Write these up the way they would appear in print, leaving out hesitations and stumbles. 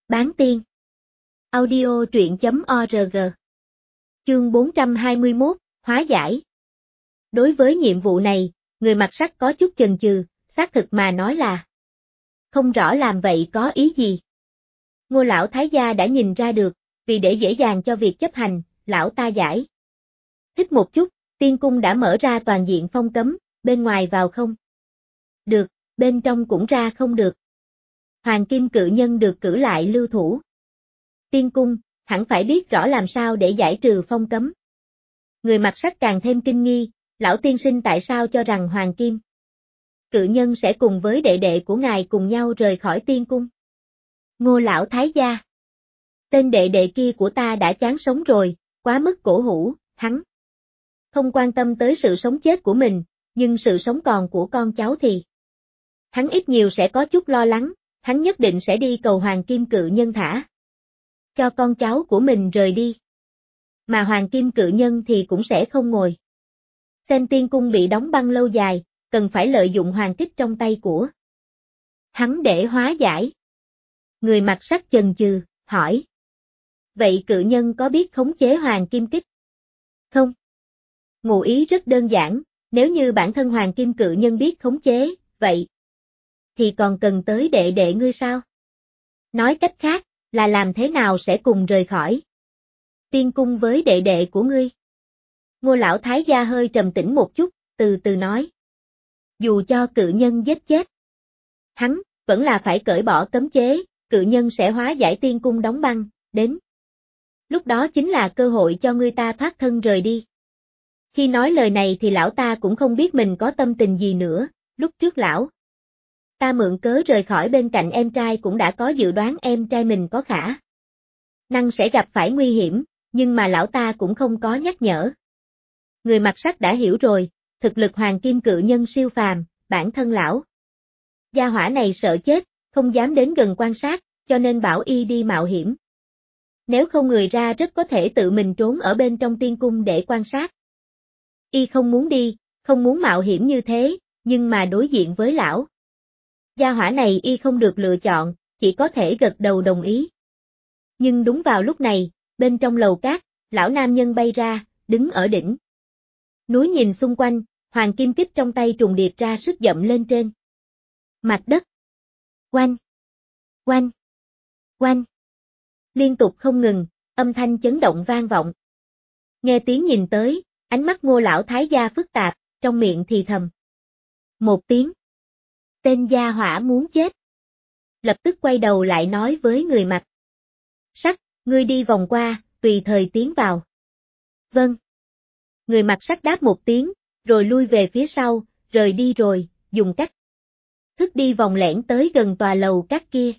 Bán tiên. Audio truyện.org. Chương 421, hóa giải. Đối với nhiệm vụ này, người mặc sắt có chút chần chừ, xác thực mà nói là không rõ làm vậy có ý gì. Ngô lão thái gia đã nhìn ra được, vì để dễ dàng cho việc chấp hành, lão ta giải. Hít một chút, tiên cung đã mở ra toàn diện phong cấm, bên ngoài vào không được, bên trong cũng ra không được. Hoàng kim cự nhân được cử lại lưu thủ. Tiên cung, hẳn phải biết rõ làm sao để giải trừ phong cấm. Người mặc sắt càng thêm kinh nghi, lão tiên sinh tại sao cho rằng hoàng kim cự nhân sẽ cùng với đệ đệ của ngài cùng nhau rời khỏi tiên cung. Ngô lão thái gia. Tên đệ đệ kia của ta đã chán sống rồi, quá mức cổ hủ, hắn không quan tâm tới sự sống chết của mình, nhưng sự sống còn của con cháu thì hắn ít nhiều sẽ có chút lo lắng, hắn nhất định sẽ đi cầu hoàng kim cự nhân thả cho con cháu của mình rời đi. Mà hoàng kim cự nhân thì cũng sẽ không ngồi xem tiên cung bị đóng băng lâu dài, cần phải lợi dụng hoàng kích trong tay của hắn để hóa giải. Người mặc sắt chần chừ, hỏi. Vậy cự nhân có biết khống chế hoàng kim kích? Không. Ngụ ý rất đơn giản, nếu như bản thân hoàng kim cự nhân biết khống chế, vậy thì còn cần tới đệ đệ ngươi sao? Nói cách khác, là làm thế nào sẽ cùng rời khỏi tiên cung với đệ đệ của ngươi? Ngô lão thái gia hơi trầm tĩnh một chút, từ từ nói. Dù cho cự nhân giết chết hắn, vẫn là phải cởi bỏ cấm chế, cự nhân sẽ hóa giải tiên cung đóng băng, đến lúc đó chính là cơ hội cho ngươi ta thoát thân rời đi. Khi nói lời này thì lão ta cũng không biết mình có tâm tình gì nữa, lúc trước lão ta mượn cớ rời khỏi bên cạnh em trai cũng đã có dự đoán em trai mình có khả năng sẽ gặp phải nguy hiểm, nhưng mà lão ta cũng không có nhắc nhở. Người mặc sắt đã hiểu rồi, thực lực hoàng kim cự nhân siêu phàm, bản thân lão gia hỏa này sợ chết, không dám đến gần quan sát, cho nên bảo y đi mạo hiểm. Nếu không người ra rất có thể tự mình trốn ở bên trong tiên cung để quan sát. Y không muốn đi, không muốn mạo hiểm như thế, nhưng mà đối diện với lão gia hỏa này y không được lựa chọn, chỉ có thể gật đầu đồng ý. Nhưng đúng vào lúc này, bên trong lầu cát, lão nam nhân bay ra, đứng ở đỉnh núi nhìn xung quanh, hoàng kim kích trong tay trùng điệp ra sức dậm lên trên mặt đất. Oanh, oanh, oanh. Liên tục không ngừng, âm thanh chấn động vang vọng. Nghe tiếng nhìn tới, ánh mắt Ngô lão thái gia phức tạp, trong miệng thì thầm một tiếng. Tên gia hỏa muốn chết. Lập tức quay đầu lại nói với người mặc sắt, ngươi đi vòng qua, tùy thời tiến vào. Vâng. Người mặc sắt đáp một tiếng, rồi lui về phía sau, rời đi rồi, dùng cách thức đi vòng lẻn tới gần tòa lầu các kia.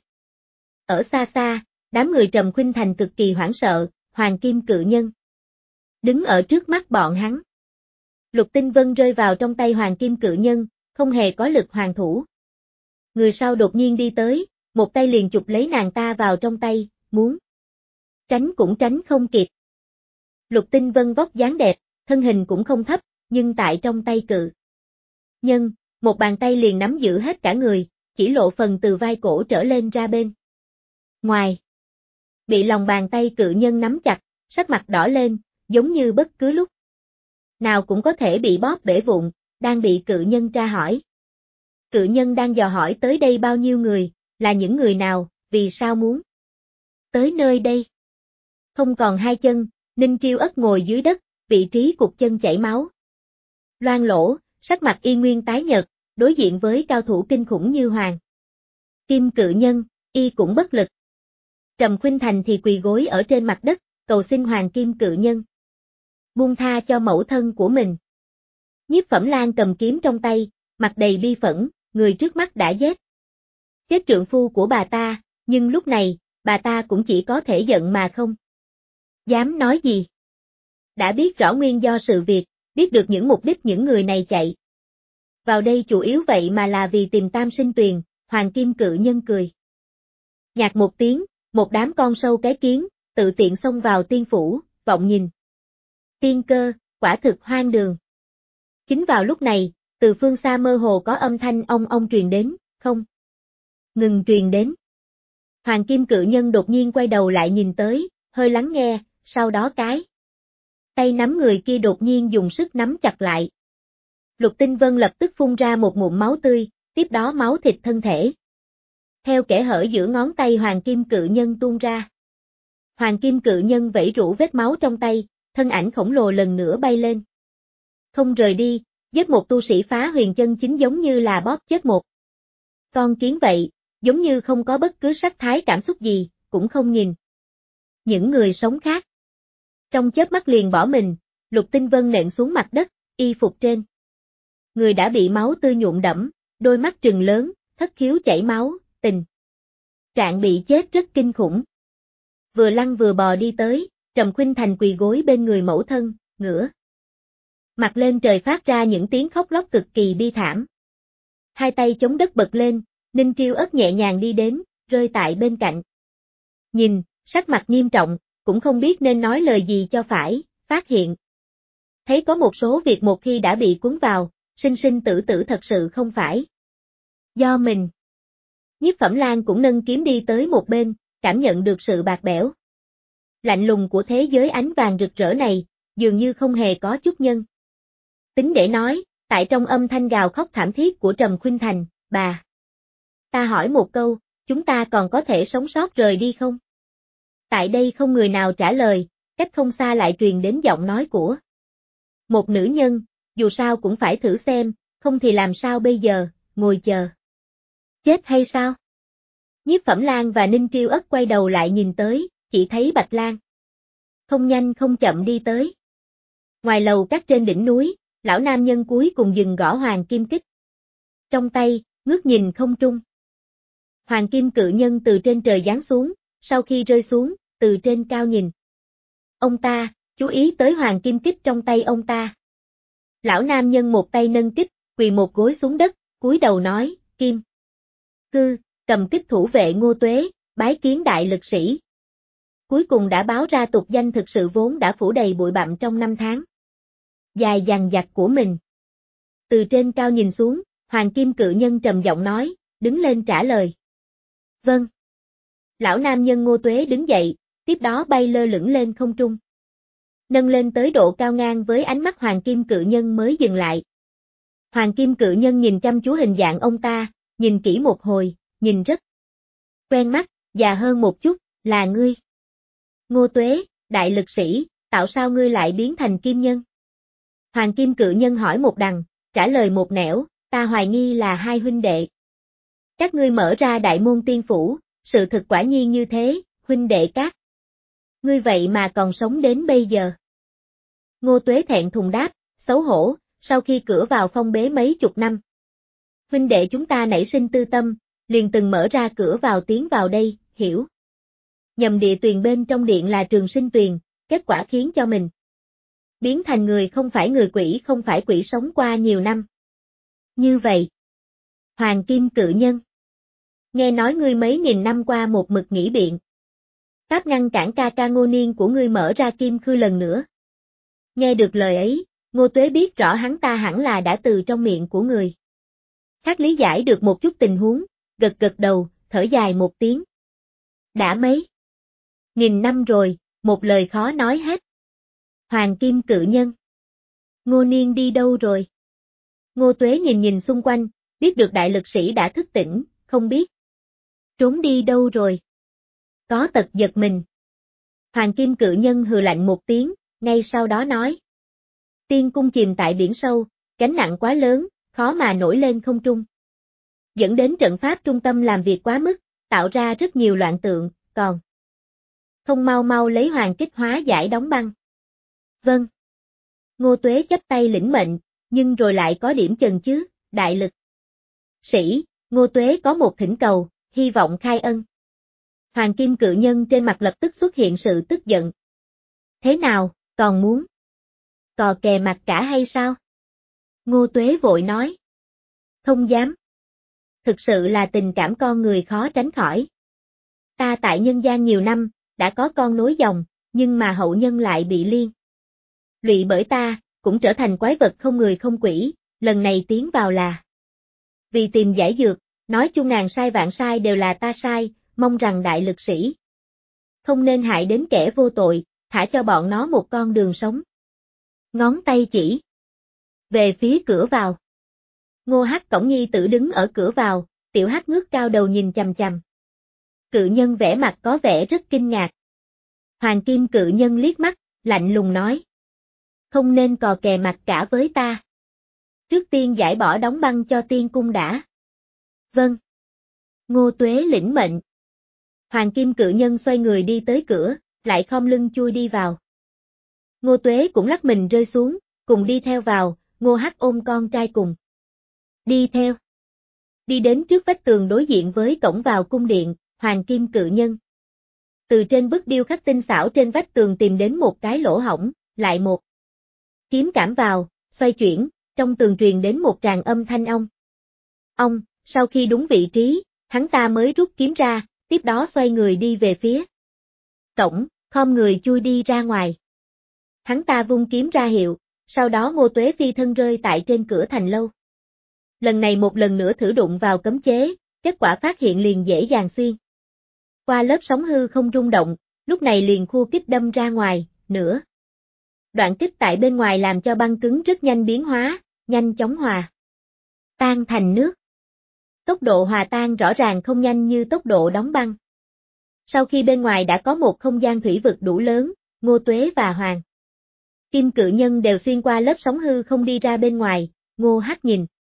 Ở xa xa, đám người Trầm Khuynh Thành cực kỳ hoảng sợ, hoàng kim cự nhân đứng ở trước mắt bọn hắn. Lục Tinh Vân rơi vào trong tay hoàng kim cự nhân, không hề có lực hoàn thủ. Người sau đột nhiên đi tới, một tay liền chụp lấy nàng ta vào trong tay, muốn tránh cũng tránh không kịp. Lục Tinh Vân vóc dáng đẹp, thân hình cũng không thấp, nhưng tại trong tay cự nhân, một bàn tay liền nắm giữ hết cả người, chỉ lộ phần từ vai cổ trở lên ra bên ngoài. Bị lòng bàn tay cự nhân nắm chặt, sắc mặt đỏ lên, giống như bất cứ lúc nào cũng có thể bị bóp bể vụn, đang bị cự nhân tra hỏi. Cự nhân đang dò hỏi tới đây bao nhiêu người, là những người nào, vì sao muốn tới nơi đây. Không còn hai chân, Ninh Triêu Ất ngồi dưới đất, vị trí cụt chân chảy máu loang lỗ, sắc mặt y nguyên tái nhợt, đối diện với cao thủ kinh khủng như hoàng kim cự nhân, y cũng bất lực. Trầm Khuynh Thành thì quỳ gối ở trên mặt đất, cầu xin hoàng kim cự nhân buông tha cho mẫu thân của mình. Nhiếp Phẩm Lan cầm kiếm trong tay, mặt đầy bi phẫn, người trước mắt đã giết chết trượng phu của bà ta, nhưng lúc này, bà ta cũng chỉ có thể giận mà không dám nói gì. Đã biết rõ nguyên do sự việc, biết được những mục đích những người này chạy vào đây chủ yếu vậy mà là vì tìm Tam Sinh Tuyền, hoàng kim cự nhân cười nhạt một tiếng, một đám con sâu cái kiến, tự tiện xông vào tiên phủ, vọng nhìn tiên cơ, quả thực hoang đường. Chính vào lúc này, từ phương xa mơ hồ có âm thanh ong ong truyền đến, không ngừng truyền đến. Hoàng kim cự nhân đột nhiên quay đầu lại nhìn tới, hơi lắng nghe, sau đó cái tay nắm người kia đột nhiên dùng sức nắm chặt lại. Lục Tinh Vân lập tức phun ra một ngụm máu tươi, tiếp đó máu thịt thân thể theo kẽ hở giữa ngón tay hoàng kim cự nhân tuôn ra. Hoàng kim cự nhân vẫy rũ vết máu trong tay, thân ảnh khổng lồ lần nữa bay lên. Không rời đi, giết một tu sĩ phá huyền chân chính giống như là bóp chết một con kiến vậy, giống như không có bất cứ sắc thái cảm xúc gì, cũng không nhìn những người sống khác. Trong chớp mắt liền bỏ mình, Lục Tinh Vân nện xuống mặt đất, y phục trên người đã bị máu tươi nhuộm đẫm, đôi mắt trừng lớn, thất khiếu chảy máu, tình trạng bị chết rất kinh khủng. Vừa lăn vừa bò đi tới, Trầm Khuynh Thành quỳ gối bên người mẫu thân, ngửa mặt lên trời phát ra những tiếng khóc lóc cực kỳ bi thảm. Hai tay chống đất bật lên, Ninh Triêu Ất nhẹ nhàng đi đến, rơi tại bên cạnh. Nhìn, sắc mặt nghiêm trọng, cũng không biết nên nói lời gì cho phải, phát hiện. Thấy có một số việc một khi đã bị cuốn vào, sinh sinh tử tử thật sự không phải do mình. Nhiếp Phẩm Lan cũng nâng kiếm đi tới một bên, cảm nhận được sự bạc bẽo lạnh lùng của thế giới ánh vàng rực rỡ này, dường như không hề có chút nhân tính để nói, tại trong âm thanh gào khóc thảm thiết của Trầm Khuynh Thành, bà. Ta hỏi một câu, chúng ta còn có thể sống sót rời đi không? Tại đây không người nào trả lời, cách không xa lại truyền đến giọng nói của một nữ nhân, dù sao cũng phải thử xem, không thì làm sao bây giờ, ngồi chờ. Chết hay sao? Nhiếp Phẩm Lan và Ninh Triêu Ất quay đầu lại nhìn tới, chỉ thấy Bạch Lan không nhanh không chậm đi tới. Ngoài lầu các trên đỉnh núi, lão nam nhân cuối cùng dừng gõ hoàng kim kích. Trong tay, ngước nhìn không trung. Hoàng kim cự nhân từ trên trời giáng xuống, sau khi rơi xuống, từ trên cao nhìn. Ông ta, chú ý tới hoàng kim kích trong tay ông ta. Lão nam nhân một tay nâng kích, quỳ một gối xuống đất, cúi đầu nói, Kim Cư, cầm kích thủ vệ Ngô Tuế, bái kiến đại lực sĩ. Cuối cùng đã báo ra tục danh thực sự vốn đã phủ đầy bụi bặm trong năm tháng dài dằng dặc của mình. Từ trên cao nhìn xuống, hoàng kim cự nhân trầm giọng nói, đứng lên trả lời. Vâng. Lão nam nhân Ngô Tuế đứng dậy, tiếp đó bay lơ lửng lên không trung. Nâng lên tới độ cao ngang với ánh mắt hoàng kim cự nhân mới dừng lại. Hoàng kim cự nhân nhìn chăm chú hình dạng ông ta, nhìn kỹ một hồi, nhìn rất quen mắt, già hơn một chút, là ngươi. Ngô Tuế, đại lực sĩ, tạo sao ngươi lại biến thành kim nhân? Hoàng kim cự nhân hỏi một đằng, trả lời một nẻo, ta hoài nghi là hai huynh đệ. Các ngươi mở ra đại môn tiên phủ, sự thực quả nhiên như thế, huynh đệ các. Ngươi vậy mà còn sống đến bây giờ. Ngô Tuế thẹn thùng đáp, xấu hổ, sau khi cửa vào phong bế mấy chục năm. Huynh đệ chúng ta nảy sinh tư tâm, liền từng mở ra cửa vào tiến vào đây, hiểu. Nhầm địa tuyền bên trong điện là Trường Sinh Tuyền, kết quả khiến cho mình biến thành người không phải người quỷ không phải quỷ sống qua nhiều năm. Như vậy. Hoàng kim cự nhân. Nghe nói ngươi mấy nghìn năm qua một mực nghĩ biện. Pháp ngăn cản ca ca Ngô Niên của ngươi mở ra kim khư lần nữa. Nghe được lời ấy, Ngô Tuế biết rõ hắn ta hẳn là đã từ trong miệng của người khác lý giải được một chút tình huống, gật gật đầu, thở dài một tiếng. Đã mấy nghìn năm rồi, một lời khó nói hết. Hoàng kim cự nhân. Ngô Niên đi đâu rồi? Ngô Tuế nhìn nhìn xung quanh, biết được đại lực sĩ đã thức tỉnh, không biết trốn đi đâu rồi. Có tật giật mình. Hoàng kim cự nhân hừ lạnh một tiếng, ngay sau đó nói. Tiên cung chìm tại biển sâu, gánh nặng quá lớn, khó mà nổi lên không trung. Dẫn đến trận pháp trung tâm làm việc quá mức, tạo ra rất nhiều loạn tượng, còn không mau mau lấy hoàng kích hóa giải đóng băng. Vâng. Ngô Tuế chắp tay lĩnh mệnh, nhưng rồi lại có điểm chần chứ, đại lực sĩ, Ngô Tuế có một thỉnh cầu, hy vọng khai ân. Hoàng kim cự nhân trên mặt lập tức xuất hiện sự tức giận. Thế nào, còn muốn cò kè mặt cả hay sao? Ngô Tuế vội nói. Không dám. Thực sự là tình cảm con người khó tránh khỏi. Ta tại nhân gian nhiều năm, đã có con nối dòng, nhưng mà hậu nhân lại bị liên lụy bởi ta, cũng trở thành quái vật không người không quỷ, lần này tiến vào là vì tìm giải dược, nói chung ngàn sai vạn sai đều là ta sai, mong rằng đại lực sĩ không nên hại đến kẻ vô tội, thả cho bọn nó một con đường sống. Ngón tay chỉ về phía cửa vào. Ngô Hắc Cổng nhi tử đứng ở cửa vào, Tiểu Hắc ngước cao đầu nhìn chằm chằm. Cự nhân vẻ mặt có vẻ rất kinh ngạc. Hoàng kim cự nhân liếc mắt, lạnh lùng nói. Không nên cò kè mặt cả với ta. Trước tiên giải bỏ đóng băng cho tiên cung đã. Vâng. Ngô Tuế lĩnh mệnh. Hoàng kim cự nhân xoay người đi tới cửa, lại khom lưng chui đi vào. Ngô Tuế cũng lắc mình rơi xuống, cùng đi theo vào, Ngô Hắc ôm con trai cùng. Đi theo. Đi đến trước vách tường đối diện với cổng vào cung điện, Hoàng kim cự nhân. Từ trên bức điêu khắc tinh xảo trên vách tường tìm đến một cái lỗ hổng, lại một. Kiếm cảm vào, xoay chuyển, trong tường truyền đến một tràng âm thanh ong. Ong, sau khi đúng vị trí, hắn ta mới rút kiếm ra, tiếp đó xoay người đi về phía cổng, khom người chui đi ra ngoài. Hắn ta vung kiếm ra hiệu, sau đó Ngô Tuế phi thân rơi tại trên cửa thành lâu. Lần này một lần nữa thử đụng vào cấm chế, kết quả phát hiện liền dễ dàng xuyên qua lớp sóng hư không rung động, lúc này liền khu kích đâm ra ngoài, nữa. Đoạn kích tại bên ngoài làm cho băng cứng rất nhanh biến hóa, nhanh chóng hòa tan thành nước. Tốc độ hòa tan rõ ràng không nhanh như tốc độ đóng băng. Sau khi bên ngoài đã có một không gian thủy vực đủ lớn, Ngô Tuế và Hoàng kim cự nhân đều xuyên qua lớp sóng hư không đi ra bên ngoài, Ngô Hắc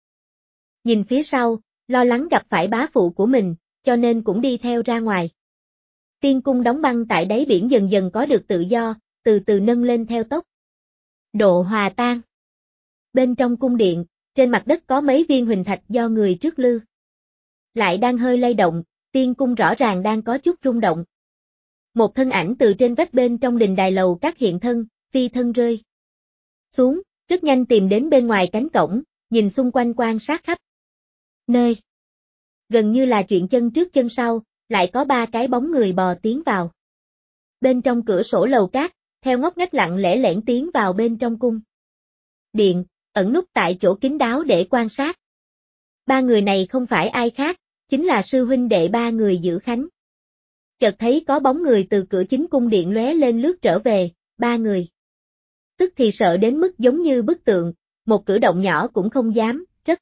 nhìn phía sau, lo lắng gặp phải bá phụ của mình, cho nên cũng đi theo ra ngoài. Tiên cung đóng băng tại đáy biển dần dần có được tự do, từ từ nâng lên theo tốc độ hòa tan. Bên trong cung điện, trên mặt đất có mấy viên huỳnh thạch do người trước lư lại đang hơi lay động, tiên cung rõ ràng đang có chút rung động. Một thân ảnh từ trên vách bên trong đình đài lầu các hiện thân, phi thân rơi xuống, rất nhanh tìm đến bên ngoài cánh cổng, nhìn xung quanh quan sát khắp nơi. Gần như là chuyện chân trước chân sau, lại có ba cái bóng người bò tiến vào. Bên trong cửa sổ lầu cát, theo ngóc ngách lặng lẽ lẻn tiến vào bên trong cung điện, ẩn núp tại chỗ kín đáo để quan sát. Ba người này không phải ai khác, chính là sư huynh đệ ba người giữ khánh. Chợt thấy có bóng người từ cửa chính cung điện lóe lên lướt trở về, ba người tức thì sợ đến mức giống như bức tượng, một cử động nhỏ cũng không dám, rất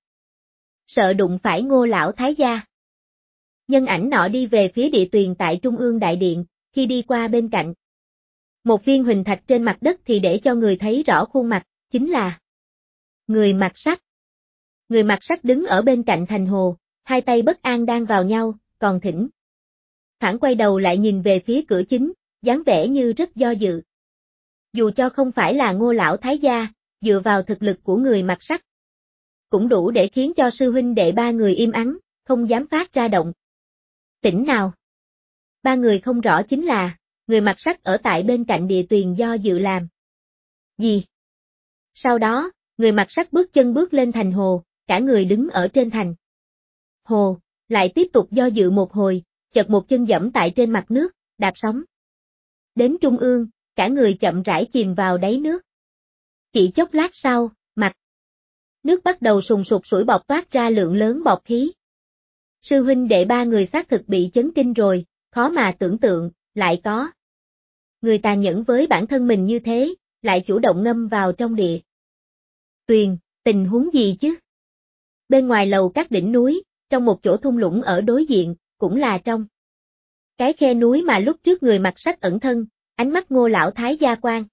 sợ đụng phải Ngô lão thái gia. Nhân ảnh nọ đi về phía địa tuyền tại trung ương đại điện, khi đi qua bên cạnh một viên huỳnh thạch trên mặt đất thì để cho người thấy rõ khuôn mặt, chính là người mặc sắt. Người mặc sắt đứng ở bên cạnh thành hồ, hai tay bất an đang vào nhau, còn thỉnh thoảng quay đầu lại nhìn về phía cửa chính, dáng vẻ như rất do dự. Dù cho không phải là Ngô lão thái gia, dựa vào thực lực của người mặc sắt cũng đủ để khiến cho sư huynh đệ ba người im ắng, không dám phát ra động tĩnh nào. Ba người không rõ chính là, người mặc sắt ở tại bên cạnh địa tuyền do dự làm gì. Sau đó, người mặc sắt bước chân bước lên thành hồ, cả người đứng ở trên thành hồ, lại tiếp tục do dự một hồi, chợt một chân giẫm tại trên mặt nước, đạp sóng đến trung ương, cả người chậm rãi chìm vào đáy nước. Chỉ chốc lát sau, mặt nước bắt đầu sùng sục sủi bọt toát ra lượng lớn bọt khí. Sư huynh đệ ba người xác thực bị chấn kinh rồi, khó mà tưởng tượng, lại có người tàn nhẫn với bản thân mình như thế, lại chủ động ngâm vào trong địa tuyền, tình huống gì chứ? Bên ngoài lầu các đỉnh núi, trong một chỗ thung lũng ở đối diện, cũng là trong cái khe núi mà lúc trước người mặc sắt ẩn thân, ánh mắt Ngô lão thái gia quan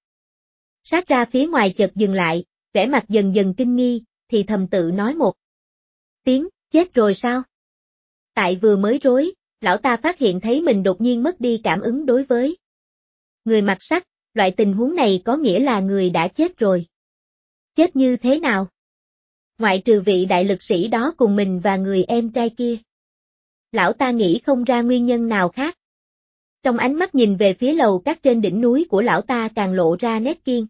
sát ra phía ngoài chợt dừng lại, vẻ mặt dần dần kinh nghi, thì thầm tự nói một tiếng, chết rồi sao? Tại vừa mới rối, lão ta phát hiện thấy mình đột nhiên mất đi cảm ứng đối với người mặc sắt, loại tình huống này có nghĩa là người đã chết rồi. Chết như thế nào? Ngoại trừ vị đại lực sĩ đó cùng mình và người em trai kia. Lão ta nghĩ không ra nguyên nhân nào khác. Trong ánh mắt nhìn về phía lầu các trên đỉnh núi của lão ta càng lộ ra nét kiên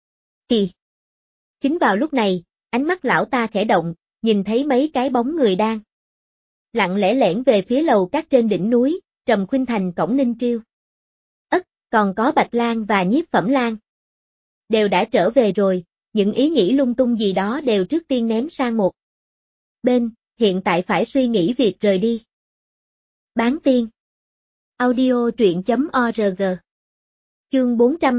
kỳ. Chính vào lúc này, ánh mắt lão ta khẽ động, nhìn thấy mấy cái bóng người đang lặng lẽ lẻn về phía lầu các trên đỉnh núi, Trầm Khuynh Thành, Cổng Ninh Triêu. Còn có Bạch Lan và Nhiếp Phẩm Lan. Đều đã trở về rồi, những ý nghĩ lung tung gì đó đều trước tiên ném sang một bên, hiện tại phải suy nghĩ việc rời đi. Bán tiên. Audio truyện.org. Chương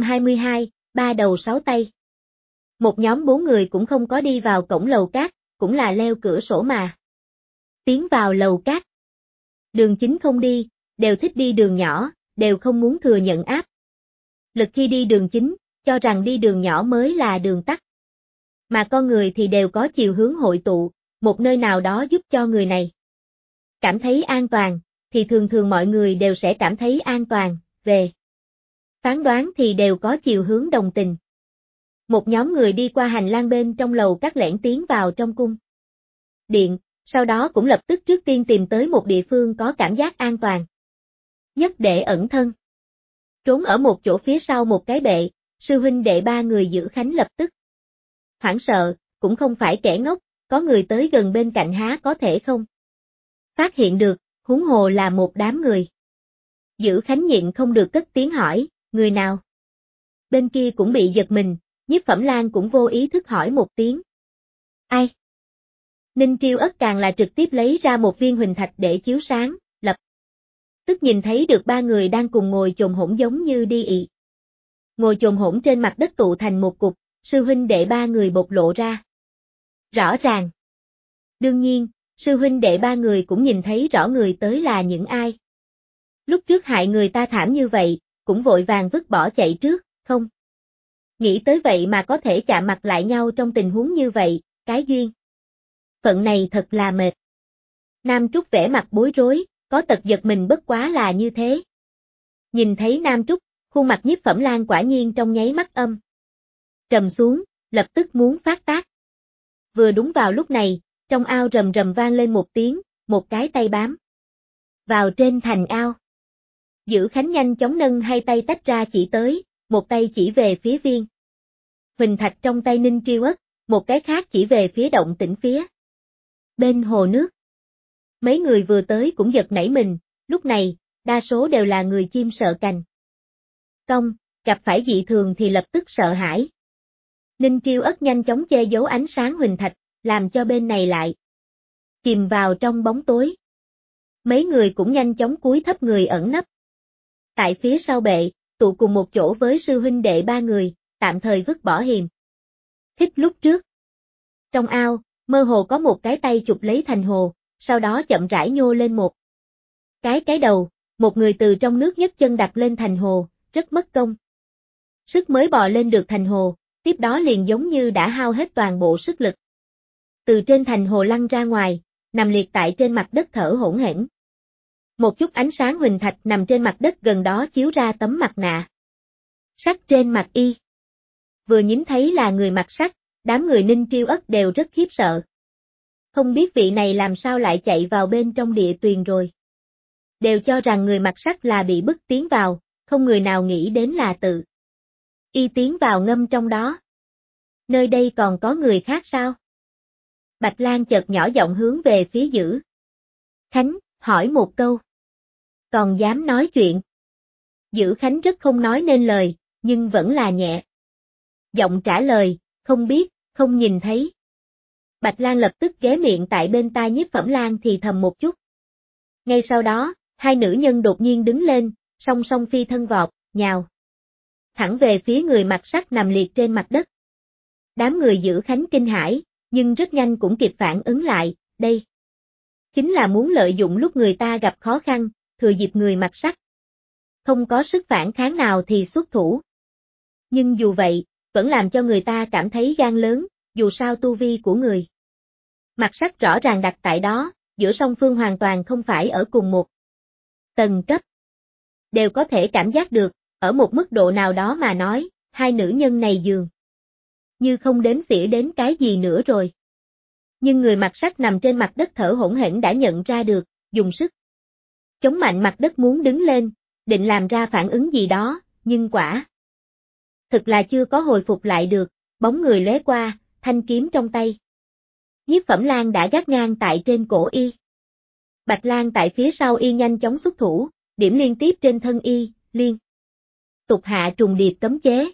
422, ba đầu sáu tay. Một nhóm 4 người cũng không có đi vào cổng lầu cát, cũng là leo cửa sổ mà tiến vào lầu cát. Đường chính không đi, đều thích đi đường nhỏ, đều không muốn thừa nhận áp lực khi đi đường chính, cho rằng đi đường nhỏ mới là đường tắt. Mà con người thì đều có chiều hướng hội tụ, một nơi nào đó giúp cho người này cảm thấy an toàn, thì thường thường mọi người đều sẽ cảm thấy an toàn, về phán đoán thì đều có chiều hướng đồng tình. Một nhóm người đi qua hành lang bên trong lầu các lẻn tiến vào trong cung điện, sau đó cũng lập tức trước tiên tìm tới một địa phương có cảm giác an toàn nhất để ẩn thân. Trốn ở một chỗ phía sau một cái bệ, sư huynh đệ 3 người giữ khánh lập tức hoảng sợ, cũng không phải kẻ ngốc, có người tới gần bên cạnh há có thể không phát hiện được, huống hồ là một đám người. Giữ khánh nhịn không được cất tiếng hỏi, người nào? Bên kia cũng bị giật mình, Nhiếp Phẩm Lan cũng vô ý thức hỏi một tiếng. Ai? Ninh Triêu Ất càng là trực tiếp lấy ra một viên huỳnh thạch để chiếu sáng, lập tức nhìn thấy được 3 người đang cùng ngồi chồm hổn giống như đi ị. Ngồi chồm hổn trên mặt đất tụ thành một cục, sư huynh đệ 3 người bộc lộ ra rõ ràng. Đương nhiên, sư huynh đệ 3 người cũng nhìn thấy rõ người tới là những ai. Lúc trước hại người ta thảm như vậy, cũng vội vàng vứt bỏ chạy trước, không nghĩ tới vậy mà có thể chạm mặt lại nhau trong tình huống như vậy, cái duyên phận này thật là mệt. Nam Trúc vẻ mặt bối rối, có tật giật mình bất quá là như thế. Nhìn thấy Nam Trúc, khuôn mặt Nhiếp Phẩm Lan quả nhiên trong nháy mắt trầm xuống, lập tức muốn phát tác. Vừa đúng vào lúc này, trong ao rầm rầm vang lên một tiếng, một cái tay bám vào trên thành ao. Giữ khánh nhanh chóng nâng hai tay tách ra chỉ tới, một tay chỉ về phía viên huỳnh thạch trong tay Ninh Triêu Ất, một cái khác chỉ về phía động tĩnh phía bên hồ nước. Mấy người vừa tới cũng giật nảy mình, lúc này, đa số đều là người chim sợ cành cong, gặp phải dị thường thì lập tức sợ hãi. Ninh Triêu Ất nhanh chóng che giấu ánh sáng huỳnh thạch, làm cho bên này lại chìm vào trong bóng tối. Mấy người cũng nhanh chóng cúi thấp người ẩn nấp tại phía sau bệ, tụ cùng một chỗ với sư huynh đệ 3 người, tạm thời vứt bỏ hiềm khích lúc trước. Trong ao, mơ hồ có một cái tay chụp lấy thành hồ, sau đó chậm rãi nhô lên một cái đầu, một người từ trong nước nhấc chân đặt lên thành hồ, rất mất công sức mới bò lên được thành hồ, tiếp đó liền giống như đã hao hết toàn bộ sức lực. Từ trên thành hồ lăn ra ngoài, nằm liệt tại trên mặt đất thở hổn hển. Một chút ánh sáng huỳnh thạch nằm trên mặt đất gần đó chiếu ra tấm mặt nạ sắt trên mặt y. Vừa nhìn thấy là người mặc sắt, đám người Ninh Triêu Ất đều rất khiếp sợ. Không biết vị này làm sao lại chạy vào bên trong địa tuyền rồi. Đều cho rằng người mặc sắt là bị bức tiến vào, không người nào nghĩ đến là tự y tiến vào ngâm trong đó. Nơi đây còn có người khác sao? Bạch Lan chợt nhỏ giọng hướng về phía Giữ Khánh, hỏi một câu. Còn dám nói chuyện? Giữ Khánh rất không nói nên lời, nhưng vẫn là nhẹ giọng trả lời, không biết, không nhìn thấy. Bạch Lan lập tức ghé miệng tại bên tai Nhiếp Phẩm Lan thì thầm một chút. Ngay sau đó, hai nữ nhân đột nhiên đứng lên, song song phi thân vọt, nhào thẳng về phía người mặc sắt nằm liệt trên mặt đất. Đám người Giữ Khánh kinh hãi, nhưng rất nhanh cũng kịp phản ứng lại, đây chính là muốn lợi dụng lúc người ta gặp khó khăn, thừa dịp người mặc sắt không có sức phản kháng nào thì xuất thủ. Nhưng dù vậy, vẫn làm cho người ta cảm thấy gan lớn, dù sao tu vi của người mặc sắt rõ ràng đặt tại đó, giữa song phương hoàn toàn không phải ở cùng một tầng cấp. Đều có thể cảm giác được, ở một mức độ nào đó mà nói, hai nữ nhân này dường như không đếm xỉa đến cái gì nữa rồi. Nhưng người mặc sắt nằm trên mặt đất thở hổn hển đã nhận ra được, dùng sức chống mạnh mặt đất muốn đứng lên, định làm ra phản ứng gì đó, nhưng quả thực là chưa có hồi phục lại được, bóng người lóe qua, thanh kiếm trong tay. Nhiếp Phẩm Lan đã gác ngang tại trên cổ y. Bạch Lan tại phía sau y nhanh chóng xuất thủ, điểm liên tiếp trên thân y, liên tục hạ trùng điệp cấm chế.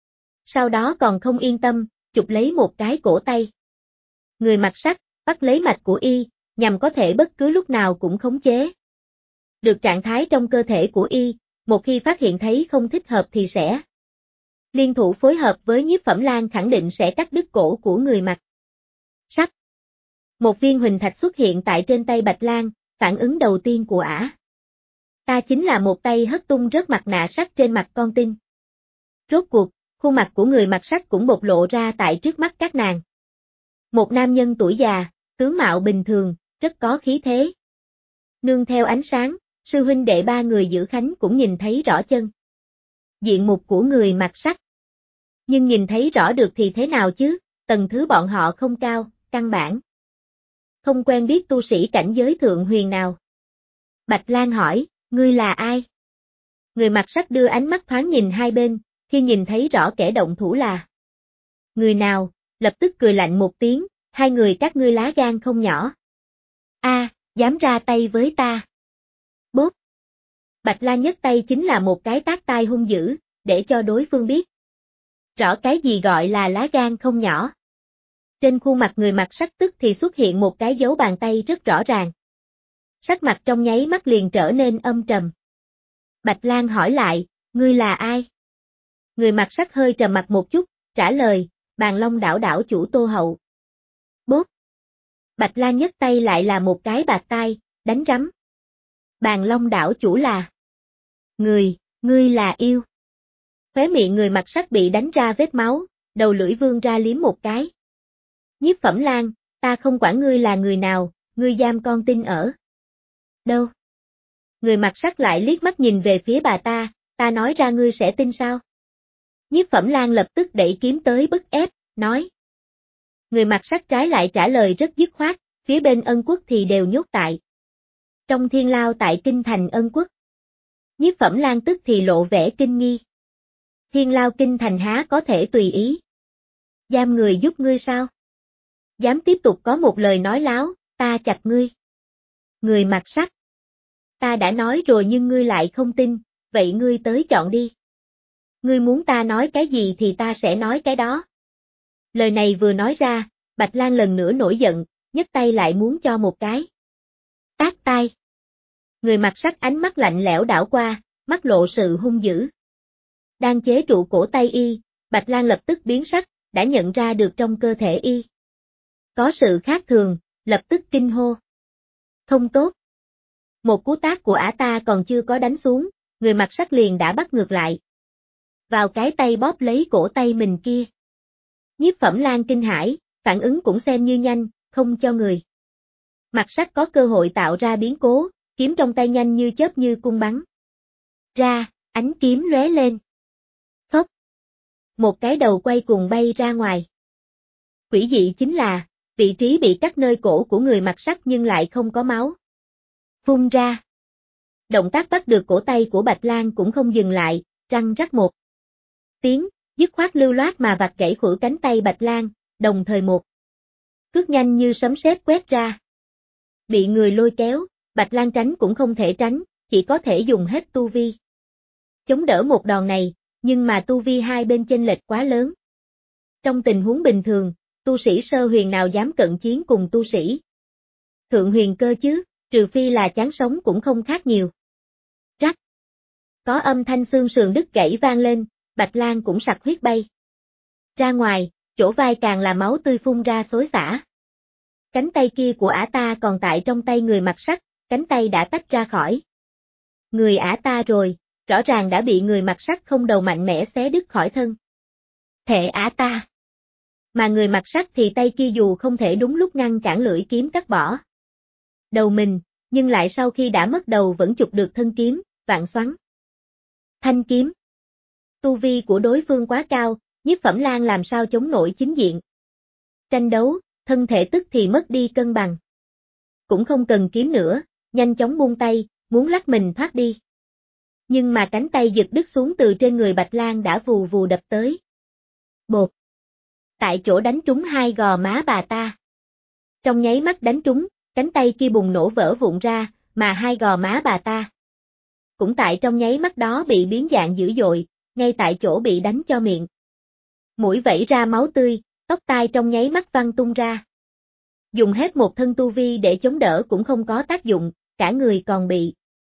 Sau đó còn không yên tâm, chụp lấy một cái cổ tay. Người mặc sắt, bắt lấy mạch của y, nhằm có thể bất cứ lúc nào cũng khống chế được trạng thái trong cơ thể của y, một khi phát hiện thấy không thích hợp thì sẽ liên thủ phối hợp với Nhiếp Phẩm Lang khẳng định sẽ cắt đứt cổ của người mặc sắt. Một viên huỳnh thạch xuất hiện tại trên tay Bạch Lang, phản ứng đầu tiên của ả. Ta chính là một tay hất tung rớt mặt nạ sắt trên mặt con tin. Rốt cuộc, khuôn mặt của người mặc sắt cũng bộc lộ ra tại trước mắt các nàng. Một nam nhân tuổi già, tướng mạo bình thường, rất có khí thế. Nương theo ánh sáng, sư huynh đệ ba người giữ khánh cũng nhìn thấy rõ chân diện mục của người mặc sắt. Nhưng nhìn thấy rõ được thì thế nào chứ, tầng thứ bọn họ không cao, căn bản không quen biết tu sĩ cảnh giới thượng huyền nào. Bạch Lang hỏi, ngươi là ai? Người mặc sắt đưa ánh mắt thoáng nhìn hai bên, khi nhìn thấy rõ kẻ động thủ là người nào, lập tức cười lạnh một tiếng, hai người các ngươi lá gan không nhỏ. Dám ra tay với ta. Bốp. Bạch Lang nhấc tay chính là một cái tát tai hung dữ, để cho đối phương biết rõ cái gì gọi là lá gan không nhỏ. Trên khuôn mặt người mặc sắt tức thì xuất hiện một cái dấu bàn tay rất rõ ràng. Sắc mặt trong nháy mắt liền trở nên âm trầm. Bạch Lang hỏi lại, ngươi là ai? Người mặc sắt hơi trầm mặt một chút, trả lời, Bàn Long đảo đảo chủ Tô Hậu. Bốp. Bạch Lang nhấc tay lại là một cái bạt tai, đánh rắm. Bàn Long đảo chủ là ngươi là yêu. Khóe miệng người mặc sắt bị đánh ra vết máu, đầu lưỡi vươn ra liếm một cái. Nhiếp Phẩm Lang, ta không quản ngươi là người nào, ngươi giam con tin ở đâu? Người mặc sắt lại liếc mắt nhìn về phía bà ta nói ra ngươi sẽ tin sao? Nhiếp Phẩm Lang lập tức đẩy kiếm tới bức ép, nói. Người mặc sắt trái lại trả lời rất dứt khoát, phía bên Ân Quốc thì đều nhốt tại trong thiên lao tại kinh thành Ân Quốc. Nhiếp Phẩm Lang tức thì lộ vẻ kinh nghi. Thiên lao kinh thành há có thể tùy ý giam người giúp ngươi sao? Dám tiếp tục có một lời nói láo, ta chặt ngươi. Người mặc sắt. Ta đã nói rồi nhưng ngươi lại không tin, vậy ngươi tới chọn đi. Ngươi muốn ta nói cái gì thì ta sẽ nói cái đó. Lời này vừa nói ra, Bạch Lang lần nữa nổi giận, nhấc tay lại muốn cho một cái tát tai. Người mặc sắt ánh mắt lạnh lẽo đảo qua, mắt lộ sự hung dữ. Đang chế trụ cổ tay y, Bạch Lang lập tức biến sắc, đã nhận ra được trong cơ thể y có sự khác thường, lập tức kinh hô. Không tốt. Một cú tát của ả ta còn chưa có đánh xuống, người mặc sắt liền đã bắt ngược lại vào cái tay bóp lấy cổ tay mình kia. Nhiếp Phẩm Lang kinh hãi, phản ứng cũng xem như nhanh, không cho người mặc sắt có cơ hội tạo ra biến cố, kiếm trong tay nhanh như chớp như cung bắn ra, ánh kiếm lóe lên. Phốc. Một cái đầu quay cuồng bay ra ngoài. Quỷ dị chính là, vị trí bị cắt nơi cổ của người mặc sắt nhưng lại không có máu phun ra. Động tác bắt được cổ tay của Bạch Lang cũng không dừng lại, răng rắc một tiếng, dứt khoát lưu loát mà vạch gãy khuỷu cánh tay Bạch Lang, đồng thời một cước nhanh như sấm sét quét ra. Bị người lôi kéo, Bạch Lang tránh cũng không thể tránh, chỉ có thể dùng hết tu vi chống đỡ một đòn này, nhưng mà tu vi hai bên chênh lệch quá lớn. Trong tình huống bình thường, tu sĩ sơ huyền nào dám cận chiến cùng tu sĩ thượng huyền cơ chứ, trừ phi là chán sống cũng không khác nhiều. Rắc. Có âm thanh xương sườn đứt gãy vang lên, Bạch Lang cũng sặc huyết bay ra ngoài, chỗ vai càng là máu tươi phun ra xối xả. Cánh tay kia của ả ta còn tại trong tay người mặc sắt, cánh tay đã tách ra khỏi người ả ta rồi, rõ ràng đã bị người mặc sắt không đầu mạnh mẽ xé đứt khỏi thân thể ả ta. Mà người mặc sắt thì tay kia dù không thể đúng lúc ngăn cản lưỡi kiếm cắt bỏ đầu mình, nhưng lại sau khi đã mất đầu vẫn chụp được thân kiếm, vạn xoắn thanh kiếm. Tu vi của đối phương quá cao, Nhiếp Phẩm Lang làm sao chống nổi chính diện tranh đấu, thân thể tức thì mất đi cân bằng. Cũng không cần kiếm nữa, nhanh chóng buông tay, muốn lắc mình thoát đi. Nhưng mà cánh tay giật đứt xuống từ trên người Bạch Lang đã vù vù đập tới. Bột. Tại chỗ đánh trúng hai gò má bà ta. Trong nháy mắt đánh trúng, cánh tay kia bùng nổ vỡ vụn ra, mà hai gò má bà ta cũng tại trong nháy mắt đó bị biến dạng dữ dội, ngay tại chỗ bị đánh cho miệng mũi vẩy ra máu tươi, tóc tai trong nháy mắt văng tung ra. Dùng hết một thân tu vi để chống đỡ cũng không có tác dụng, cả người còn bị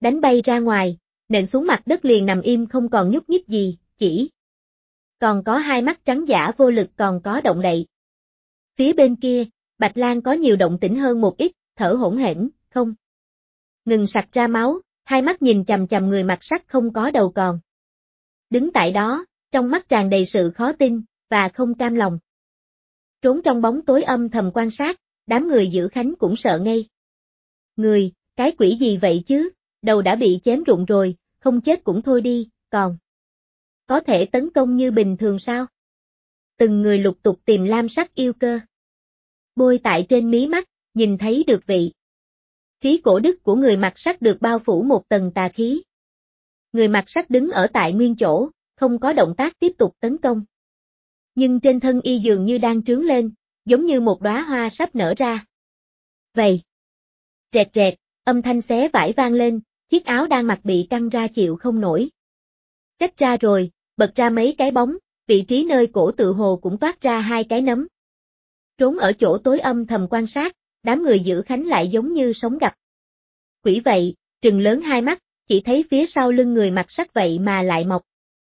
đánh bay ra ngoài, nện xuống mặt đất liền nằm im không còn nhúc nhích gì, chỉ còn có hai mắt trắng dã vô lực còn có động đậy. Phía bên kia, Bạch Lang có nhiều động tĩnh hơn một ít, thở hổn hển, không ngừng sặc ra máu, hai mắt nhìn chằm chằm người mặc sắt không có đầu còn. Đứng tại đó, trong mắt tràn đầy sự khó tin, và không cam lòng. Trốn trong bóng tối âm thầm quan sát, đám người giữ Khánh cũng sợ ngây. Người, cái quỷ gì vậy chứ, đầu đã bị chém rụng rồi, không chết cũng thôi đi, còn có thể tấn công như bình thường sao? Từng người lục tục tìm lam sắc yêu cơ. Bôi tại trên mí mắt, nhìn thấy được vị trí cổ đức của người mặc sắt được bao phủ một tầng tà khí. Người mặc sắt đứng ở tại nguyên chỗ, không có động tác tiếp tục tấn công. Nhưng trên thân y dường như đang trướng lên, giống như một đóa hoa sắp nở ra. Vậy. Rẹt rẹt, âm thanh xé vải vang lên, chiếc áo đang mặc bị căng ra chịu không nổi. Rách ra rồi, bật ra mấy cái bóng, vị trí nơi cổ tự hồ cũng toát ra hai cái nấm. Trốn ở chỗ tối âm thầm quan sát, đám người giữ Khánh lại giống như sống gặp quỷ vậy, trừng lớn hai mắt, chỉ thấy phía sau lưng người mặc sắt vậy mà lại mọc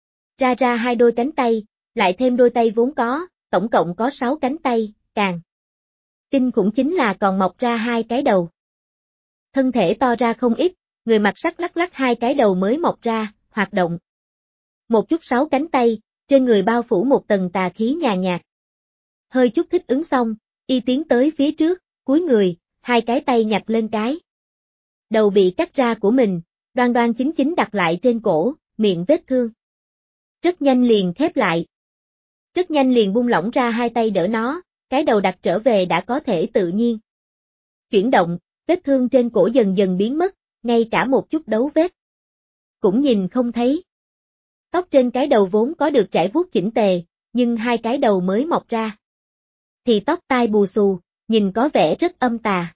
ra hai đôi cánh tay, lại thêm đôi tay vốn có, tổng cộng có 6 cánh tay, càng kinh khủng chính là còn mọc ra hai cái đầu. Thân thể to ra không ít, người mặc sắt lắc lắc hai cái đầu mới mọc ra, hoạt động. Một chút 6 cánh tay, trên người bao phủ một tầng tà khí nhàn nhạt. Hơi chút thích ứng xong, y tiến tới phía trước, cúi người, hai cái tay nhặt lên cái đầu bị cắt ra của mình, đoan đoan chính chính đặt lại trên cổ, miệng vết thương. Rất nhanh liền khép lại. Rất nhanh liền buông lỏng ra hai tay đỡ nó, cái đầu đặt trở về đã có thể tự nhiên chuyển động, vết thương trên cổ dần dần biến mất, ngay cả một chút dấu vết cũng nhìn không thấy. Tóc trên cái đầu vốn có được chải vuốt chỉnh tề, nhưng hai cái đầu mới mọc ra thì tóc tai bù xù, nhìn có vẻ rất âm tà.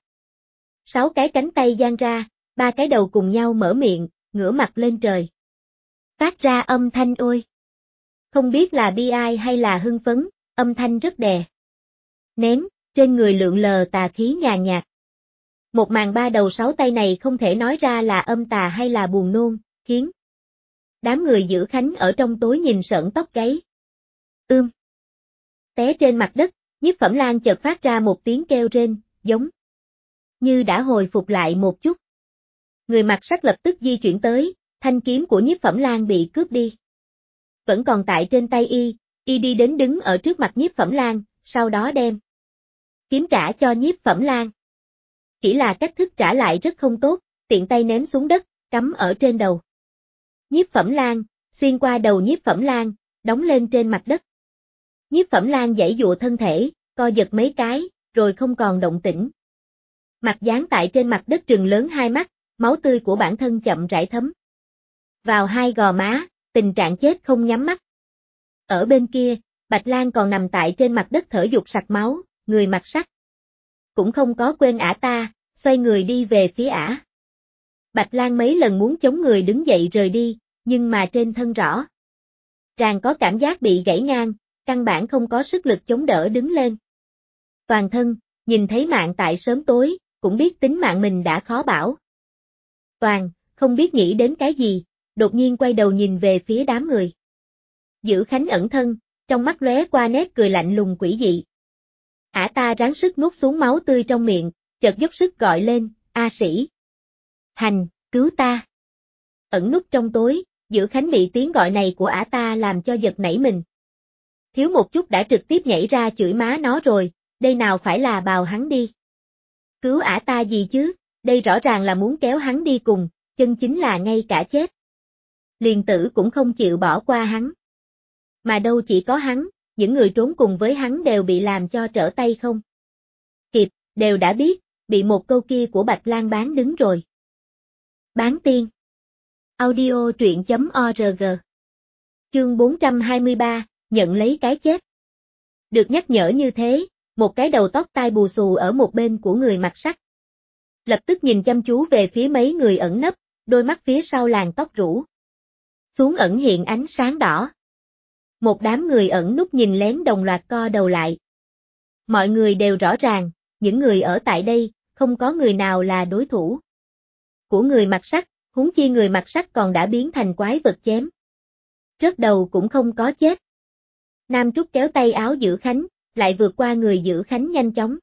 6 cái cánh tay giang ra, 3 cái đầu cùng nhau mở miệng, ngửa mặt lên trời. Phát ra âm thanh ôi. Không biết là bi ai hay là hưng phấn, âm thanh rất đè nén, trên người lượn lờ tà khí nhàn nhạt. Một màn 3 đầu 6 tay này không thể nói ra là âm tà hay là buồn nôn, khiến đám người giữ Khánh ở trong tối nhìn sởn tóc gáy. Té trên mặt đất, Nhiếp Phẩm Lan chợt phát ra một tiếng kêu rên, giống như đã hồi phục lại một chút. Người mặc sắt lập tức di chuyển tới, thanh kiếm của Nhiếp Phẩm Lan bị cướp đi. Vẫn còn tại trên tay y đi đến đứng ở trước mặt Nhiếp Phẩm Lan, sau đó đem kiếm trả cho Nhiếp Phẩm Lan. Chỉ là cách thức trả lại rất không tốt, tiện tay ném xuống đất, cắm ở trên đầu Nhiếp Phẩm Lan, xuyên qua đầu Nhiếp Phẩm Lan, đóng lên trên mặt đất. Nhiếp Phẩm Lan giãy giụa thân thể, co giật mấy cái, rồi không còn động tĩnh. Mặt dán tại trên mặt đất trừng lớn hai mắt, máu tươi của bản thân chậm rãi thấm vào hai gò má, tình trạng chết không nhắm mắt. Ở bên kia, Bạch Lang còn nằm tại trên mặt đất thở dục sặc máu, người mặc sắt cũng không có quên ả ta, xoay người đi về phía ả. Bạch Lang mấy lần muốn chống người đứng dậy rời đi, nhưng mà trên thân rõ ràng có cảm giác bị gãy ngang, căn bản không có sức lực chống đỡ đứng lên. Toàn thân, nhìn thấy mạng tại sớm tối, cũng biết tính mạng mình đã khó bảo. Toàn, không biết nghĩ đến cái gì, đột nhiên quay đầu nhìn về phía đám người. Giữ Khánh ẩn thân, trong mắt lóe qua nét cười lạnh lùng quỷ dị. Ả ta ráng sức nuốt xuống máu tươi trong miệng, chợt dốc sức gọi lên, A Sĩ. Hành, cứu ta. Ẩn núp trong tối, Giữ Khánh bị tiếng gọi này của ả ta làm cho giật nảy mình. Thiếu một chút đã trực tiếp nhảy ra chửi má nó rồi, đây nào phải là bào hắn đi. Cứu ả ta gì chứ, đây rõ ràng là muốn kéo hắn đi cùng, chân chính là ngay cả chết. Liền tử cũng không chịu bỏ qua hắn. Mà đâu chỉ có hắn, những người trốn cùng với hắn đều bị làm cho trở tay không kịp, đều đã biết, bị một câu kia của Bạch Lang bán đứng rồi. Bán tiên. Audio truyện.org. Chương 423, nhận lấy cái chết. Được nhắc nhở như thế, một cái đầu tóc tai bù xù ở một bên của người mặc sắt lập tức nhìn chăm chú về phía mấy người ẩn nấp, đôi mắt phía sau làn tóc rủ xuống ẩn hiện ánh sáng đỏ. Một đám người ẩn núp nhìn lén đồng loạt co đầu lại. Mọi người đều rõ ràng, những người ở tại đây, không có người nào là đối thủ của người mặc sắt, huống chi người mặc sắt còn đã biến thành quái vật chém. Rớt đầu cũng không có chết. Nam Trúc kéo tay áo Dữ Khánh, lại vượt qua người Dữ Khánh nhanh chóng.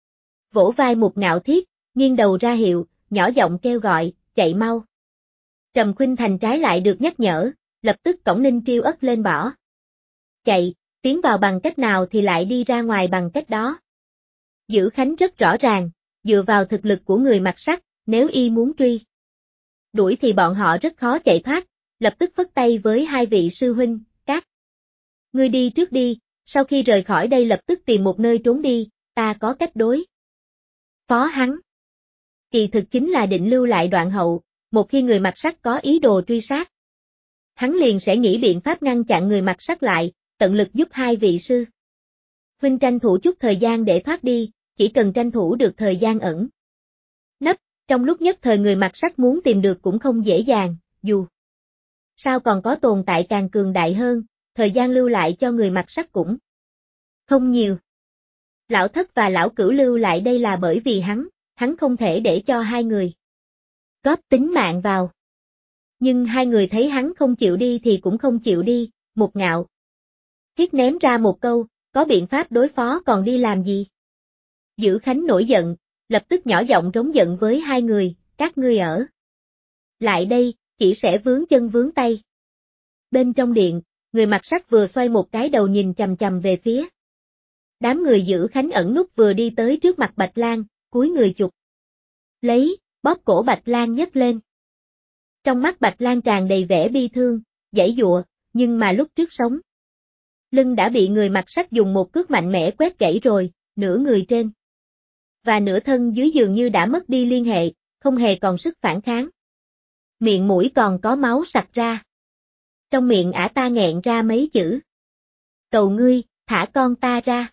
Vỗ vai Mục Ngạo Thiết, nghiêng đầu ra hiệu, nhỏ giọng kêu gọi, chạy mau. Trầm Khuynh Thành trái lại được nhắc nhở, lập tức cõng Ninh Triêu ất lên bỏ. Chạy, tiến vào bằng cách nào thì lại đi ra ngoài bằng cách đó. Dữ Khánh rất rõ ràng, dựa vào thực lực của người mặc sắt, nếu y muốn truy đuổi thì bọn họ rất khó chạy thoát, lập tức phất tay với hai vị sư huynh, các ngươi đi trước đi, sau khi rời khỏi đây lập tức tìm một nơi trốn đi, ta có cách đối phó hắn. Kỳ thực chính là định lưu lại đoạn hậu, một khi người mặc sắt có ý đồ truy sát. Hắn liền sẽ nghĩ biện pháp ngăn chặn người mặc sắt lại, tận lực giúp hai vị sư huynh tranh thủ chút thời gian để thoát đi, chỉ cần tranh thủ được thời gian ẩn nấp, trong lúc nhất thời người mặc sắt muốn tìm được cũng không dễ dàng, dù sao còn có tồn tại càng cường đại hơn, thời gian lưu lại cho người mặc sắt cũng không nhiều. Lão Thất và Lão Cửu lưu lại đây là bởi vì hắn không thể để cho hai người góp tính mạng vào. Nhưng hai người thấy hắn không chịu đi thì cũng không chịu đi, Một Ngạo Thiết ném ra một câu, có biện pháp đối phó còn đi làm gì? Dữ Khánh nổi giận, lập tức nhỏ giọng rống giận với hai người, các ngươi ở lại đây, chỉ sẽ vướng chân vướng tay. Bên trong điện, người mặc sắt vừa xoay một cái đầu nhìn chằm chằm về phía. Đám người Dữ Khánh ẩn núp vừa đi tới trước mặt Bạch Lang, cúi người chụp lấy, bóp cổ Bạch Lang nhấc lên. Trong mắt Bạch Lang tràn đầy vẻ bi thương, giãy giụa, nhưng mà lúc trước sống lưng đã bị người mặc sắt dùng một cước mạnh mẽ quét gãy rồi, nửa người trên và nửa thân dưới dường như đã mất đi liên hệ, không hề còn sức phản kháng. Miệng mũi còn có máu sặc ra. Trong miệng ả ta nghẹn ra mấy chữ. Cầu ngươi, thả con ta ra.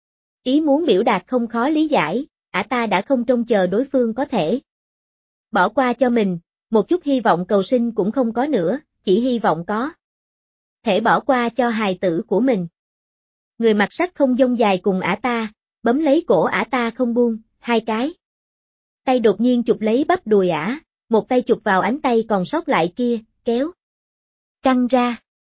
Ý muốn biểu đạt không khó lý giải, ả ta đã không trông chờ đối phương có thể bỏ qua cho mình, một chút hy vọng cầu sinh cũng không có nữa, chỉ hy vọng có thể bỏ qua cho hài tử của mình. Người mặc sắt không dông dài cùng ả ta, bấm lấy cổ ả ta không buông, hai cái tay đột nhiên chụp lấy bắp đùi ả, một tay chụp vào ánh tay còn sót lại kia, kéo căng ra.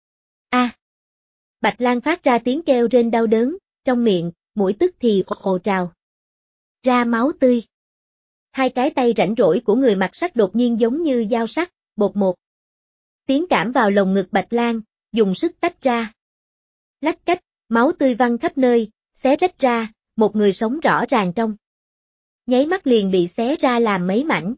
A! Bạch Lang phát ra tiếng kêu rên đau đớn, trong miệng, mũi tức thì ồ trào ra máu tươi. Hai cái tay rảnh rỗi của người mặc sắt đột nhiên giống như dao sắc, bột một tiếng cảm vào lồng ngực Bạch Lang, dùng sức tách ra. Lách cách, máu tươi văng khắp nơi, xé rách ra, một người sống rõ ràng trong nháy mắt liền bị xé ra làm mấy mảnh.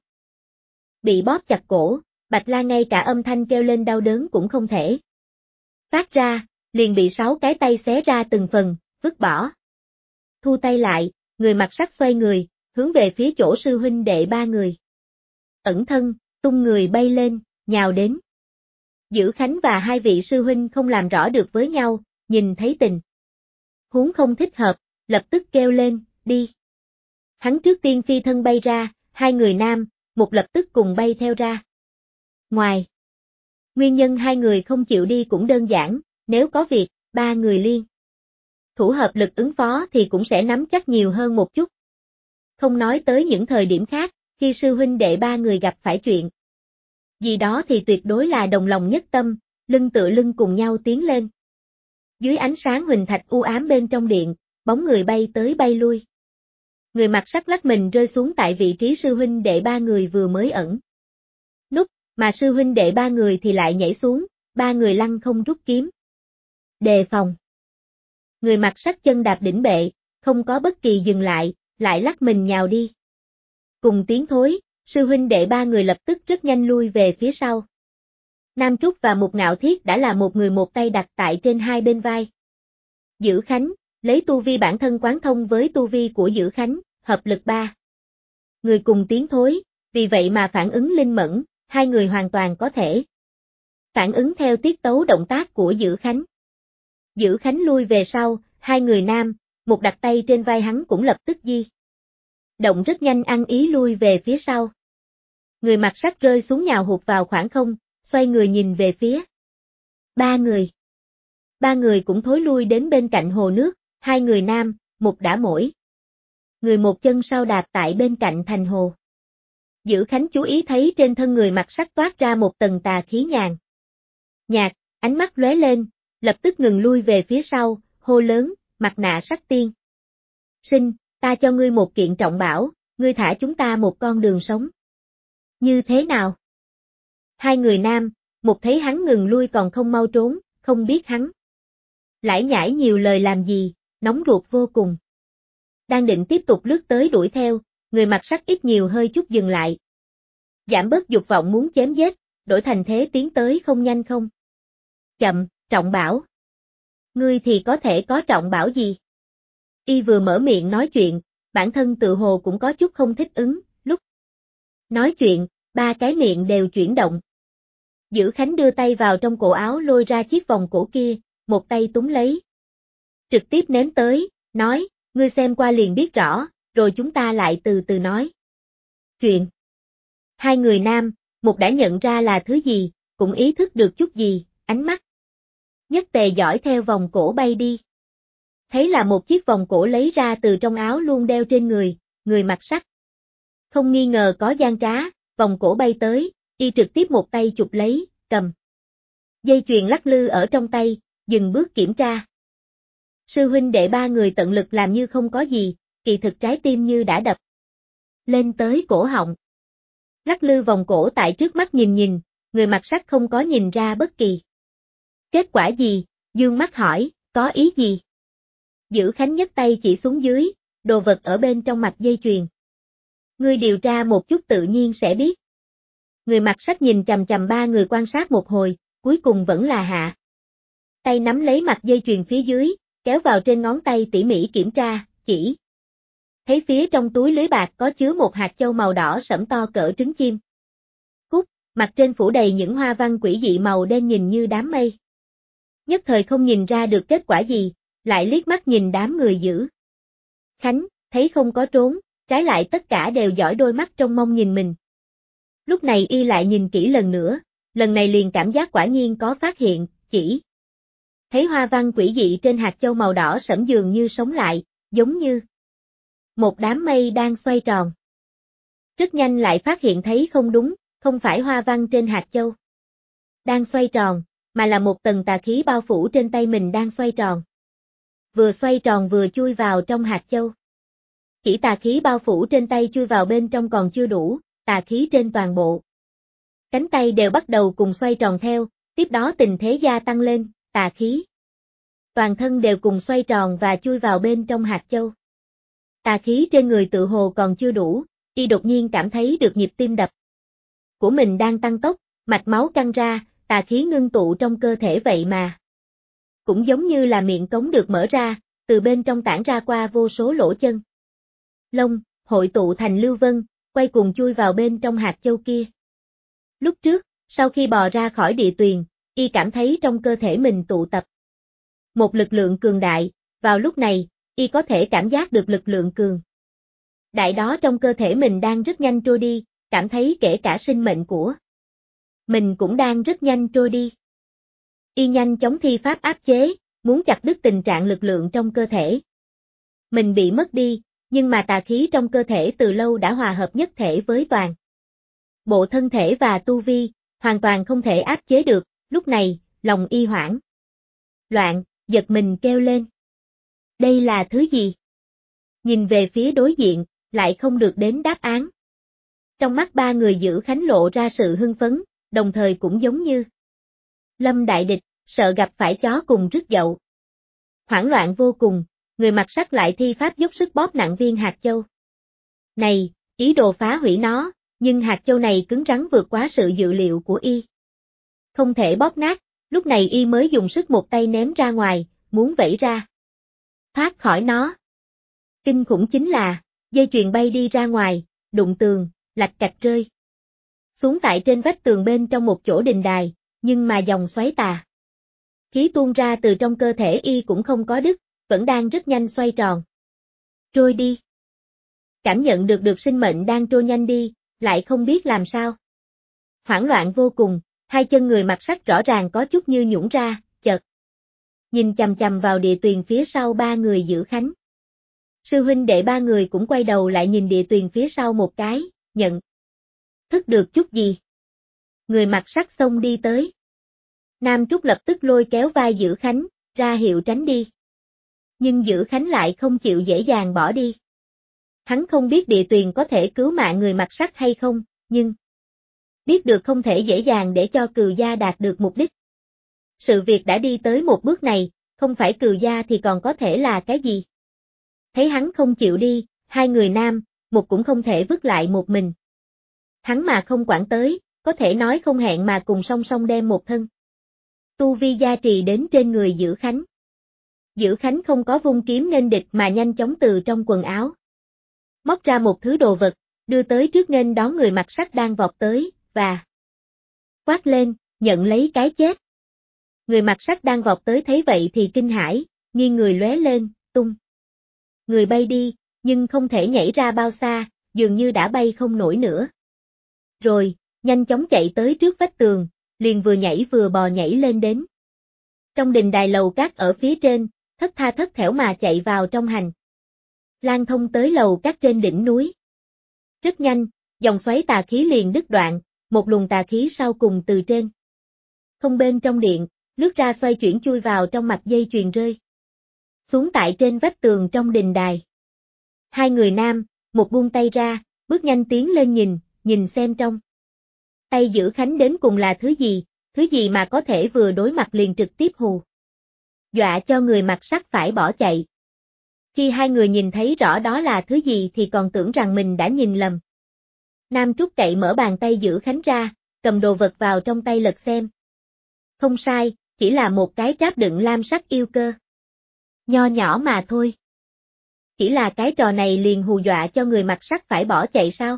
Bị bóp chặt cổ, Bạch Lang ngay cả âm thanh kêu lên đau đớn cũng không thể phát ra, liền bị 6 cái tay xé ra từng phần, vứt bỏ. Thu tay lại, người mặc sắt xoay người, hướng về phía chỗ sư huynh đệ ba người. Ẩn thân, tung người bay lên, nhào đến. Dữ Khánh và hai vị sư huynh không làm rõ được với nhau, nhìn thấy tình huống không thích hợp, lập tức kêu lên, đi. Hắn trước tiên phi thân bay ra, hai người nam, một lập tức cùng bay theo ra. Ngoài nguyên nhân hai người không chịu đi cũng đơn giản, nếu có việc, ba người liên thủ hợp lực ứng phó thì cũng sẽ nắm chắc nhiều hơn một chút. Không nói tới những thời điểm khác, khi sư huynh đệ ba người gặp phải chuyện gì đó thì tuyệt đối là đồng lòng nhất tâm, lưng tựa lưng cùng nhau tiến lên. Dưới ánh sáng huỳnh thạch u ám bên trong điện, bóng người bay tới bay lui. Người mặc sắt lắc mình rơi xuống tại vị trí sư huynh đệ ba người vừa mới ẩn núp, mà sư huynh đệ ba người thì lại nhảy xuống, ba người lăng không rút kiếm. Đề phòng. Người mặc sắt chân đạp đỉnh bệ, không có bất kỳ dừng lại, lại lắc mình nhào đi. Cùng tiếng thối, sư huynh đệ ba người lập tức rất nhanh lui về phía sau. Nam Trúc và Mục Ngạo Thiết đã là một người một tay đặt tại trên hai bên vai. Dữ Khánh, lấy tu vi bản thân quán thông với tu vi của Dữ Khánh, hợp lực ba người cùng tiếng thối, vì vậy mà phản ứng linh mẫn, hai người hoàn toàn có thể phản ứng theo tiết tấu động tác của Dữ Khánh. Dữ Khánh lui về sau, hai người nam, một đặt tay trên vai hắn cũng lập tức di động rất nhanh ăn ý lui về phía sau. Người mặc sắt rơi xuống nhào hụt vào khoảng không, xoay người nhìn về phía ba người. Ba người cũng thối lui đến bên cạnh hồ nước, hai người nam, một đã mỗi người một chân sau đạp tại bên cạnh thành hồ. Dữ Khánh chú ý thấy trên thân người mặc sắc toát ra một tầng tà khí nhàn nhạt, ánh mắt lóe lên, lập tức ngừng lui về phía sau, hô lớn, mặt nạ sắc tiên. Sinh, ta cho ngươi một kiện trọng bảo, ngươi thả chúng ta một con đường sống. Như thế nào? Hai người nam, một thấy hắn ngừng lui còn không mau trốn, không biết hắn lải nhải nhiều lời làm gì, nóng ruột vô cùng. Đang định tiếp tục lướt tới đuổi theo, người mặc sắc ít nhiều hơi chút dừng lại. Giảm bớt dục vọng muốn chém giết, đổi thành thế tiến tới không nhanh không chậm, trọng bảo. Ngươi thì có thể có trọng bảo gì? Y vừa mở miệng nói chuyện, bản thân tự hồ cũng có chút không thích ứng, lúc nói chuyện, ba cái miệng đều chuyển động. Dữ Khánh đưa tay vào trong cổ áo lôi ra chiếc vòng cổ kia, một tay túng lấy. Trực tiếp ném tới, nói, ngươi xem qua liền biết rõ, rồi chúng ta lại từ từ nói. Chuyện. Hai người nam, một đã nhận ra là thứ gì, cũng ý thức được chút gì, ánh mắt. Nhất tề dõi theo vòng cổ bay đi. Thấy là một chiếc vòng cổ lấy ra từ trong áo luôn đeo trên người mặc sắc. Không nghi ngờ có gian trá, vòng cổ bay tới, y trực tiếp một tay chụp lấy, cầm. Dây chuyền lắc lư ở trong tay, dừng bước kiểm tra. Sư huynh đệ ba người tận lực làm như không có gì, kỳ thực trái tim như đã đập lên tới cổ họng. Lắc lư vòng cổ tại trước mắt nhìn, người mặc sắc không có nhìn ra bất kỳ kết quả gì, dương mắt hỏi, có ý gì? Dữ Khánh nhấc tay chỉ xuống dưới, đồ vật ở bên trong mặt dây chuyền. Ngươi điều tra một chút tự nhiên sẽ biết. Người mặc sắc nhìn chằm chằm ba người quan sát một hồi, cuối cùng vẫn là hạ. Tay nắm lấy mặt dây chuyền phía dưới, kéo vào trên ngón tay tỉ mỉ kiểm tra, chỉ. Thấy phía trong túi lưới bạc có chứa một hạt châu màu đỏ sẫm to cỡ trứng chim. Cúc, mặt trên phủ đầy những hoa văn quỷ dị màu đen nhìn như đám mây. Nhất thời không nhìn ra được kết quả gì, lại liếc mắt nhìn đám người Dữ Khánh, thấy không có trốn, trái lại tất cả đều dõi đôi mắt trong mong nhìn mình. Lúc này y lại nhìn kỹ lần nữa, lần này liền cảm giác quả nhiên có phát hiện, chỉ thấy hoa văn quỷ dị trên hạt châu màu đỏ sẫm dường như sống lại, giống như một đám mây đang xoay tròn. Rất nhanh lại phát hiện thấy không đúng, không phải hoa văn trên hạt châu đang xoay tròn, mà là một tầng tà khí bao phủ trên tay mình đang xoay tròn. Vừa xoay tròn vừa chui vào trong hạt châu. Chỉ tà khí bao phủ trên tay chui vào bên trong còn chưa đủ, tà khí trên toàn bộ cánh tay đều bắt đầu cùng xoay tròn theo, tiếp đó tình thế gia tăng lên, tà khí toàn thân đều cùng xoay tròn và chui vào bên trong hạt châu. Tà khí trên người tự hồ còn chưa đủ, y đột nhiên cảm thấy được nhịp tim đập của mình đang tăng tốc, mạch máu căng ra, tà khí ngưng tụ trong cơ thể vậy mà. Cũng giống như là miệng cống được mở ra, từ bên trong tản ra qua vô số lỗ chân lông, hội tụ thành lưu vân, quay cuồng chui vào bên trong hạt châu kia. Lúc trước, sau khi bò ra khỏi địa tuyền, y cảm thấy trong cơ thể mình tụ tập một lực lượng cường đại, vào lúc này, y có thể cảm giác được lực lượng cường đại đó trong cơ thể mình đang rất nhanh trôi đi, cảm thấy kể cả sinh mệnh của mình cũng đang rất nhanh trôi đi. Y nhanh chóng thi pháp áp chế, muốn chặt đứt tình trạng lực lượng trong cơ thể mình bị mất đi, nhưng mà tà khí trong cơ thể từ lâu đã hòa hợp nhất thể với toàn bộ thân thể và tu vi, hoàn toàn không thể áp chế được, lúc này, lòng y hoảng loạn, giật mình kêu lên. Đây là thứ gì? Nhìn về phía đối diện, lại không được đến đáp án. Trong mắt ba người Dữ Khánh lộ ra sự hưng phấn, đồng thời cũng giống như lâm đại địch, sợ gặp phải chó cùng rứt dậu. Hoảng loạn vô cùng, người mặc sắc lại thi pháp dốc sức bóp nặng viên hạt châu. Này, ý đồ phá hủy nó, nhưng hạt châu này cứng rắn vượt quá sự dự liệu của y. Không thể bóp nát, lúc này y mới dùng sức một tay ném ra ngoài, muốn vẩy ra. Thoát khỏi nó. Kinh khủng chính là, dây chuyền bay đi ra ngoài, đụng tường, lạch cạch rơi xuống tại trên vách tường bên trong một chỗ đình đài, nhưng mà dòng xoáy tà khí tuôn ra từ trong cơ thể y cũng không có đứt, vẫn đang rất nhanh xoay tròn. Trôi đi. Cảm nhận được sinh mệnh đang trôi nhanh đi, lại không biết làm sao. Hoảng loạn vô cùng, hai chân người mặc sắc rõ ràng có chút như nhũn ra, chợt nhìn chằm chằm vào địa tuyền phía sau ba người Dữ Khánh. Sư huynh đệ ba người cũng quay đầu lại nhìn địa tuyền phía sau một cái, nhận Thức được chút gì? Người mặc sắt xông đi tới. Nam Trúc lập tức lôi kéo vai Dữ Khánh, ra hiệu tránh đi. Nhưng Dữ Khánh lại không chịu dễ dàng bỏ đi. Hắn không biết địa tuyền có thể cứu mạng người mặc sắt hay không, nhưng biết được không thể dễ dàng để cho Cừu gia đạt được mục đích. Sự việc đã đi tới một bước này, không phải Cừu gia thì còn có thể là cái gì? Thấy hắn không chịu đi, hai người nam, một cũng không thể vứt lại một mình. Hắn mà không quản tới, có thể nói không hẹn mà cùng song song đem một thân tu vi gia trì đến trên người Dữ Khánh. Dữ Khánh không có vung kiếm nghênh địch mà nhanh chóng từ trong quần áo móc ra một thứ đồ vật, đưa tới trước nghênh đón người mặc sắt đang vọt tới, và quát lên, nhận lấy cái chết. Người mặc sắt đang vọt tới thấy vậy thì kinh hãi, nghiêng người lóe lên, tung. Người bay đi, nhưng không thể nhảy ra bao xa, dường như đã bay không nổi nữa. Rồi, nhanh chóng chạy tới trước vách tường, liền vừa nhảy vừa bò nhảy lên đến. Trong đình đài lầu cát ở phía trên, thất tha thất thểu mà chạy vào trong hành lang thông tới lầu cát trên đỉnh núi. Rất nhanh, dòng xoáy tà khí liền đứt đoạn, một luồng tà khí sau cùng từ trên không bên trong điện, lướt ra xoay chuyển chui vào trong mặt dây chuyền rơi xuống tại trên vách tường trong đình đài. Hai người nam, một buông tay ra, bước nhanh tiến lên nhìn xem trong tay Dữ Khánh đến cùng là thứ gì mà có thể vừa đối mặt liền trực tiếp hù dọa cho người mặc sắt phải bỏ chạy. Khi hai người nhìn thấy rõ đó là thứ gì thì còn tưởng rằng mình đã nhìn lầm. Nam Trúc cậy mở bàn tay Dữ Khánh ra, cầm đồ vật vào trong tay lật xem. Không sai, chỉ là một cái tráp đựng lam sắc yêu cơ. Nho nhỏ mà thôi. Chỉ là cái trò này liền hù dọa cho người mặc sắt phải bỏ chạy sao?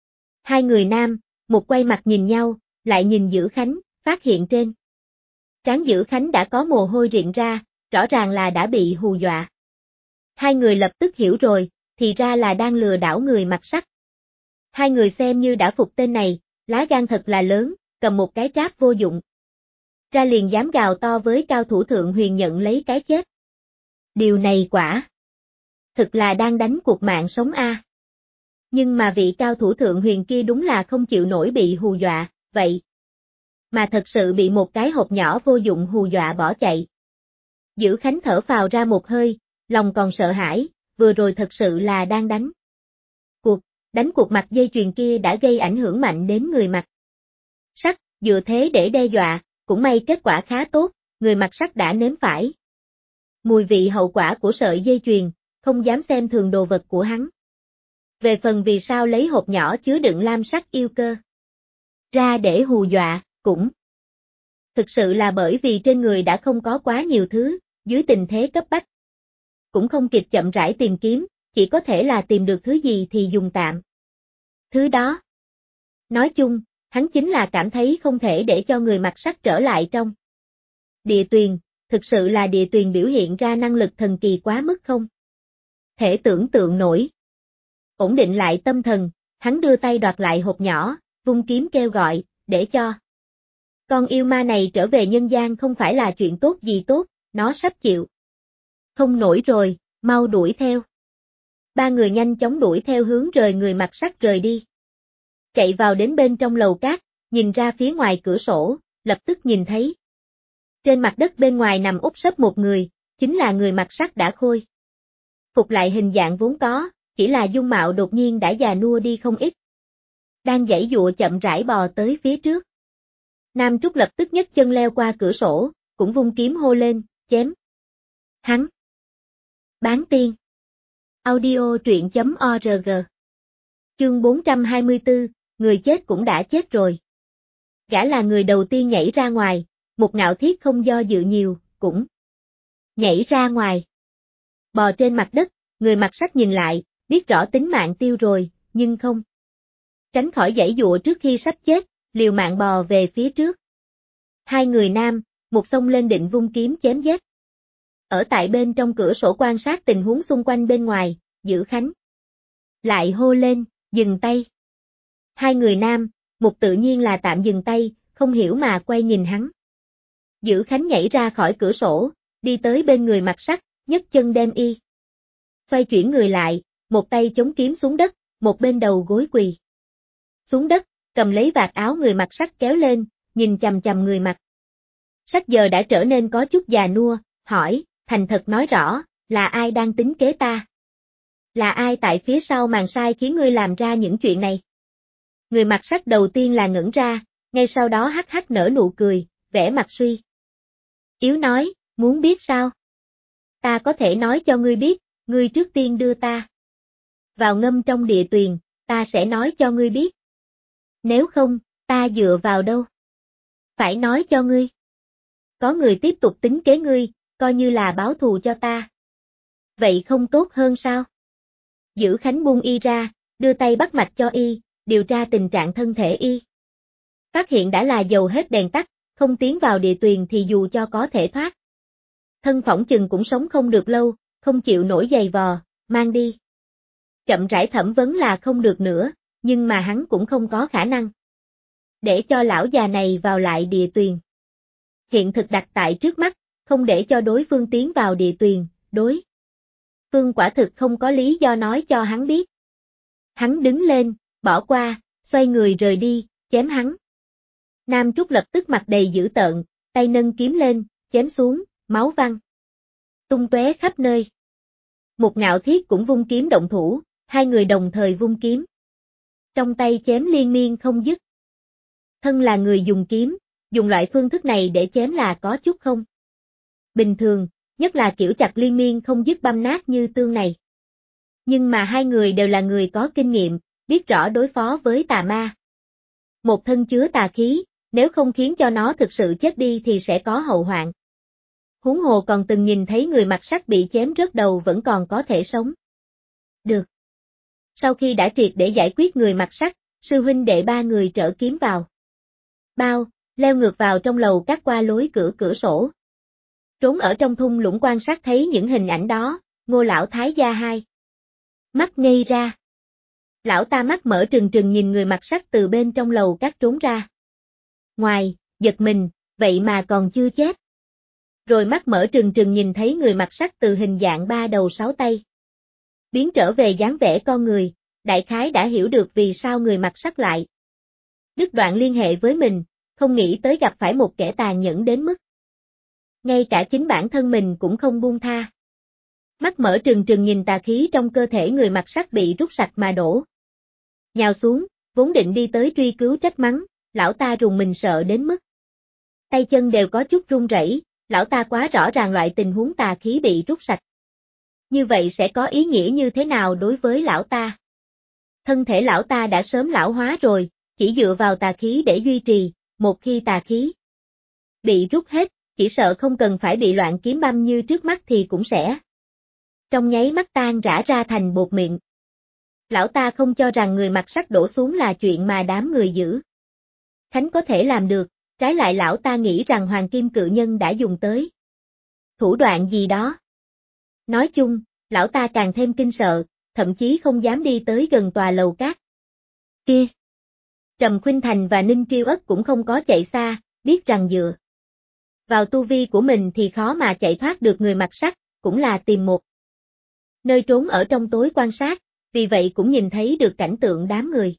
Hai người nam, một quay mặt nhìn nhau, lại nhìn Dữ Khánh, phát hiện trên trán Dữ Khánh đã có mồ hôi rịn ra, rõ ràng là đã bị hù dọa. Hai người lập tức hiểu rồi, thì ra là đang lừa đảo người mặc sắt. Hai người xem như đã phục tên này, lá gan thật là lớn, cầm một cái tráp vô dụng ra liền dám gào to với cao thủ thượng huyền nhận lấy cái chết. Điều này quả thực là đang đánh cuộc mạng sống a. Nhưng mà vị cao thủ thượng huyền kia đúng là không chịu nổi bị hù dọa, vậy mà thật sự bị một cái hộp nhỏ vô dụng hù dọa bỏ chạy. Dữ Khánh thở phào ra một hơi, lòng còn sợ hãi, vừa rồi thật sự là đang đánh cuộc mặt dây chuyền kia đã gây ảnh hưởng mạnh đến người mặc sắt, dựa thế để đe dọa, cũng may kết quả khá tốt, người mặc sắt đã nếm phải mùi vị hậu quả của sợi dây chuyền, không dám xem thường đồ vật của hắn. Về phần vì sao lấy hộp nhỏ chứa đựng lam sắc yêu cơ ra để hù dọa, cũng thực sự là bởi vì trên người đã không có quá nhiều thứ, dưới tình thế cấp bách cũng không kịp chậm rãi tìm kiếm, chỉ có thể là tìm được thứ gì thì dùng tạm thứ đó. Nói chung, hắn chính là cảm thấy không thể để cho người mặc sắt trở lại trong địa tuyền, thực sự là địa tuyền biểu hiện ra năng lực thần kỳ quá mức không thể tưởng tượng nổi. Ổn định lại tâm thần, hắn đưa tay đoạt lại hộp nhỏ, vung kiếm kêu gọi, để cho con yêu ma này trở về nhân gian không phải là chuyện tốt gì tốt, nó sắp chịu không nổi rồi, mau đuổi theo. Ba người nhanh chóng đuổi theo hướng rời người mặc sắt rời đi. Chạy vào đến bên trong lầu cát, nhìn ra phía ngoài cửa sổ, lập tức nhìn thấy trên mặt đất bên ngoài nằm úp sấp một người, chính là người mặc sắt đã khôi phục lại hình dạng vốn có, chỉ là dung mạo đột nhiên đã già nua đi không ít. Đang giãy giụa chậm rãi bò tới phía trước. Nam Trúc lập tức nhấc chân leo qua cửa sổ, cũng vung kiếm hô lên, chém hắn. Bán tiên. Audio truyện.org. Chương 424, người chết cũng đã chết rồi. Gã là người đầu tiên nhảy ra ngoài, một ngạo thiết không do dự nhiều, cũng nhảy ra ngoài. Bò trên mặt đất, người mặc sắt nhìn lại, biết rõ tính mạng tiêu rồi, nhưng không tránh khỏi giãy giụa trước khi sắp chết, liều mạng bò về phía trước. Hai người nam, một xông lên định vung kiếm chém giết. Ở tại bên trong cửa sổ quan sát tình huống xung quanh bên ngoài, Dữ Khánh lại hô lên, dừng tay. Hai người nam, một tự nhiên là tạm dừng tay, không hiểu mà quay nhìn hắn. Dữ Khánh nhảy ra khỏi cửa sổ, đi tới bên người mặc sắt, nhấc chân đem y xoay chuyển người lại, một tay chống kiếm xuống đất, một bên đầu gối quỳ xuống đất, cầm lấy vạt áo người mặc sắt kéo lên, nhìn chằm chằm người mặc sắt giờ đã trở nên có chút già nua, hỏi, thành thật nói rõ, là ai đang tính kế ta? Là ai tại phía sau màn sai khiến ngươi làm ra những chuyện này? Người mặc sắt đầu tiên là ngẩn ra, ngay sau đó hắc hắc nở nụ cười, vẻ mặt suy yếu nói, muốn biết sao? Ta có thể nói cho ngươi biết, ngươi trước tiên đưa ta vào ngâm trong địa tuyền, ta sẽ nói cho ngươi biết. Nếu không, ta dựa vào đâu? Phải nói cho ngươi. Có người tiếp tục tính kế ngươi, coi như là báo thù cho ta. Vậy không tốt hơn sao? Giữ Khánh buông y ra, đưa tay bắt mạch cho y, điều tra tình trạng thân thể y. Phát hiện đã là dầu hết đèn tắt, không tiến vào địa tuyền thì dù cho có thể thoát. Thân phỏng chừng cũng sống không được lâu, không chịu nổi giày vò, mang đi. Chậm rãi thẩm vấn là không được nữa, nhưng mà hắn cũng không có khả năng để cho lão già này vào lại địa tuyền. Hiện thực đặt tại trước mắt, không để cho đối phương tiến vào địa tuyền, đối phương quả thực không có lý do nói cho hắn biết. Hắn đứng lên, bỏ qua, xoay người rời đi, chém hắn. Nam Trúc lập tức mặt đầy dữ tợn, tay nâng kiếm lên, chém xuống, máu văng tung tóe khắp nơi. Một Ngạo Thiết cũng vung kiếm động thủ, hai người đồng thời vung kiếm. Trong tay chém liên miên không dứt. Thân là người dùng kiếm, dùng loại phương thức này để chém là có chút không bình thường, nhất là kiểu chặt liên miên không dứt băm nát như tương này. Nhưng mà hai người đều là người có kinh nghiệm, biết rõ đối phó với tà ma. Một thân chứa tà khí, nếu không khiến cho nó thực sự chết đi thì sẽ có hậu hoạn. Huống hồ còn từng nhìn thấy người mặc sắt bị chém rớt đầu vẫn còn có thể sống được. Sau khi đã triệt để giải quyết người mặc sắt, sư huynh đệ ba người trở kiếm vào bao, leo ngược vào trong lầu các qua lối cửa sổ. Trốn ở trong thung lũng quan sát thấy những hình ảnh đó, Ngô lão thái gia hai mắt ngây ra. Lão ta mắt mở trừng trừng nhìn người mặc sắt từ bên trong lầu các trốn ra ngoài, giật mình, vậy mà còn chưa chết. Rồi mắt mở trừng trừng nhìn thấy người mặc sắt từ hình dạng ba đầu sáu tay biến trở về dáng vẻ con người, đại khái đã hiểu được vì sao người mặc sắt lại đứt đoạn liên hệ với mình, không nghĩ tới gặp phải một kẻ tàn nhẫn đến mức ngay cả chính bản thân mình cũng không buông tha. Mắt mở trừng trừng nhìn tà khí trong cơ thể người mặc sắt bị rút sạch mà đổ nhào xuống, vốn định đi tới truy cứu trách mắng, lão ta rùng mình sợ đến mức tay chân đều có chút run rẩy, lão ta quá rõ ràng loại tình huống tà khí bị rút sạch. Như vậy sẽ có ý nghĩa như thế nào đối với lão ta? Thân thể lão ta đã sớm lão hóa rồi, chỉ dựa vào tà khí để duy trì, một khi tà khí bị rút hết, chỉ sợ không cần phải bị loạn kiếm băm như trước mắt thì cũng sẽ trong nháy mắt tan rã ra thành bột mịn. Lão ta không cho rằng người mặc sắt đổ xuống là chuyện mà đám người giữ Khánh có thể làm được, trái lại lão ta nghĩ rằng Hoàng Kim Cự Nhân đã dùng tới thủ đoạn gì đó. Nói chung, lão ta càng thêm kinh sợ, thậm chí không dám đi tới gần tòa lầu cát kia. Trầm Khuynh Thành và Ninh Triêu Ất cũng không có chạy xa, biết rằng dựa vào tu vi của mình thì khó mà chạy thoát được người mặc sắt, cũng là tìm một nơi trốn ở trong tối quan sát, vì vậy cũng nhìn thấy được cảnh tượng đám người.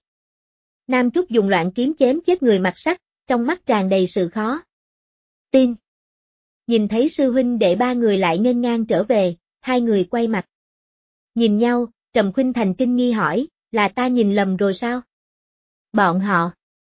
Nam Trúc dùng loạn kiếm chém chết người mặc sắt, trong mắt tràn đầy sự khó tin. Nhìn thấy sư huynh đệ ba người lại nghênh ngang trở về, hai người quay mặt nhìn nhau, Trầm Khuynh Thành kinh nghi hỏi, là ta nhìn lầm rồi sao? Bọn họ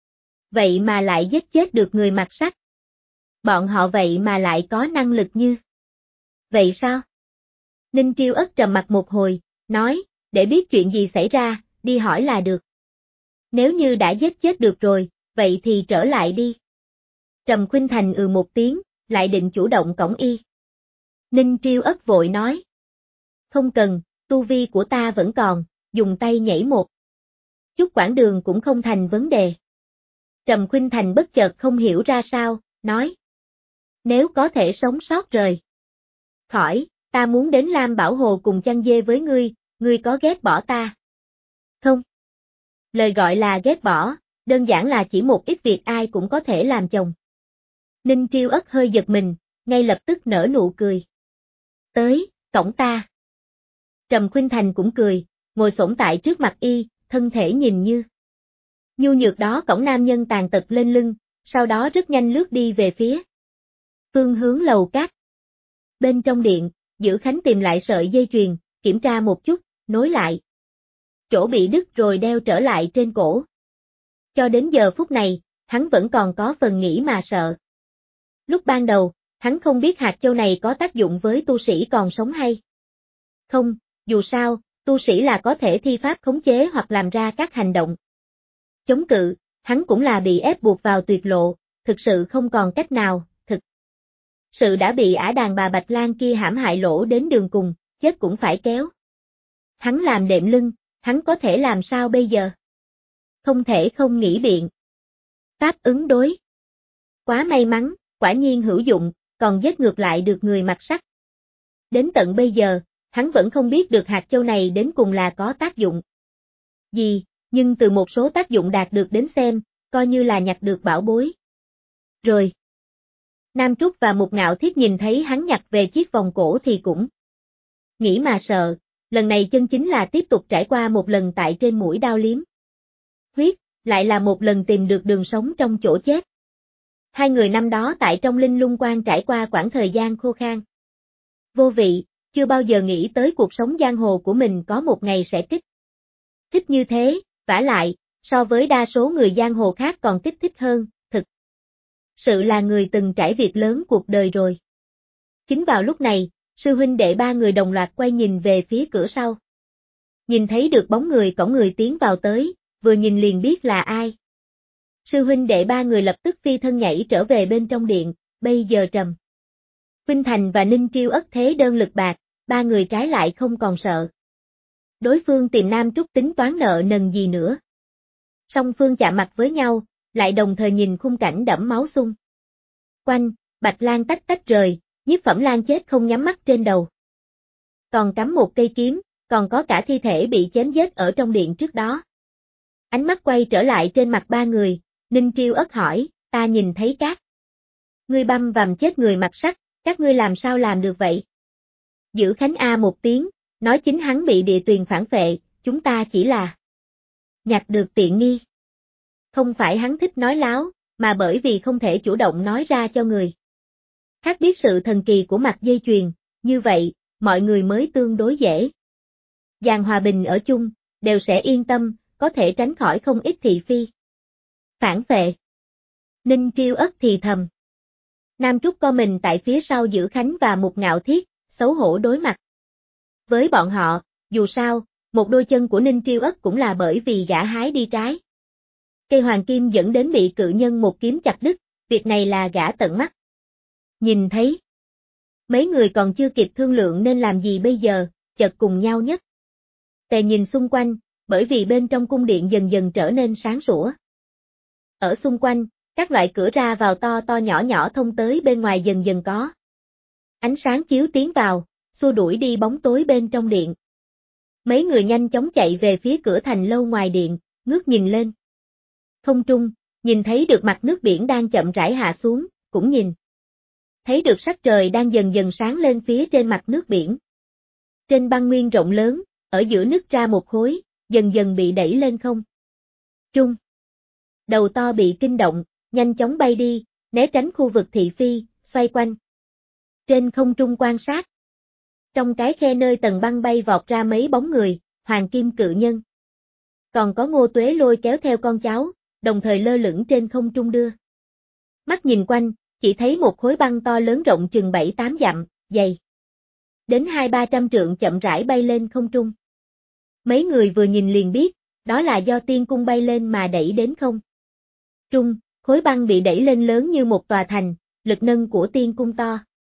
vậy mà lại giết chết được người mặc sắt. Bọn họ vậy mà lại có năng lực như vậy sao? Ninh Triêu Ất trầm mặt một hồi, nói, để biết chuyện gì xảy ra, đi hỏi là được. Nếu như đã giết chết được rồi, vậy thì trở lại đi. Trầm Khuynh Thành một tiếng, lại định chủ động cõng y. Ninh Triêu Ất vội nói, không cần, tu vi của ta vẫn còn, dùng tay nhảy một chút quãng đường cũng không thành vấn đề. Trầm Khuynh Thành bất chợt không hiểu ra sao, nói, nếu có thể sống sót rời khỏi, ta muốn đến Lam Bảo Hồ cùng chăn dê với ngươi có ghét bỏ ta không? Lời gọi là ghét bỏ, đơn giản là chỉ một ít việc ai cũng có thể làm chồng. Ninh Triêu Ất hơi giật mình, ngay lập tức nở nụ cười. Tới, cõng ta. Trầm Khuynh Thành cũng cười, ngồi xổm tại trước mặt y, thân thể nhìn như Nhu nhược đó cõng nam nhân tàn tật lên lưng, sau đó rất nhanh lướt đi về phía phương hướng lầu cát. Bên trong điện, Dữ Khánh tìm lại sợi dây chuyền, kiểm tra một chút, nối lại. Chỗ bị đứt rồi đeo trở lại trên cổ. Cho đến giờ phút này, hắn vẫn còn có phần nghĩ mà sợ. Lúc ban đầu, hắn không biết hạt châu này có tác dụng với tu sĩ còn sống hay không, dù sao, tu sĩ là có thể thi pháp khống chế hoặc làm ra các hành động chống cự, hắn cũng là bị ép buộc vào tuyệt lộ, thực sự không còn cách nào, thực sự đã bị ả đàn bà Bạch Lan kia hãm hại lỗ đến đường cùng, chết cũng phải kéo. Hắn làm đệm lưng, hắn có thể làm sao bây giờ? Không thể không nghĩ biện. Pháp ứng đối. Quá may mắn, quả nhiên hữu dụng, còn giết ngược lại được người mặc sắt. Đến tận bây giờ, hắn vẫn không biết được hạt châu này đến cùng là có tác dụng gì, nhưng từ một số tác dụng đạt được đến xem, coi như là nhặt được bảo bối. Rồi. Nam Trúc và Mục Ngạo Thiết nhìn thấy hắn nhặt về chiếc vòng cổ thì cũng nghĩ mà sợ, lần này chân chính là tiếp tục trải qua một lần tại trên mũi đao liếm huyết, lại là một lần tìm được đường sống trong chỗ chết. Hai người năm đó tại trong Linh Lung Quan trải qua quãng thời gian khô khan vô vị, chưa bao giờ nghĩ tới cuộc sống giang hồ của mình có một ngày sẽ kích thích như thế, vả lại, so với đa số người giang hồ khác còn kích thích hơn, thực sự là người từng trải việc lớn cuộc đời rồi. Chính vào lúc này, sư huynh đệ ba người đồng loạt quay nhìn về phía cửa sau. Nhìn thấy được bóng người cõng người tiến vào tới, vừa nhìn liền biết là ai. Sư huynh đệ ba người lập tức phi thân nhảy trở về bên trong điện, bây giờ Trầm Khuynh Thành và Ninh Triêu ất thế đơn lực bạc, ba người trái lại không còn sợ. Đối phương tìm Nam Trúc tính toán nợ nần gì nữa. Song phương chạm mặt với nhau, lại đồng thời nhìn khung cảnh đẫm máu xung quanh, Bạch Lan tách tách rời, Nhiếp Phẩm Lan chết không nhắm mắt trên đầu. Còn cắm một cây kiếm, còn có cả thi thể bị chém giết ở trong điện trước đó. Ánh mắt quay trở lại trên mặt ba người, Ninh Triêu ất hỏi, ta nhìn thấy các ngươi băm vằm chết người mặc sắt, các ngươi làm sao làm được vậy? Dữ Khánh A một tiếng, nói chính hắn bị địa tuyền phản phệ, chúng ta chỉ là nhặt được tiện nghi. Không phải hắn thích nói láo, mà bởi vì không thể chủ động nói ra cho người khác biết sự thần kỳ của mặt dây chuyền, như vậy, mọi người mới tương đối dễ dàng hòa bình ở chung, đều sẽ yên tâm, có thể tránh khỏi không ít thị phi. Phản phệ. Ninh Triêu ất thì thầm. Nam Trúc co mình tại phía sau Dữ Khánh và Mục Ngạo Thiết, xấu hổ đối mặt. Với bọn họ, dù sao, một đôi chân của Ninh Triêu ất cũng là bởi vì gã hái đi trái. Cây hoàng kim dẫn đến bị cự nhân một kiếm chặt đứt, việc này là gã tận mắt nhìn thấy. Mấy người còn chưa kịp thương lượng nên làm gì bây giờ, chợt cùng nhau nhất. Tề nhìn xung quanh, bởi vì bên trong cung điện dần dần trở nên sáng sủa. Ở xung quanh, các loại cửa ra vào to to nhỏ nhỏ thông tới bên ngoài dần dần có. Ánh sáng chiếu tiến vào, xua đuổi đi bóng tối bên trong điện. Mấy người nhanh chóng chạy về phía cửa thành lâu ngoài điện, ngước nhìn lên. Không trung, nhìn thấy được mặt nước biển đang chậm rãi hạ xuống, cũng nhìn thấy được sắc trời đang dần dần sáng lên phía trên mặt nước biển. Trên băng nguyên rộng lớn, ở giữa nứt ra một khối, dần dần bị đẩy lên không trung. Đầu to bị kinh động, nhanh chóng bay đi, né tránh khu vực thị phi, xoay quanh. Trên không trung quan sát. Trong cái khe nơi tầng băng bay vọt ra mấy bóng người, hoàng kim cự nhân. Còn có Ngô Tuế lôi kéo theo con cháu, đồng thời lơ lửng trên không trung đưa. Mắt nhìn quanh, chỉ thấy một khối băng to lớn rộng chừng 7-8 dặm, dày. Đến 200-300 trượng chậm rãi bay lên không trung. Mấy người vừa nhìn liền biết, đó là do tiên cung bay lên mà đẩy đến không trung, khối băng bị đẩy lên lớn như một tòa thành, lực nâng của tiên cung to.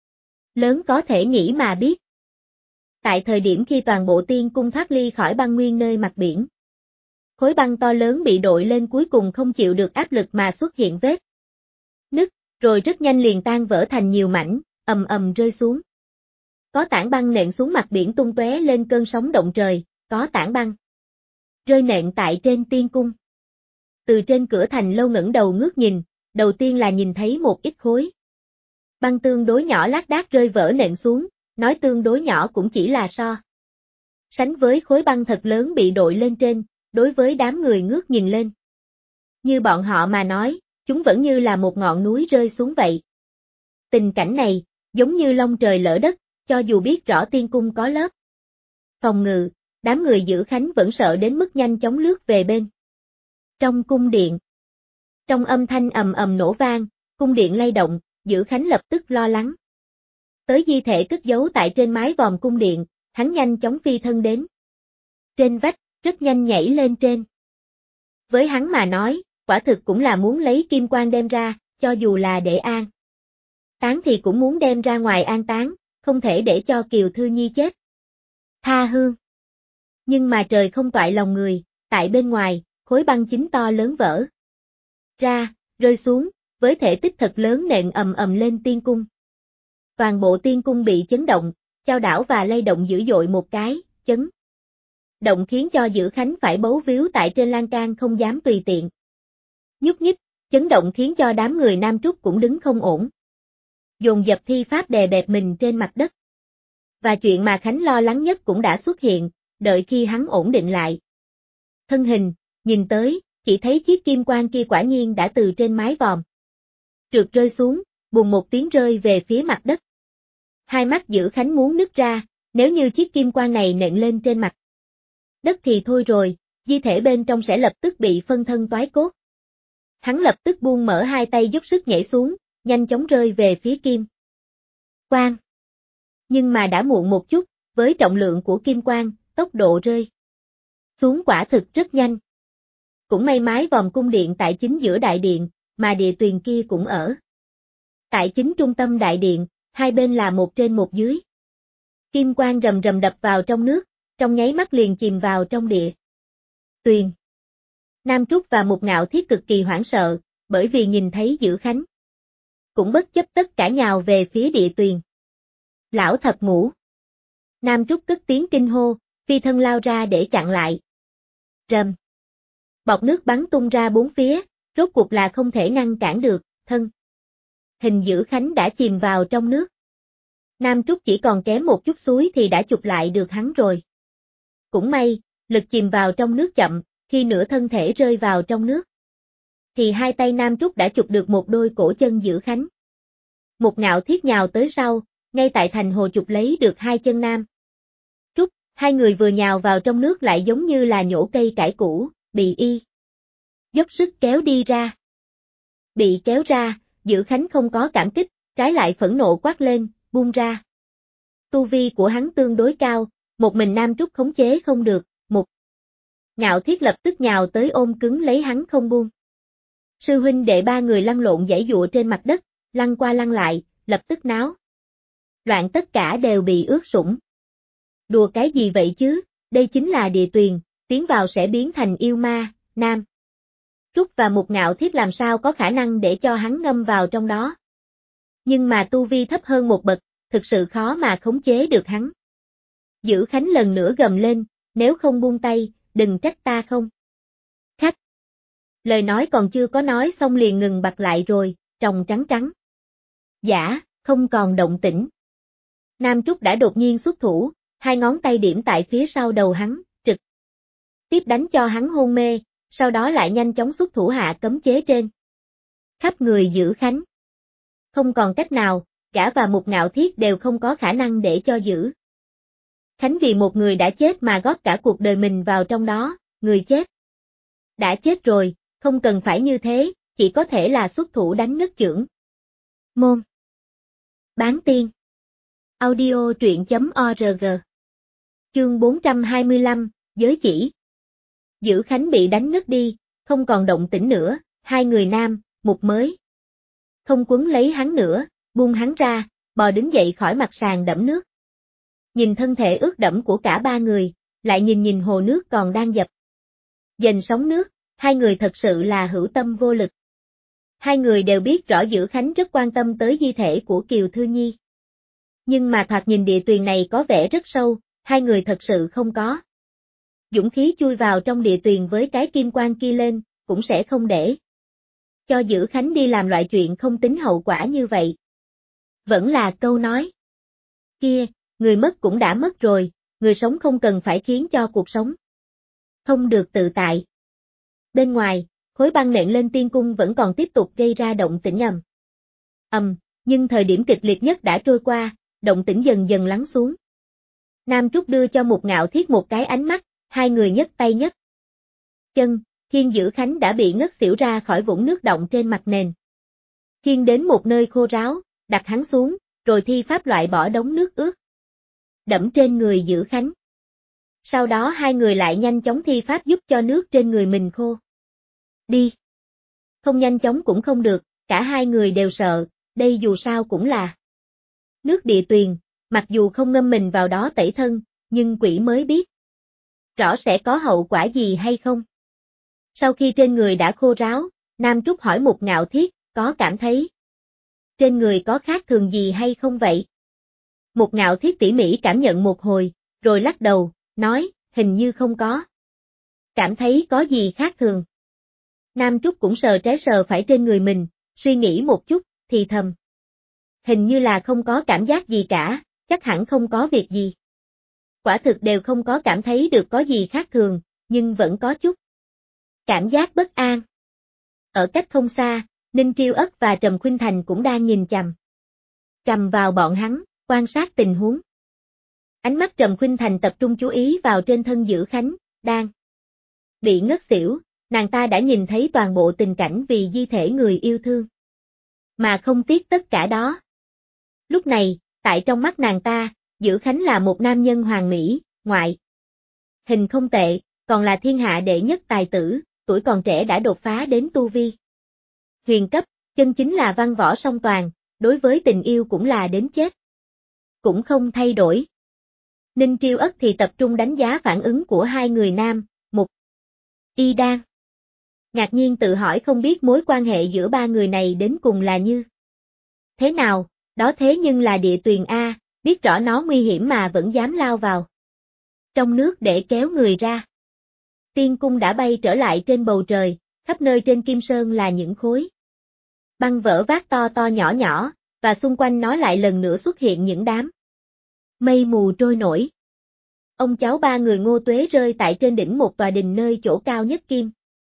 Lớn có thể nghĩ mà biết. Tại thời điểm khi toàn bộ tiên cung thoát ly khỏi băng nguyên nơi mặt biển. Khối băng to lớn bị đội lên cuối cùng không chịu được áp lực mà xuất hiện vết nứt, rồi rất nhanh liền tan vỡ thành nhiều mảnh, ầm ầm rơi xuống. Có tảng băng nện xuống mặt biển tung tóe lên cơn sóng động trời, có tảng băng rơi nện tại trên tiên cung. Từ trên cửa thành lâu ngẩng đầu ngước nhìn, đầu tiên là nhìn thấy một ít khối băng tương đối nhỏ lác đác rơi vỡ nện xuống, nói tương đối nhỏ cũng chỉ là so sánh với khối băng thật lớn bị đội lên trên, đối với đám người ngước nhìn lên. Như bọn họ mà nói, chúng vẫn như là một ngọn núi rơi xuống vậy. Tình cảnh này, giống như long trời lỡ đất, cho dù biết rõ tiên cung có lớp phòng ngự, đám người giữ khánh vẫn sợ đến mức nhanh chóng lướt về bên trong cung điện. Trong âm thanh ầm ầm nổ vang, cung điện lay động, giữ khánh lập tức lo lắng. Tới di thể cất giấu tại trên mái vòm cung điện, hắn nhanh chóng phi thân đến trên vách, rất nhanh nhảy lên trên. Với hắn mà nói, quả thực cũng là muốn lấy kim quan đem ra, cho dù là để an táng thì cũng muốn đem ra ngoài an táng, không thể để cho Kiều Thư Nhi chết tha hương. Nhưng mà trời không toại lòng người, tại bên ngoài, khối băng chính to lớn vỡ ra, rơi xuống, với thể tích thật lớn nện ầm ầm lên tiên cung. Toàn bộ tiên cung bị chấn động, chao đảo và lay động dữ dội một cái, chấn động khiến cho Dữ Khánh phải bấu víu tại trên lan can không dám tùy tiện nhúc nhích, chấn động khiến cho đám người Nam Trúc cũng đứng không ổn. Dồn dập thi pháp đè bẹp mình trên mặt đất. Và chuyện mà Khánh lo lắng nhất cũng đã xuất hiện, đợi khi hắn ổn định lại thân hình, nhìn tới, chỉ thấy chiếc kim quan kia quả nhiên đã từ trên mái vòm trượt rơi xuống, bùng một tiếng rơi về phía mặt đất. Hai mắt Dữ Khánh muốn nứt ra, nếu như chiếc kim quan này nện lên trên mặt đất thì thôi rồi, di thể bên trong sẽ lập tức bị phân thân toái cốt. Hắn lập tức buông mở hai tay dốc sức nhảy xuống, nhanh chóng rơi về phía kim quan. Nhưng mà đã muộn một chút, với trọng lượng của kim quan, tốc độ rơi xuống quả thực rất nhanh. Cũng may mái vòm cung điện tại chính giữa đại điện, mà địa tuyền kia cũng ở tại chính trung tâm đại điện, hai bên là một trên một dưới. Kim quang rầm rầm đập vào trong nước, trong nháy mắt liền chìm vào trong địa tuyền. Nam Trúc và Mục Ngạo Thiết cực kỳ hoảng sợ, bởi vì nhìn thấy Dữ Khánh cũng bất chấp tất cả nhào về phía địa tuyền. Lão thập ngũ. Nam Trúc cất tiếng kinh hô, phi thân lao ra để chặn lại. Rầm. Bọt nước bắn tung ra bốn phía, rốt cuộc là không thể ngăn cản được, thân hình Dữ Khánh đã chìm vào trong nước. Nam Trúc chỉ còn kém một chút suối thì đã chụp lại được hắn rồi. Cũng may, lực chìm vào trong nước chậm, khi nửa thân thể rơi vào trong nước, thì hai tay Nam Trúc đã chụp được một đôi cổ chân Dữ Khánh. Một Ngạo Thiết nhào tới sau, ngay tại thành hồ chụp lấy được hai chân Nam Trúc, hai người vừa nhào vào trong nước lại giống như là nhổ cây cải củ, bị dốc sức kéo đi ra. Bị kéo ra, Dữ Khánh không có cảm kích, trái lại phẫn nộ quát lên, buông ra. Tu vi của hắn tương đối cao, một mình Nam Trúc khống chế không được, Một Ngạo Thiết lập tức nhào tới ôm cứng lấy hắn không buông. Sư huynh đệ ba người lăn lộn giãy giụa trên mặt đất, lăn qua lăn lại, lập tức náo loạn, tất cả đều bị ướt sũng. Đùa cái gì vậy chứ, đây chính là địa tuyền, tiến vào sẽ biến thành yêu ma, Nam Trúc và Mục Ngạo Thiết làm sao có khả năng để cho hắn ngâm vào trong đó. Nhưng mà tu vi thấp hơn một bậc, thực sự khó mà khống chế được hắn. Dữ Khánh lần nữa gầm lên, nếu không buông tay, đừng trách ta không khách. Lời nói còn chưa có nói xong liền ngừng bặt lại rồi, tròng trắng trắng. Giả, không còn động tĩnh. Nam Trúc đã đột nhiên xuất thủ, hai ngón tay điểm tại phía sau đầu hắn, trực tiếp đánh cho hắn hôn mê, sau đó lại nhanh chóng xuất thủ hạ cấm chế trên khắp người Dữ Khánh. Không còn cách nào, gã và Mục Ngạo Thiết đều không có khả năng để cho Dữ Khánh vì một người đã chết mà góp cả cuộc đời mình vào trong đó, người chết đã chết rồi, không cần phải như thế, chỉ có thể là xuất thủ đánh ngất chưởng. Môn Bán tiên Audio truyện.org Chương 425, Giới chỉ. Dữ Khánh bị đánh ngất đi, không còn động tĩnh nữa, hai người Nam, Mục mới không quấn lấy hắn nữa, buông hắn ra, bò đứng dậy khỏi mặt sàn đẫm nước. Nhìn thân thể ướt đẫm của cả ba người, lại nhìn hồ nước còn đang dập dềnh sóng nước, hai người thật sự là hữu tâm vô lực. Hai người đều biết rõ Dữ Khánh rất quan tâm tới di thể của Kiều Thư Nhi. Nhưng mà thoạt nhìn địa tuyền này có vẻ rất sâu, hai người thật sự không có dũng khí chui vào trong địa tuyền với cái kim quan kia lên, cũng sẽ không để cho Dữ Khánh đi làm loại chuyện không tính hậu quả như vậy. Vẫn là câu nói kia, người mất cũng đã mất rồi, người sống không cần phải khiến cho cuộc sống không được tự tại. Bên ngoài, khối băng nện lên tiên cung vẫn còn tiếp tục gây ra động tĩnh nhưng thời điểm kịch liệt nhất đã trôi qua, động tĩnh dần dần lắng xuống. Nam Trúc đưa cho Mục Ngạo Thiết một cái ánh mắt, hai người nhấc tay nhấc chân, khiêng Dữ Khánh đã bị ngất xỉu ra khỏi vũng nước động trên mặt nền. Khiêng đến một nơi khô ráo, đặt hắn xuống, rồi thi pháp loại bỏ đống nước ướt đẫm trên người Dữ Khánh. Sau đó hai người lại nhanh chóng thi pháp giúp cho nước trên người mình khô đi. Không nhanh chóng cũng không được, cả hai người đều sợ, đây dù sao cũng là nước địa tuyền, mặc dù không ngâm mình vào đó tẩy thân, nhưng quỷ mới biết rõ sẽ có hậu quả gì hay không. Sau khi trên người đã khô ráo, Nam Trúc hỏi Mục Ngạo Thiết, có cảm thấy trên người có khác thường gì hay không vậy? Mục Ngạo Thiết tỉ mỉ cảm nhận một hồi, rồi lắc đầu, nói, hình như không có. Cảm thấy có gì khác thường? Nam Trúc cũng sờ trái sờ phải trên người mình, suy nghĩ một chút, thì thầm. Hình như là không có cảm giác gì cả, chắc hẳn không có việc gì. Quả thực đều không có cảm thấy được có gì khác thường, nhưng vẫn có chút cảm giác bất an. Ở cách không xa, Ninh Triêu Ất và Trầm Khuynh Thành cũng đang nhìn chằm vào bọn hắn, quan sát tình huống. Ánh mắt Trầm Khuynh Thành tập trung chú ý vào trên thân Dữ Khánh, đang bị ngất xỉu, nàng ta đã nhìn thấy toàn bộ tình cảnh vì di thể người yêu thương. Mà không tiếc tất cả đó. Lúc này, tại trong mắt nàng ta, Dữ Khánh là một nam nhân hoàn mỹ, ngoại hình không tệ, còn là thiên hạ đệ nhất tài tử, tuổi còn trẻ đã đột phá đến tu vi huyền cấp, chân chính là văn võ song toàn, đối với tình yêu cũng là đến chết cũng không thay đổi. Ninh Triêu Ất thì tập trung đánh giá phản ứng của hai người nam, Mục Y Đan. Ngạc nhiên tự hỏi không biết mối quan hệ giữa ba người này đến cùng là như thế nào, đó thế nhưng là địa tuyền A, biết rõ nó nguy hiểm mà vẫn dám lao vào trong nước để kéo người ra. Tiên cung đã bay trở lại trên bầu trời, khắp nơi trên Kim Sơn là những khối băng vỡ vát to to nhỏ nhỏ, và xung quanh nó lại lần nữa xuất hiện những đám mây mù trôi nổi. Ông cháu ba người Ngô Tuế rơi tại trên đỉnh một tòa đình nơi chỗ cao nhất Kim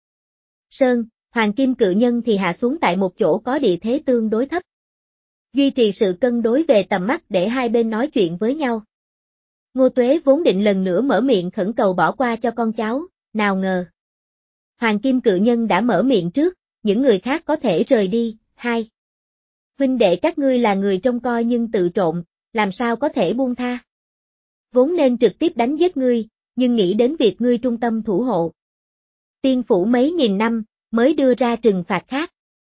Sơn, Hoàng Kim Cự Nhân thì hạ xuống tại một chỗ có địa thế tương đối thấp. Duy trì sự cân đối về tầm mắt để hai bên nói chuyện với nhau. Ngô Tuế vốn định lần nữa mở miệng khẩn cầu bỏ qua cho con cháu, nào ngờ. Hoàng Kim Cự Nhân đã mở miệng trước, những người khác có thể rời đi, hai. Huynh đệ các ngươi là người trông coi nhưng tự trộn, làm sao có thể buông tha. Vốn nên trực tiếp đánh giết ngươi, nhưng nghĩ đến việc ngươi trung tâm thủ hộ tiên phủ mấy nghìn năm, mới đưa ra trừng phạt khác.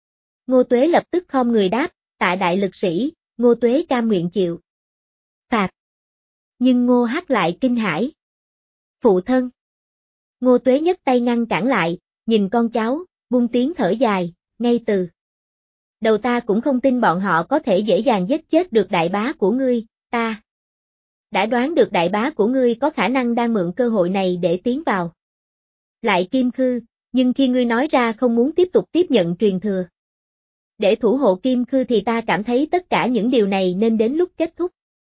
Ngô Tuế lập tức khom người đáp, tạ đại lực sĩ, Ngô Tuế cam nguyện chịu phạt. Nhưng Ngô Hắc lại kinh hãi. Phụ thân. Ngô Tuế nhấc tay ngăn cản lại, nhìn con cháu, buông tiếng thở dài, ngay từ đầu ta cũng không tin bọn họ có thể dễ dàng giết chết được đại bá của ngươi, ta đã đoán được đại bá của ngươi có khả năng đang mượn cơ hội này để tiến vào lại Kim Khư, nhưng khi ngươi nói ra không muốn tiếp tục tiếp nhận truyền thừa để thủ hộ Kim Khư thì ta cảm thấy tất cả những điều này nên đến lúc kết thúc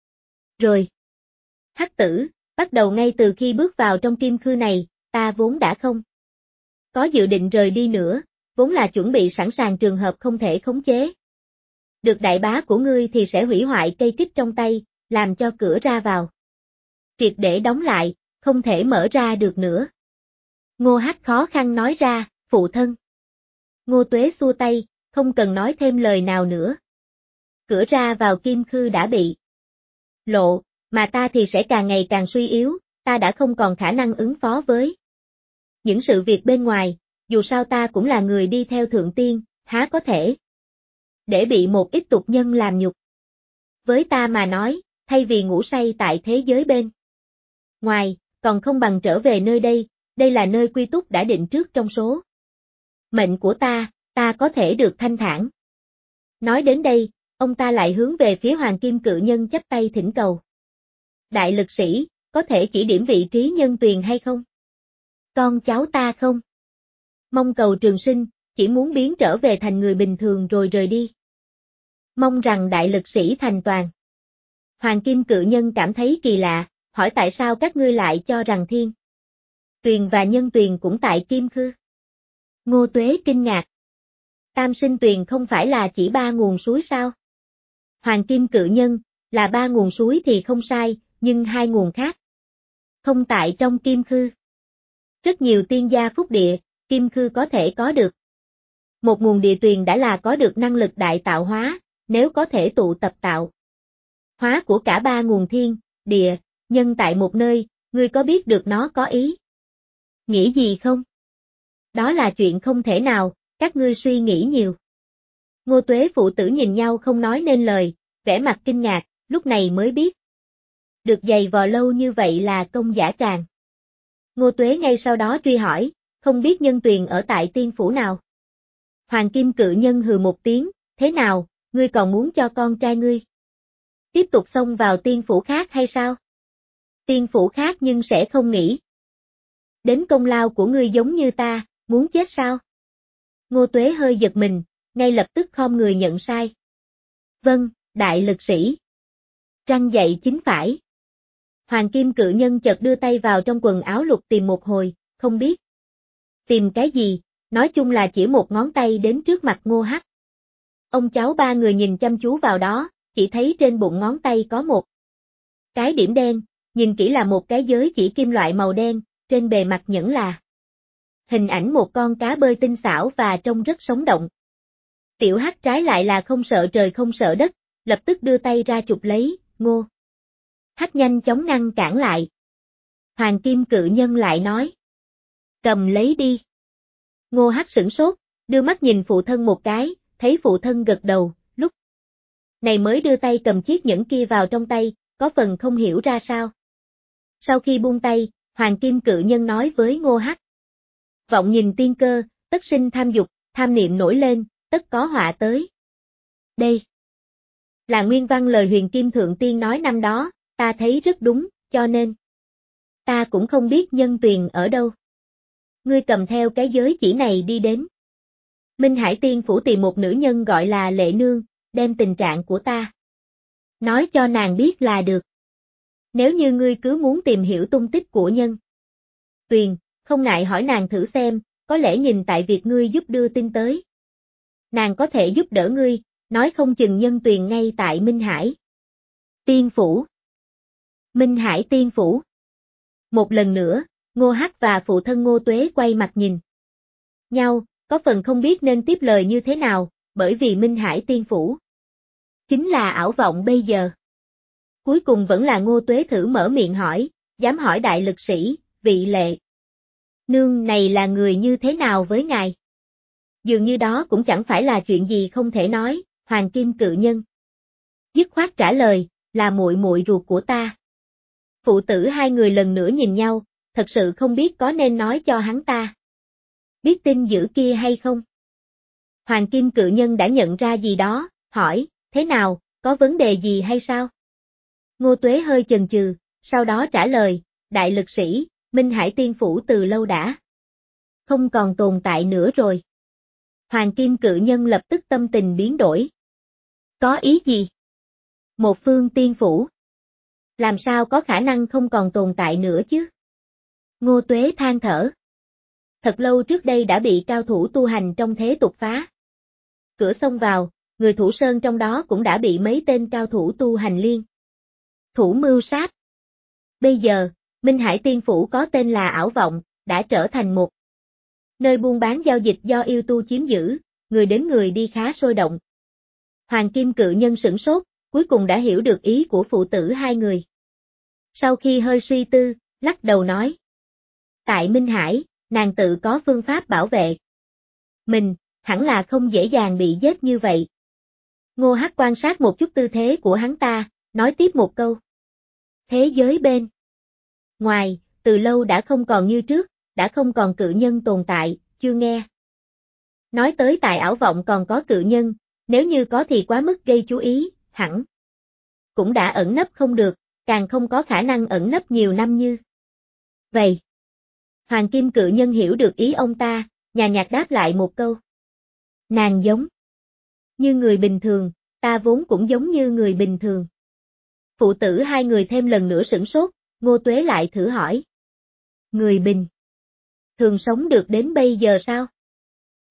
rồi. Hắc tử, bắt đầu ngay từ khi bước vào trong Kim Khư này, ta vốn đã không có dự định rời đi nữa, vốn là chuẩn bị sẵn sàng trường hợp không thể khống chế được đại bá của ngươi thì sẽ hủy hoại cây kích trong tay, làm cho cửa ra vào triệt để đóng lại, không thể mở ra được nữa. Ngô Hắc khó khăn nói ra, phụ thân. Ngô Tuế xua tay, không cần nói thêm lời nào nữa. Cửa ra vào Kim Khư đã bị lộ, mà ta thì sẽ càng ngày càng suy yếu, ta đã không còn khả năng ứng phó với những sự việc bên ngoài, dù sao ta cũng là người đi theo thượng tiên, há có thể để bị một ít tục nhân làm nhục. Với ta mà nói, thay vì ngủ say tại thế giới bên ngoài, còn không bằng trở về nơi đây là nơi quy túc đã định trước trong số mệnh của ta có thể được thanh thản. Nói đến đây, ông ta lại hướng về phía Hoàng Kim Cự Nhân chắp tay thỉnh cầu. Đại lực sĩ, có thể chỉ điểm vị trí nhân tuyền hay không? Con cháu ta không mong cầu trường sinh, chỉ muốn biến trở về thành người bình thường rồi rời đi. Mong rằng đại lực sĩ thành toàn. Hoàng Kim Cự Nhân cảm thấy kỳ lạ, hỏi tại sao các ngươi lại cho rằng thiên tuyền và nhân tuyền cũng tại Kim Khư. Ngô Tuế kinh ngạc. Tam sinh tuyền không phải là chỉ 3 nguồn suối sao? Hoàng kim cự nhân, là 3 nguồn suối thì không sai, nhưng 2 nguồn khác. Không tại trong kim khư. Rất nhiều tiên gia phúc địa, kim khư có thể có được. Một nguồn địa tuyền đã là có được năng lực đại tạo hóa, nếu có thể tụ tập tạo hóa của cả 3 nguồn thiên, địa, nhân tại một nơi, ngươi có biết được nó có ý nghĩ gì không? Đó là chuyện không thể nào, các ngươi suy nghĩ nhiều. Ngô Tuế phụ tử nhìn nhau không nói nên lời, vẻ mặt kinh ngạc, lúc này mới biết. Được giày vò lâu như vậy là công giả tràng. Ngô Tuế ngay sau đó truy hỏi, không biết nhân tuyền ở tại tiên phủ nào. Hoàng kim cự nhân hừ một tiếng, thế nào, ngươi còn muốn cho con trai ngươi tiếp tục xông vào tiên phủ khác hay sao? Tiên phủ khác nhưng sẽ không nghĩ đến công lao của ngươi giống như ta, muốn chết sao? Ngô Tuế hơi giật mình, ngay lập tức khom người nhận sai. Vâng, đại lực sĩ. Răng dạy chính phải. Hoàng kim cự nhân chợt đưa tay vào trong quần áo lục tìm một hồi, không biết tìm cái gì, nói chung là chỉ một ngón tay đến trước mặt Ngô Hắc. Ông cháu 3 người nhìn chăm chú vào đó, chỉ thấy trên bụng ngón tay có một cái điểm đen, nhìn kỹ là một cái giới chỉ kim loại màu đen, trên bề mặt nhẫn là hình ảnh một con cá bơi tinh xảo và trông rất sống động. Tiểu Hắc trái lại là không sợ trời không sợ đất, lập tức đưa tay ra chụp lấy, Ngô Hắc nhanh chóng ngăn cản lại. Hoàng kim cự nhân lại nói, cầm lấy đi. Ngô Hắc sửng sốt, đưa mắt nhìn phụ thân một cái, thấy phụ thân gật đầu, lúc này mới đưa tay cầm chiếc nhẫn kia vào trong tay, có phần không hiểu ra sao. Sau khi buông tay, Hoàng kim cự nhân nói với Ngô Hắc, vọng nhìn tiên cơ, tất sinh tham dục, tham niệm nổi lên, tất có họa tới. Đây là nguyên văn lời Huyền Kim Thượng Tiên nói năm đó, ta thấy rất đúng, cho nên ta cũng không biết nhân tuyền ở đâu. Ngươi cầm theo cái giới chỉ này đi đến Minh Hải Tiên Phủ tìm một nữ nhân gọi là Lệ Nương, đem tình trạng của ta nói cho nàng biết là được. Nếu như ngươi cứ muốn tìm hiểu tung tích của nhân tuyền, không ngại hỏi nàng thử xem, có lẽ nhìn tại việc ngươi giúp đưa tin tới. Nàng có thể giúp đỡ ngươi, nói không chừng nhân tuyền ngay tại Minh Hải Tiên Phủ. Minh Hải Tiên Phủ. Một lần nữa, Ngô Hắc và phụ thân Ngô Tuế quay mặt nhìn nhau, có phần không biết nên tiếp lời như thế nào, bởi vì Minh Hải Tiên Phủ chính là ảo vọng bây giờ. Cuối cùng vẫn là Ngô Tuế thử mở miệng hỏi, dám hỏi đại lực sĩ, vị Lệ Nương này là người như thế nào với ngài? Dường như đó cũng chẳng phải là chuyện gì không thể nói, Hoàng kim cự nhân dứt khoát trả lời, là muội muội ruột của ta. Phụ tử 2 người lần nữa nhìn nhau, thật sự không biết có nên nói cho hắn ta biết tin dữ kia hay không. Hoàng kim cự nhân đã nhận ra gì đó, hỏi, thế nào, có vấn đề gì hay sao? Ngô Tuế hơi chần chừ, sau đó trả lời, đại lực sĩ, Minh Hải Tiên Phủ từ lâu đã không còn tồn tại nữa rồi. Hoàng kim cự nhân lập tức tâm tình biến đổi. Có ý gì? Một phương tiên phủ. Làm sao có khả năng không còn tồn tại nữa chứ? Ngô Tuế than thở. Thật lâu trước đây đã bị cao thủ tu hành trong thế tục phá cửa xông vào, người thủ sơn trong đó cũng đã bị mấy tên cao thủ tu hành liên thủ mưu sát. Bây giờ, Minh Hải Tiên Phủ có tên là Ảo Vọng, đã trở thành một nơi buôn bán giao dịch do yêu tu chiếm giữ, người đến người đi khá sôi động. Hoàng kim cự nhân sửng sốt, cuối cùng đã hiểu được ý của phụ tử 2 người. Sau khi hơi suy tư, lắc đầu nói. Tại Minh Hải, nàng tự có phương pháp bảo vệ mình, hẳn là không dễ dàng bị giết như vậy. Ngô Hắc quan sát một chút tư thế của hắn ta, nói tiếp một câu. Thế giới bên ngoài, từ lâu đã không còn như trước, đã không còn cự nhân tồn tại, chưa nghe. Nói tới tại ảo vọng còn có cự nhân, nếu như có thì quá mức gây chú ý, hẳn cũng đã ẩn nấp không được, càng không có khả năng ẩn nấp nhiều năm như vậy. Hoàng kim cự nhân hiểu được ý ông ta, nhàn nhạt đáp lại một câu. Nàng giống như người bình thường, ta vốn cũng giống như người bình thường. Phụ tử 2 người thêm lần nữa sửng sốt, Ngô Tuế lại thử hỏi. Người bình thường sống được đến bây giờ sao?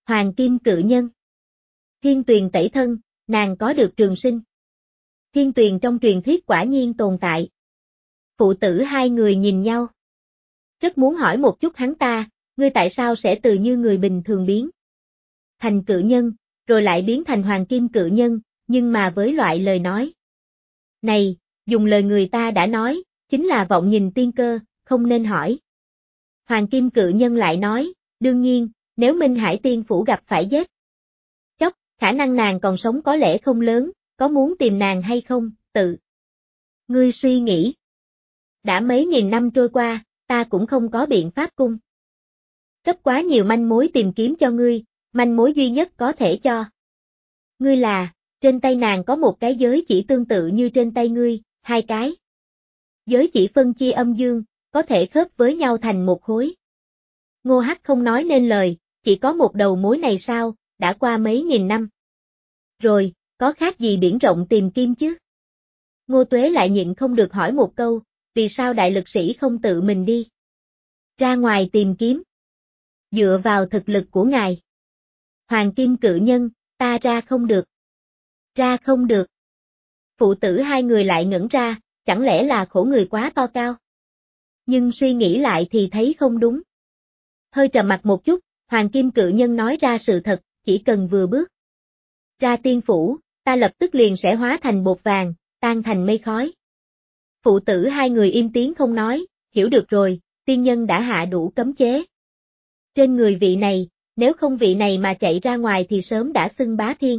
Hoàng kim cự nhân. Thiên tuyền tẩy thân, nàng có được trường sinh. Thiên tuyền trong truyền thuyết quả nhiên tồn tại. Phụ tử hai người nhìn nhau. Rất muốn hỏi một chút hắn ta, ngươi tại sao sẽ từ như người bình thường biến thành cự nhân, rồi lại biến thành hoàng kim cự nhân, nhưng mà với loại lời nói này, dùng lời người ta đã nói, chính là vọng nhìn tiên cơ, không nên hỏi. Hoàng kim cự nhân lại nói, đương nhiên, nếu Minh Hải Tiên Phủ gặp phải giết chóc, khả năng nàng còn sống có lẽ không lớn, có muốn tìm nàng hay không, tự ngươi suy nghĩ. Đã mấy nghìn năm trôi qua, ta cũng không có biện pháp cung cấp quá nhiều manh mối tìm kiếm cho ngươi, manh mối duy nhất có thể cho ngươi là, trên tay nàng có một cái giới chỉ tương tự như trên tay ngươi, hai cái. Giới chỉ phân chia âm dương, có thể khớp với nhau thành một khối. Ngô Hắc không nói nên lời, chỉ có một đầu mối này sao, đã qua mấy nghìn năm. Rồi, có khác gì biển rộng tìm kim chứ? Ngô Tuế lại nhịn không được hỏi một câu, vì sao đại lực sĩ không tự mình đi ra ngoài tìm kiếm? Dựa vào thực lực của ngài. Hoàng kim cự nhân, ta ra không được. Ra không được. Phụ tử hai người lại ngẩn ra, chẳng lẽ là khổ người quá to cao? Nhưng suy nghĩ lại thì thấy không đúng. Hơi trầm mặt một chút, Hoàng kim cự nhân nói ra sự thật, chỉ cần vừa bước ra tiên phủ, ta lập tức liền sẽ hóa thành bột vàng, tan thành mây khói. Phụ tử hai người im tiếng không nói, hiểu được rồi, tiên nhân đã hạ đủ cấm chế. Trên người vị này, nếu không vị này mà chạy ra ngoài thì sớm đã xưng bá thiên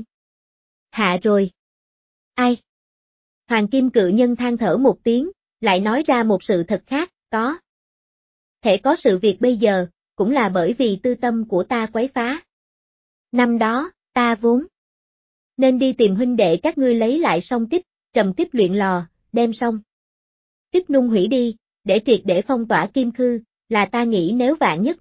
hạ rồi. Ai? Hoàng kim cự nhân than thở một tiếng, lại nói ra một sự thật khác, có thể có sự việc bây giờ, cũng là bởi vì tư tâm của ta quấy phá. Năm đó, ta vốn nên đi tìm huynh đệ các ngươi lấy lại song kích, trầm kích luyện lò, đem xong kích nung hủy đi, để triệt để phong tỏa kim khư, là ta nghĩ nếu vạn nhất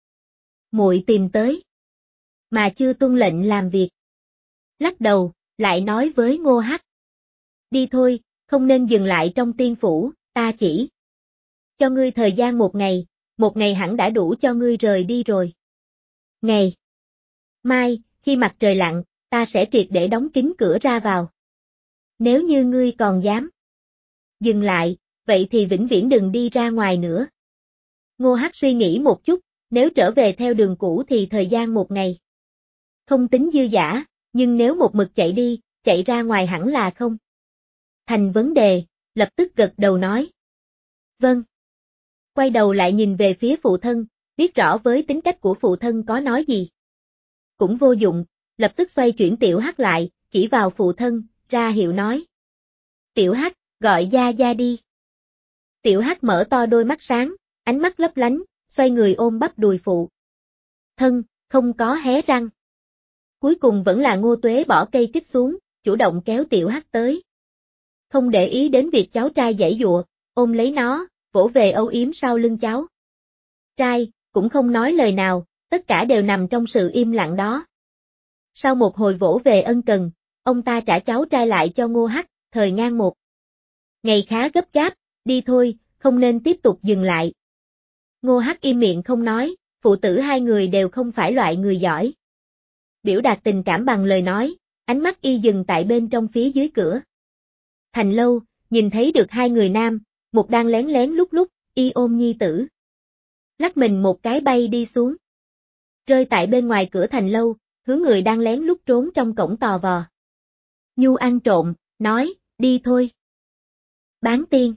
muội tìm tới mà chưa tuân lệnh làm việc. Lắc đầu, lại nói với Ngô Hắc, đi thôi, không nên dừng lại trong tiên phủ, ta chỉ cho ngươi thời gian một ngày hẳn đã đủ cho ngươi rời đi rồi. Ngày mai, khi mặt trời lặn, ta sẽ triệt để đóng kín cửa ra vào. Nếu như ngươi còn dám dừng lại, vậy thì vĩnh viễn đừng đi ra ngoài nữa. Ngô Hắc suy nghĩ một chút, nếu trở về theo đường cũ thì thời gian một ngày không tính dư dả, nhưng nếu một mực chạy đi, chạy ra ngoài hẳn là không thành vấn đề, lập tức gật đầu nói. Vâng. Quay đầu lại nhìn về phía phụ thân, biết rõ với tính cách của phụ thân có nói gì cũng vô dụng, lập tức xoay chuyển Tiểu Hắc lại, chỉ vào phụ thân, ra hiệu nói. Tiểu Hắc, gọi Gia Gia đi. Tiểu Hắc mở to đôi mắt sáng, ánh mắt lấp lánh, xoay người ôm bắp đùi phụ thân, không có hé răng. Cuối cùng vẫn là Ngô Tuế bỏ cây kích xuống, chủ động kéo Tiểu Hắc tới. Không để ý đến việc cháu trai giãy giụa, ôm lấy nó, vỗ về âu yếm sau lưng cháu trai, cũng không nói lời nào, tất cả đều nằm trong sự im lặng đó. Sau một hồi vỗ về ân cần, ông ta trả cháu trai lại cho Ngô Hắc, thời ngang một ngày khá gấp gáp, đi thôi, không nên tiếp tục dừng lại. Ngô Hắc im miệng không nói, phụ tử hai người đều không phải loại người giỏi biểu đạt tình cảm bằng lời nói, ánh mắt y dừng tại bên trong phía dưới cửa thành lâu, nhìn thấy được hai người nam, một đang lén lén lúc lúc, y ôm nhi tử. Lắc mình một cái bay đi xuống. Rơi tại bên ngoài cửa thành lâu, hướng người đang lén lúc trốn trong cổng tò vò. Nhu ăn trộm, nói, đi thôi. Bán tiên.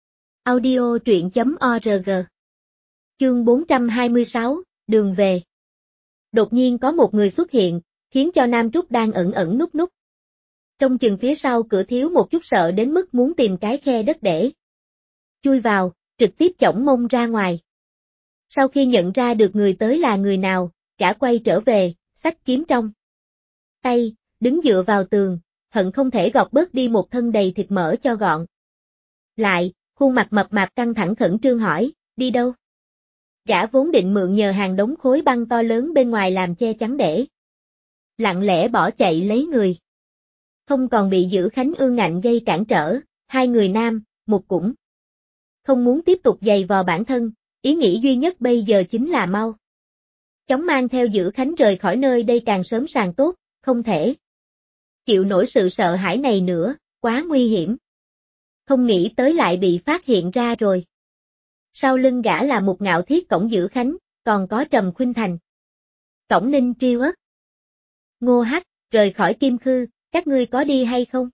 Audio truyện.org. Chương 426, đường về. Đột nhiên có một người xuất hiện, khiến cho Nam Trúc đang ẩn ẩn núp núp. Trong chừng phía sau cửa thiếu một chút sợ đến mức muốn tìm cái khe đất để chui vào, trực tiếp chổng mông ra ngoài. Sau khi nhận ra được người tới là người nào, gã quay trở về, xách kiếm trong tay, đứng dựa vào tường, hận không thể gọt bớt đi một thân đầy thịt mỡ cho gọn. Lại, khuôn mặt mập mạp căng thẳng khẩn trương hỏi, đi đâu? Gã vốn định mượn nhờ hàng đống khối băng to lớn bên ngoài làm che chắn để lặng lẽ bỏ chạy lấy người. Không còn bị Giữ Khánh ương ngạnh gây cản trở, hai người nam, một cũng không muốn tiếp tục giày vò bản thân, ý nghĩ duy nhất bây giờ chính là mau chóng mang theo Dữ Khánh rời khỏi nơi đây càng sớm càng tốt, không thể chịu nổi sự sợ hãi này nữa, quá nguy hiểm. Không nghĩ tới lại bị phát hiện ra rồi. Sau lưng gã là một Ngạo Thiết cổng Dữ Khánh, còn có Trầm Khuynh Thành. Cổng Ninh Triêu Ất. Ngô Hắc, rời khỏi Kim Khư, các ngươi có đi hay không?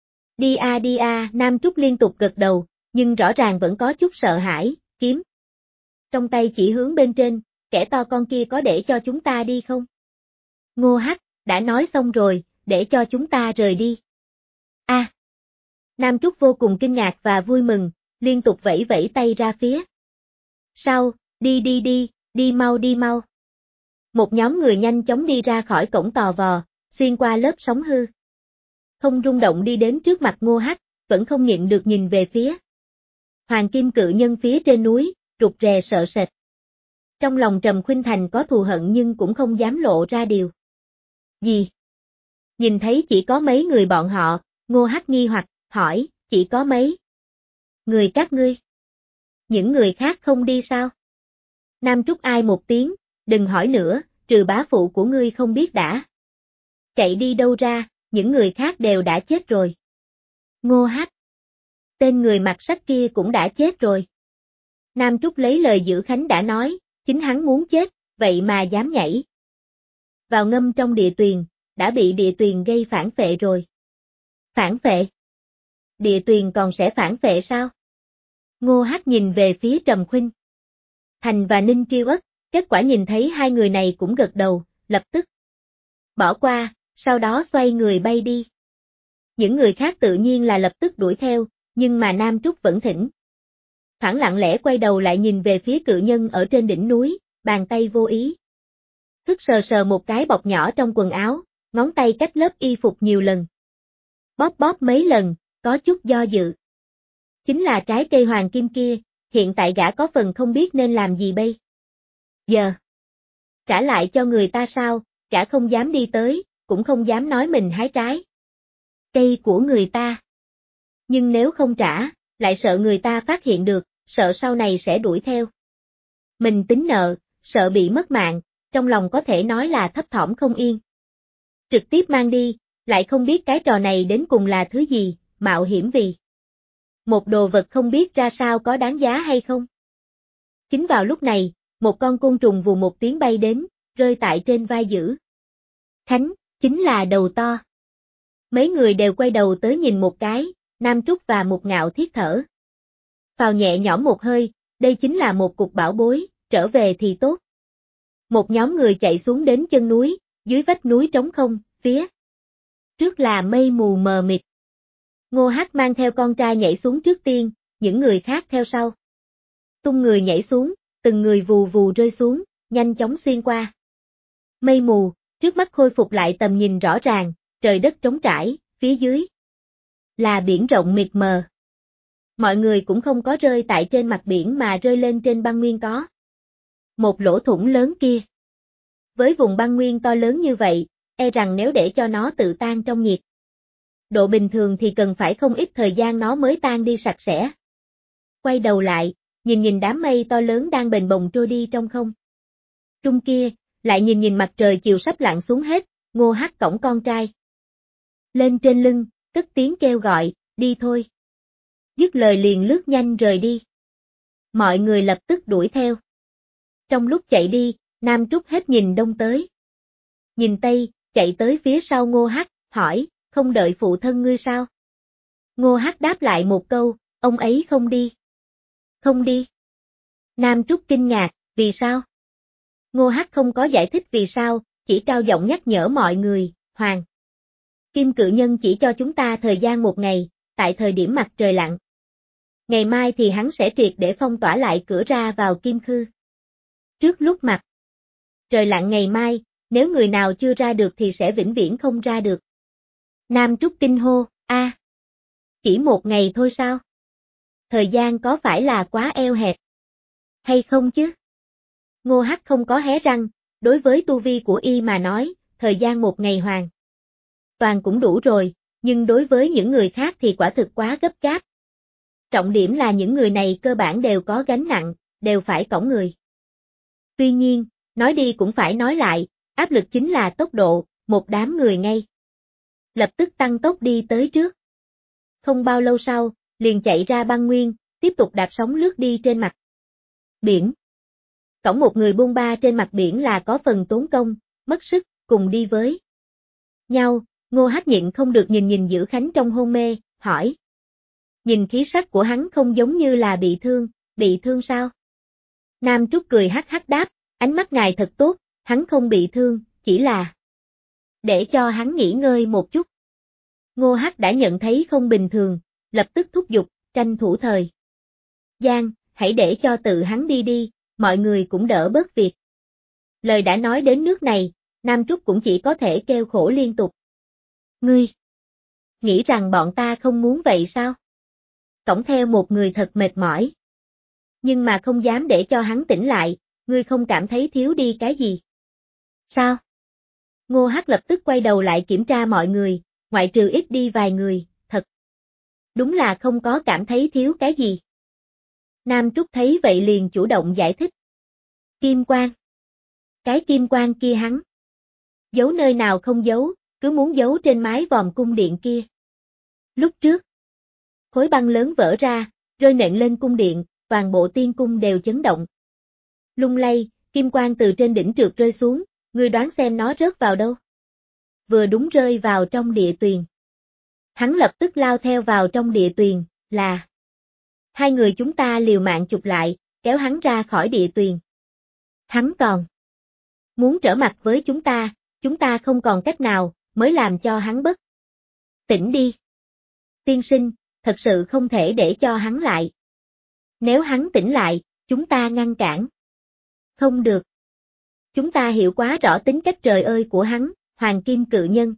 Đi a, Nam Trúc liên tục gật đầu, nhưng rõ ràng vẫn có chút sợ hãi, kiếm. Trong tay chỉ hướng bên trên, kẻ to con kia có để cho chúng ta đi không? Ngô Hắc, đã nói xong rồi, để cho chúng ta rời đi. A. Nam Trúc vô cùng kinh ngạc và vui mừng, liên tục vẫy vẫy tay ra phía sau, đi mau. Một nhóm người nhanh chóng đi ra khỏi cổng tò vò, xuyên qua lớp sóng hư. Không rung động đi đến trước mặt Ngô Hắc, vẫn không nhịn được nhìn về phía Hoàng Kim Cự Nhân phía trên núi, rụt rè sợ sệt. Trong lòng Trầm Khuynh Thành có thù hận nhưng cũng không dám lộ ra điều gì. Nhìn thấy chỉ có mấy người bọn họ, Ngô Hắc nghi hoặc, hỏi, chỉ có mấy người các ngươi? Những người khác không đi sao? Nam Trúc ai một tiếng, đừng hỏi nữa, trừ bá phụ của ngươi không biết đã chạy đi đâu ra, những người khác đều đã chết rồi. Ngô Hắc, tên người mặc sắt kia cũng đã chết rồi. Nam Trúc lấy lời Dữ Khánh đã nói, chính hắn muốn chết, vậy mà dám nhảy vào ngâm trong địa tuyền, đã bị địa tuyền gây phản phệ rồi. Phản phệ? Địa tuyền còn sẽ phản phệ sao? Ngô Hắc nhìn về phía Trầm Khuynh Thành và Ninh Triêu Ất, kết quả nhìn thấy hai người này cũng gật đầu, lập tức bỏ qua, sau đó xoay người bay đi. Những người khác tự nhiên là lập tức đuổi theo, nhưng mà Nam Trúc vẫn thỉnh thoảng lặng lẽ quay đầu lại nhìn về phía cự nhân ở trên đỉnh núi, bàn tay vô ý thức sờ sờ một cái bọc nhỏ trong quần áo, ngón tay cách lớp y phục nhiều lần. Bóp mấy lần, có chút do dự. Chính là trái cây hoàng kim kia, hiện tại gã có phần không biết nên làm gì bây giờ. Trả lại cho người ta sao, gã không dám đi tới, cũng không dám nói mình hái trái cây của người ta. Nhưng nếu không trả, lại sợ người ta phát hiện được, sợ sau này sẽ đuổi theo. Mình tính nợ, sợ bị mất mạng, trong lòng có thể nói là thấp thỏm không yên. Trực tiếp mang đi, lại không biết cái trò này đến cùng là thứ gì, mạo hiểm vì một đồ vật không biết ra sao có đáng giá hay không. Chính vào lúc này, một con côn trùng vù một tiếng bay đến, rơi tại trên vai Dữ Khánh, chính là đầu to. Mấy người đều quay đầu tới nhìn một cái, Nam Trúc và một Ngạo Thiết thở phào nhẹ nhõm một hơi, đây chính là một cục bảo bối, trở về thì tốt. Một nhóm người chạy xuống đến chân núi, dưới vách núi trống không, phía trước là mây mù mờ mịt. Ngô Hắc mang theo con trai nhảy xuống trước tiên, những người khác theo sau. Tung người nhảy xuống, từng người vù vù rơi xuống, nhanh chóng xuyên qua mây mù, trước mắt khôi phục lại tầm nhìn rõ ràng, trời đất trống trải, phía dưới là biển rộng mịt mờ. Mọi người cũng không có rơi tại trên mặt biển mà rơi lên trên băng nguyên có một lỗ thủng lớn kia. Với vùng băng nguyên to lớn như vậy, e rằng nếu để cho nó tự tan trong nhiệt độ bình thường thì cần phải không ít thời gian nó mới tan đi sạch sẽ. Quay đầu lại, nhìn đám mây to lớn đang bềnh bồng trôi đi trong không trung kia, lại nhìn mặt trời chiều sắp lặn xuống hết, Ngô Hắc cõng con trai lên trên lưng, cất tiếng kêu gọi, đi thôi. Dứt lời liền lướt nhanh rời đi. Mọi người lập tức đuổi theo. Trong lúc chạy đi, Nam Trúc hết nhìn đông tới nhìn tây, chạy tới phía sau Ngô Hắc, hỏi, không đợi phụ thân ngươi sao? Ngô Hắc đáp lại một câu, ông ấy không đi. Không đi. Nam Trúc kinh ngạc, vì sao? Ngô Hắc không có giải thích vì sao, chỉ cao giọng nhắc nhở mọi người, Hoàng Kim Cự Nhân chỉ cho chúng ta thời gian một ngày, tại thời điểm mặt trời lặn. Ngày mai thì hắn sẽ triệt để phong tỏa lại cửa ra vào Kim Khư. Trước lúc mặt trời lặn ngày mai, nếu người nào chưa ra được thì sẽ vĩnh viễn không ra được. Nam Trúc kinh hô, chỉ một ngày thôi sao? Thời gian có phải là quá eo hẹp hay không chứ? Ngô Hắc không có hé răng, đối với tu vi của y mà nói, thời gian một ngày hoàn toàn cũng đủ rồi, nhưng đối với những người khác thì quả thực quá gấp gáp. Trọng điểm là những người này cơ bản đều có gánh nặng, đều phải cõng người. Tuy nhiên, nói đi cũng phải nói lại, áp lực chính là tốc độ, một đám người ngay lập tức tăng tốc đi tới trước. Không bao lâu sau, liền chạy ra băng nguyên, tiếp tục đạp sóng lướt đi trên mặt biển. Cõng một người bôn ba trên mặt biển là có phần tốn công, mất sức, cùng đi với nhau, Ngô Hắc nhịn không được nhìn Dữ Khánh trong hôn mê, hỏi. Nhìn khí sắc của hắn không giống như là bị thương sao? Nam Trúc cười hắc hắc đáp, ánh mắt ngài thật tốt, hắn không bị thương, chỉ là để cho hắn nghỉ ngơi một chút. Ngô Hắc đã nhận thấy không bình thường, lập tức thúc giục, tranh thủ thời gian, hãy để cho tự hắn đi, mọi người cũng đỡ bớt việc. Lời đã nói đến nước này, Nam Trúc cũng chỉ có thể kêu khổ liên tục. Ngươi nghĩ rằng bọn ta không muốn vậy sao? Cõng theo một người thật mệt mỏi. Nhưng mà không dám để cho hắn tỉnh lại, ngươi không cảm thấy thiếu đi cái gì? Sao? Ngô Hắc lập tức quay đầu lại kiểm tra mọi người, ngoại trừ ít đi vài người, thật. Đúng là không có cảm thấy thiếu cái gì. Nam Trúc thấy vậy liền chủ động giải thích. Kim quang. Cái kim quang kia hắn giấu nơi nào không giấu, cứ muốn giấu trên mái vòm cung điện kia. Lúc trước, khối băng lớn vỡ ra, rơi nện lên cung điện, toàn bộ tiên cung đều chấn động. Lung lay, kim quang từ trên đỉnh trượt rơi xuống, ngươi đoán xem nó rớt vào đâu? Vừa đúng rơi vào trong địa tuyền. Hắn lập tức lao theo vào trong địa tuyền, là hai người chúng ta liều mạng chụp lại, kéo hắn ra khỏi địa tuyền. Hắn còn muốn trở mặt với chúng ta không còn cách nào, mới làm cho hắn bất tỉnh đi. Tiên sinh, thật sự không thể để cho hắn lại. Nếu hắn tỉnh lại, chúng ta ngăn cản. Không được. Chúng ta hiểu quá rõ tính cách trời ơi của hắn, Hoàng Kim Cự Nhân.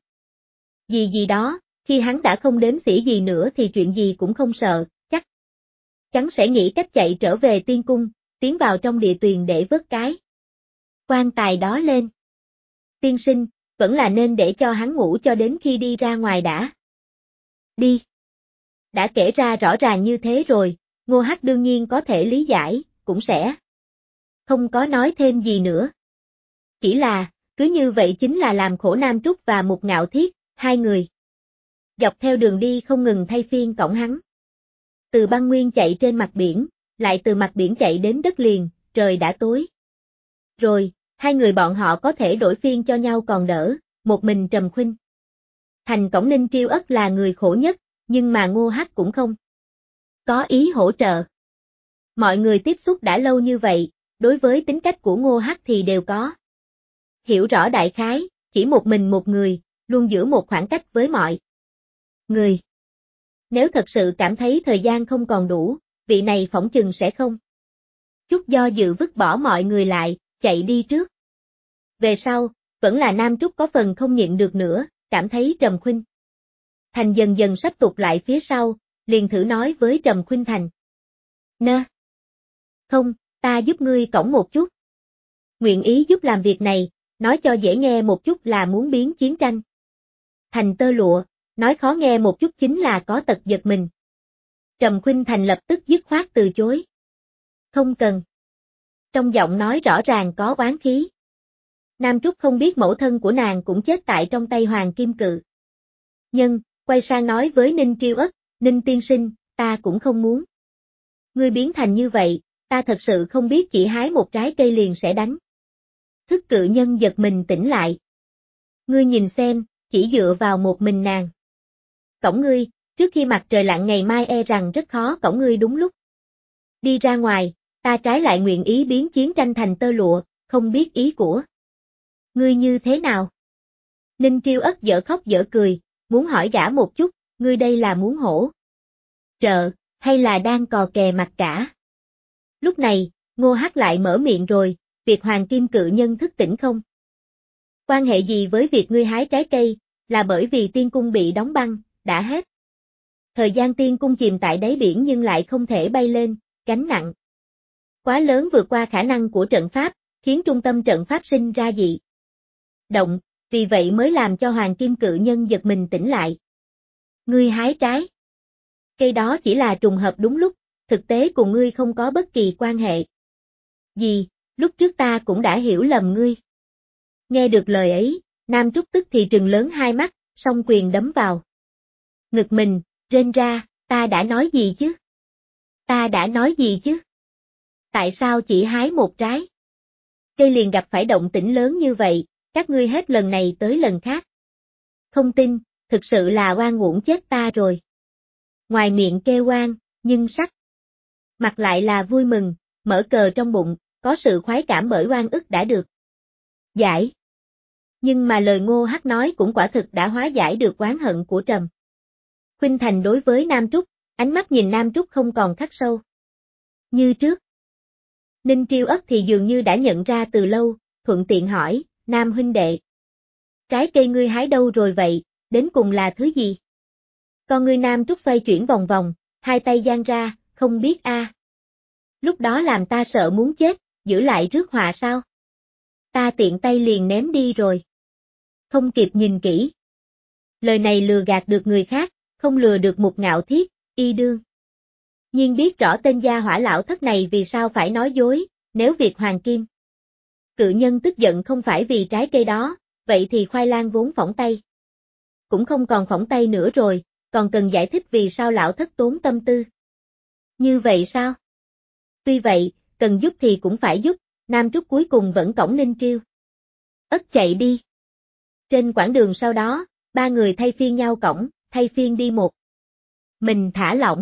Gì đó, khi hắn đã không đếm xỉa gì nữa thì chuyện gì cũng không sợ, chắc chắn sẽ nghĩ cách chạy trở về tiên cung, tiến vào trong địa tuyền để vớt cái quan tài đó lên. Tiên sinh, vẫn là nên để cho hắn ngủ cho đến khi đi ra ngoài đã. Đi. Đã kể ra rõ ràng như thế rồi, Ngô Hắc đương nhiên có thể lý giải, cũng sẽ không có nói thêm gì nữa. Chỉ là, cứ như vậy chính là làm khổ Nam Trúc và Mục Ngạo Thiết, hai người. Dọc theo đường đi không ngừng thay phiên cõng hắn. Từ băng nguyên chạy trên mặt biển, lại từ mặt biển chạy đến đất liền, trời đã tối. Rồi, hai người bọn họ có thể đổi phiên cho nhau còn đỡ, một mình Trầm Khuynh Thành cõng Ninh Triêu Ất là người khổ nhất, nhưng mà Ngô Hắc cũng không có ý hỗ trợ. Mọi người tiếp xúc đã lâu như vậy, đối với tính cách của Ngô Hắc thì đều có hiểu rõ đại khái, chỉ một mình một người, luôn giữ một khoảng cách với mọi người. Nếu thật sự cảm thấy thời gian không còn đủ, vị này phỏng chừng sẽ không chút do dự vứt bỏ mọi người lại, chạy đi trước. Về sau, vẫn là Nam Trúc có phần không nhịn được nữa, cảm thấy Trầm Khuynh Thành dần dần sắp tụt lại phía sau, liền thử nói với Trầm Khuynh Thành. Nơ. Không, ta giúp ngươi cõng một chút. Nguyện ý giúp làm việc này, nói cho dễ nghe một chút là muốn biến chiến tranh thành tơ lụa, nói khó nghe một chút chính là có tật giật mình. Trầm Khuynh Thành lập tức dứt khoát từ chối. Không cần. Trong giọng nói rõ ràng có oán khí. Nam Trúc không biết mẫu thân của nàng cũng chết tại trong tay Hoàng Kim Cự Nhân, quay sang nói với Ninh Triêu Ất, Ninh tiên sinh, ta cũng không muốn. Ngươi biến thành như vậy, ta thật sự không biết chỉ hái một trái cây liền sẽ đánh. Thức Cự Nhân giật mình tỉnh lại. Ngươi nhìn xem, chỉ dựa vào một mình nàng. Cõng ngươi, trước khi mặt trời lặn ngày mai e rằng rất khó cõng ngươi đúng lúc. Đi ra ngoài, ta trái lại nguyện ý biến chiến tranh thành tơ lụa, không biết ý của ngươi như thế nào. Ninh Triêu Ất dở khóc dở cười, muốn hỏi gã một chút, ngươi đây là muốn hỗ trợ, hay là đang cò kè mặt cả. Lúc này, Ngô Hắc lại mở miệng rồi, việc Hoàng Kim Cự Nhân thức tỉnh không quan hệ gì với việc ngươi hái trái cây, là bởi vì tiên cung bị đóng băng, đã hết. Thời gian tiên cung chìm tại đáy biển nhưng lại không thể bay lên, gánh nặng quá lớn vượt qua khả năng của trận pháp, khiến trung tâm trận pháp sinh ra dị động, vì vậy mới làm cho Hoàng Kim Cự Nhân giật mình tỉnh lại. Ngươi hái trái cây đó chỉ là trùng hợp đúng lúc, thực tế cùng ngươi không có bất kỳ quan hệ gì, lúc trước ta cũng đã hiểu lầm ngươi. Nghe được lời ấy, Nam Trúc tức thì trừng lớn hai mắt, song quyền đấm vào ngực mình, rên ra, ta đã nói gì chứ? Ta đã nói gì chứ? Tại sao chỉ hái một trái? Cây liền gặp phải động tĩnh lớn như vậy, các ngươi hết lần này tới lần khác. Không tin, thực sự là oan uổng chết ta rồi. Ngoài miệng kêu oan, nhưng sắc mặt lại là vui mừng, mở cờ trong bụng, có sự khoái cảm bởi oan ức đã được giải. Nhưng mà lời Ngô Hắc nói cũng quả thực đã hóa giải được oán hận của Trầm Khuynh Thành đối với Nam Trúc, ánh mắt nhìn Nam Trúc không còn khắc sâu như trước. Ninh Triêu Ất thì dường như đã nhận ra từ lâu, thuận tiện hỏi, Nam huynh đệ. Trái cây ngươi hái đâu rồi vậy, đến cùng là thứ gì? Con ngươi Nam Trúc xoay chuyển vòng vòng, hai tay giang ra, không biết a. Lúc đó làm ta sợ muốn chết, giữ lại rước họa sao? Ta tiện tay liền ném đi rồi. Không kịp nhìn kỹ. Lời này lừa gạt được người khác, không lừa được Mục Ngạo Thiết, y đương nhiên biết rõ tên gia hỏa lão thất này vì sao phải nói dối, nếu việc Hoàng Kim Cự Nhân tức giận không phải vì trái cây đó, vậy thì khoai lang vốn phỏng tay cũng không còn phỏng tay nữa rồi, còn cần giải thích vì sao lão thất tốn tâm tư. Như vậy sao? Tuy vậy, cần giúp thì cũng phải giúp, Nam Trúc cuối cùng vẫn cõng Ninh Triêu Ất chạy đi. Trên quãng đường sau đó, ba người thay phiên nhau cõng, thay phiên đi một mình thả lỏng.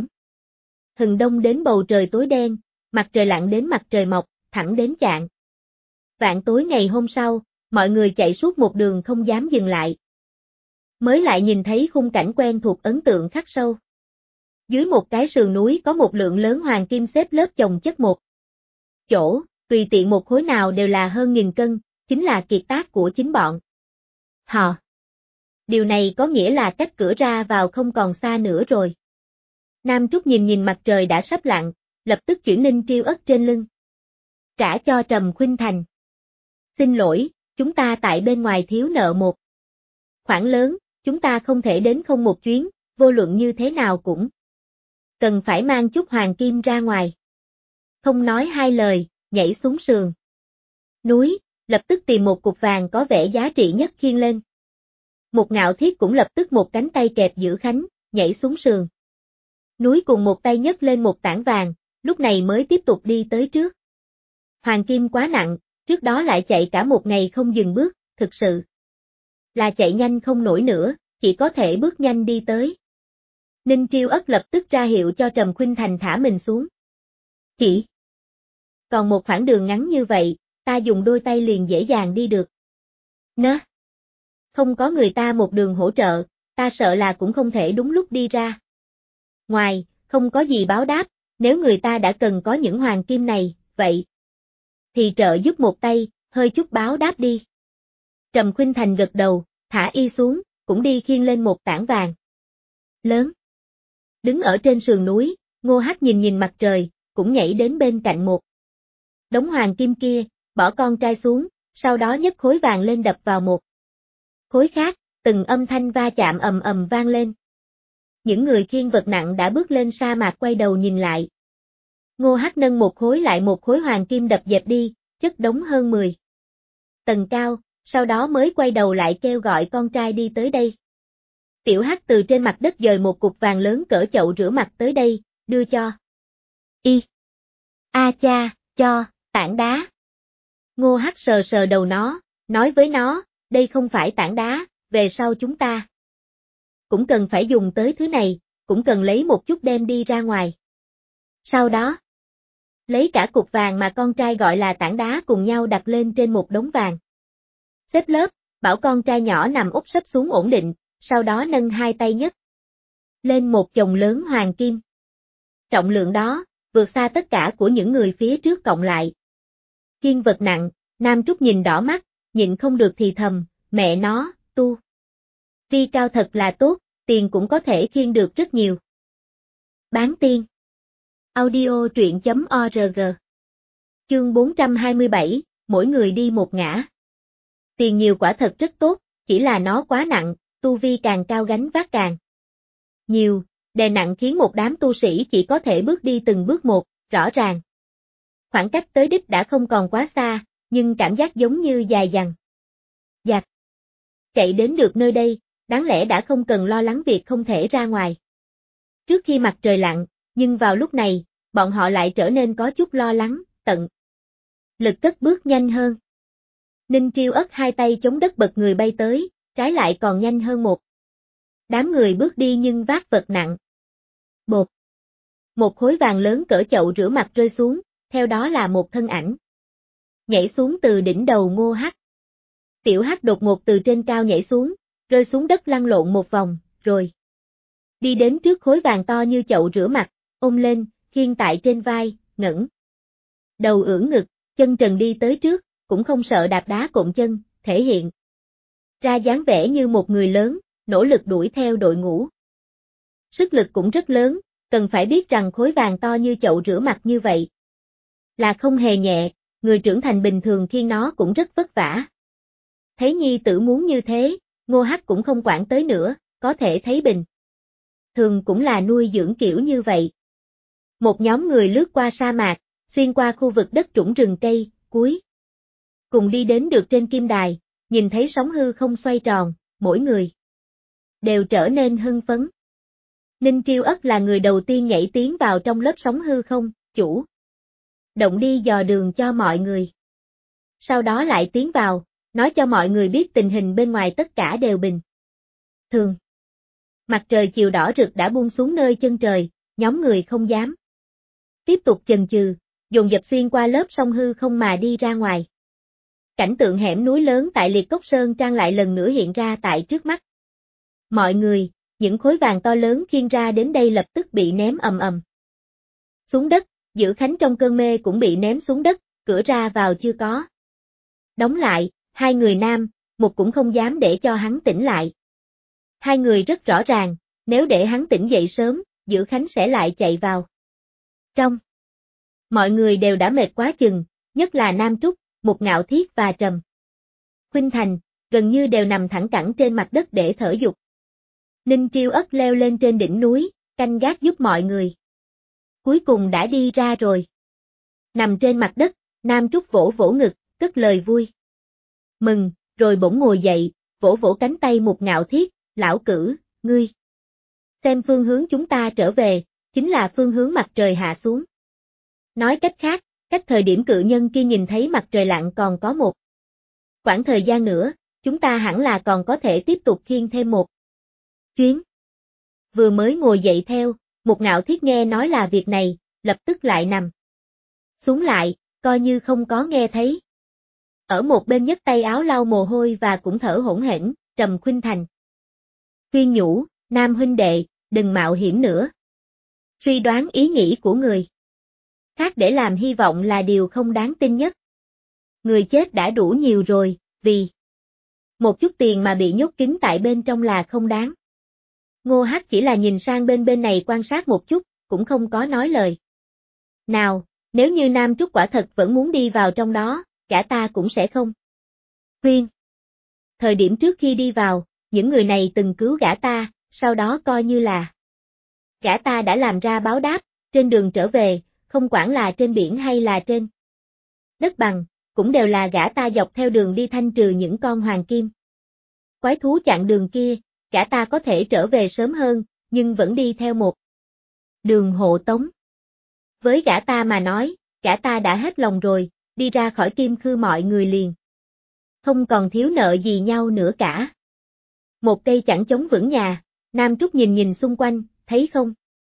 Hừng đông đến bầu trời tối đen, mặt trời lặn đến mặt trời mọc, thẳng đến chạng vạng tối ngày hôm sau, mọi người chạy suốt một đường không dám dừng lại. Mới lại nhìn thấy khung cảnh quen thuộc ấn tượng khắc sâu. Dưới một cái sườn núi có một lượng lớn hoàng kim xếp lớp chồng chất một chỗ, tùy tiện một khối nào đều là hơn 1000 cân, chính là kiệt tác của chính bọn họ. Điều này có nghĩa là cách cửa ra vào không còn xa nữa rồi. Nam Trúc nhìn mặt trời đã sắp lặn, lập tức chuyển Ninh Triêu Ất trên lưng. Trả cho Trầm Khuynh Thành. Xin lỗi, chúng ta tại bên ngoài thiếu nợ một khoản lớn, chúng ta không thể đến không một chuyến, vô luận như thế nào cũng cần phải mang chút hoàng kim ra ngoài. Không nói hai lời, nhảy xuống sườn núi, lập tức tìm một cục vàng có vẻ giá trị nhất khiêng lên. Một Ngạo Thiết cũng lập tức một cánh tay kẹp giữ Khánh, nhảy xuống sườn núi cùng một tay nhấc lên một tảng vàng, lúc này mới tiếp tục đi tới trước. Hoàng kim quá nặng, trước đó lại chạy cả một ngày không dừng bước, thực sự là chạy nhanh không nổi nữa, chỉ có thể bước nhanh đi tới. Ninh Triêu Ất lập tức ra hiệu cho Trầm Khuynh Thành thả mình xuống. Chỉ còn một khoảng đường ngắn như vậy, ta dùng đôi tay liền dễ dàng đi được. Nớ, không có người ta một đường hỗ trợ, ta sợ là cũng không thể đúng lúc đi ra. Ngoài, không có gì báo đáp, nếu người ta đã cần có những hoàng kim này, vậy thì trợ giúp một tay, hơi chút báo đáp đi. Trầm Khuynh Thành gật đầu, thả y xuống, cũng đi khiêng lên một tảng vàng lớn. Đứng ở trên sườn núi, Ngô Hắc nhìn mặt trời, cũng nhảy đến bên cạnh một đống hoàng kim kia, bỏ con trai xuống, sau đó nhấc khối vàng lên đập vào một khối khác, từng âm thanh va chạm ầm ầm vang lên. Những người khiêng vật nặng đã bước lên sa mạc quay đầu nhìn lại. Ngô Hắc nâng một khối lại một khối hoàng kim đập dẹp đi, chất đống hơn 10 tầng cao, sau đó mới quay đầu lại kêu gọi con trai đi tới đây. Tiểu Hắc từ trên mặt đất dời một cục vàng lớn cỡ chậu rửa mặt tới đây, đưa cho y. A cha, cho, tảng đá. Ngô Hắc sờ sờ đầu nó, nói với nó, đây không phải tảng đá, về sau chúng ta cũng cần phải dùng tới thứ này, cũng cần lấy một chút đem đi ra ngoài. Sau đó, lấy cả cục vàng mà con trai gọi là tảng đá cùng nhau đặt lên trên một đống vàng. Xếp lớp, bảo con trai nhỏ nằm úp sấp xuống ổn định, sau đó nâng hai tay nhấc lên một chồng lớn hoàng kim. Trọng lượng đó, vượt xa tất cả của những người phía trước cộng lại. Khiêng vật nặng, Nam Trúc nhìn đỏ mắt, nhịn không được thì thầm, mẹ nó, tu vi cao thật là tốt, tiền cũng có thể khiêng được rất nhiều. Bán tiên. Audio truyện.org. Chương 427, mỗi người đi một ngã. Tiền nhiều quả thật rất tốt, chỉ là nó quá nặng, tu vi càng cao gánh vác càng nhiều, đè nặng khiến một đám tu sĩ chỉ có thể bước đi từng bước một, rõ ràng. Khoảng cách tới đích đã không còn quá xa, nhưng cảm giác giống như dài dằng. Dạt. Chạy đến được nơi đây, đáng lẽ đã không cần lo lắng việc không thể ra ngoài. Trước khi mặt trời lặn, nhưng vào lúc này, bọn họ lại trở nên có chút lo lắng, tận lực cất bước nhanh hơn. Ninh Triêu ất hai tay chống đất bật người bay tới, trái lại còn nhanh hơn một. Đám người bước đi nhưng vác vật nặng. Bột. Một khối vàng lớn cỡ chậu rửa mặt rơi xuống, theo đó là một thân ảnh. Nhảy xuống từ đỉnh đầu Ngô Hắc. Tiểu Hắc đột ngột từ trên cao nhảy xuống, rơi xuống đất lăn lộn một vòng, rồi đi đến trước khối vàng to như chậu rửa mặt, ôm lên, khiêng tại trên vai, ngẩng đầu ưỡn ngực, chân trần đi tới trước, cũng không sợ đạp đá cộm chân, thể hiện ra dáng vẻ như một người lớn, nỗ lực đuổi theo đội ngũ. Sức lực cũng rất lớn, cần phải biết rằng khối vàng to như chậu rửa mặt như vậy là không hề nhẹ, người trưởng thành bình thường khiêng nó cũng rất vất vả. Thấy nhi tử muốn như thế, Ngô Hắc cũng không quản tới nữa, có thể thấy bình thường cũng là nuôi dưỡng kiểu như vậy. Một nhóm người lướt qua sa mạc, xuyên qua khu vực đất trũng rừng cây, cuối cùng đi đến được trên kim đài, nhìn thấy sóng hư không xoay tròn, mỗi người đều trở nên hưng phấn. Ninh Triêu ất là người đầu tiên nhảy tiến vào trong lớp sóng hư không, chủ động đi dò đường cho mọi người. Sau đó lại tiến vào, nói cho mọi người biết tình hình bên ngoài tất cả đều bình thường. Mặt trời chiều đỏ rực đã buông xuống nơi chân trời, nhóm người không dám tiếp tục chần chừ, dồn dập xuyên qua lớp sông hư không mà đi ra ngoài. Cảnh tượng hẻm núi lớn tại Liệt Cốc Sơn Trang lại lần nữa hiện ra tại trước mắt. Mọi người, những khối vàng to lớn khiêng ra đến đây lập tức bị ném ầm ầm xuống đất, Giữ Khánh trong cơn mê cũng bị ném xuống đất, cửa ra vào chưa có đóng lại, hai người nam, một cũng không dám để cho hắn tỉnh lại. Hai người rất rõ ràng, nếu để hắn tỉnh dậy sớm, Giữ Khánh sẽ lại chạy vào trong. Mọi người đều đã mệt quá chừng, nhất là Nam Trúc, Mục Ngạo Thiết và Trầm Khuynh Thành, gần như đều nằm thẳng cẳng trên mặt đất để thở dục. Ninh Triêu ất leo lên trên đỉnh núi, canh gác giúp mọi người. Cuối cùng đã đi ra rồi. Nằm trên mặt đất, Nam Trúc vỗ vỗ ngực, cất lời vui mừng, rồi bỗng ngồi dậy, vỗ vỗ cánh tay Mục Ngạo Thiết, lão cử, ngươi xem phương hướng chúng ta trở về, chính là phương hướng mặt trời hạ xuống. Nói cách khác, cách thời điểm cự nhân kia nhìn thấy mặt trời lặn còn có một khoảng thời gian nữa, chúng ta hẳn là còn có thể tiếp tục khiêng thêm một chuyến. Vừa mới ngồi dậy theo, Mục Ngạo Thiết nghe nói là việc này, lập tức lại nằm xuống lại, coi như không có nghe thấy. Ở một bên nhấc tay áo lau mồ hôi và cũng thở hổn hển, Trầm Khuynh Thành khuyên nhủ, Nam huynh đệ, đừng mạo hiểm nữa. Suy đoán ý nghĩ của người khác để làm hy vọng là điều không đáng tin nhất. Người chết đã đủ nhiều rồi, vì một chút tiền mà bị nhốt kín tại bên trong là không đáng. Ngô Hắc chỉ là nhìn sang bên này quan sát một chút, cũng không có nói lời. Nào, nếu như Nam Trúc quả thật vẫn muốn đi vào trong đó, gã ta cũng sẽ không khuyên. Thời điểm trước khi đi vào, những người này từng cứu gã ta, sau đó coi như là gã ta đã làm ra báo đáp, trên đường trở về, không quản là trên biển hay là trên đất bằng, cũng đều là gã ta dọc theo đường đi thanh trừ những con hoàng kim quái thú chặn đường kia, gã ta có thể trở về sớm hơn, nhưng vẫn đi theo một đường hộ tống. Với gã ta mà nói, gã ta đã hết lòng rồi, đi ra khỏi Kim Khư mọi người liền không còn thiếu nợ gì nhau nữa cả. Một cây chẳng chống vững nhà, Nam Trúc nhìn nhìn xung quanh, thấy không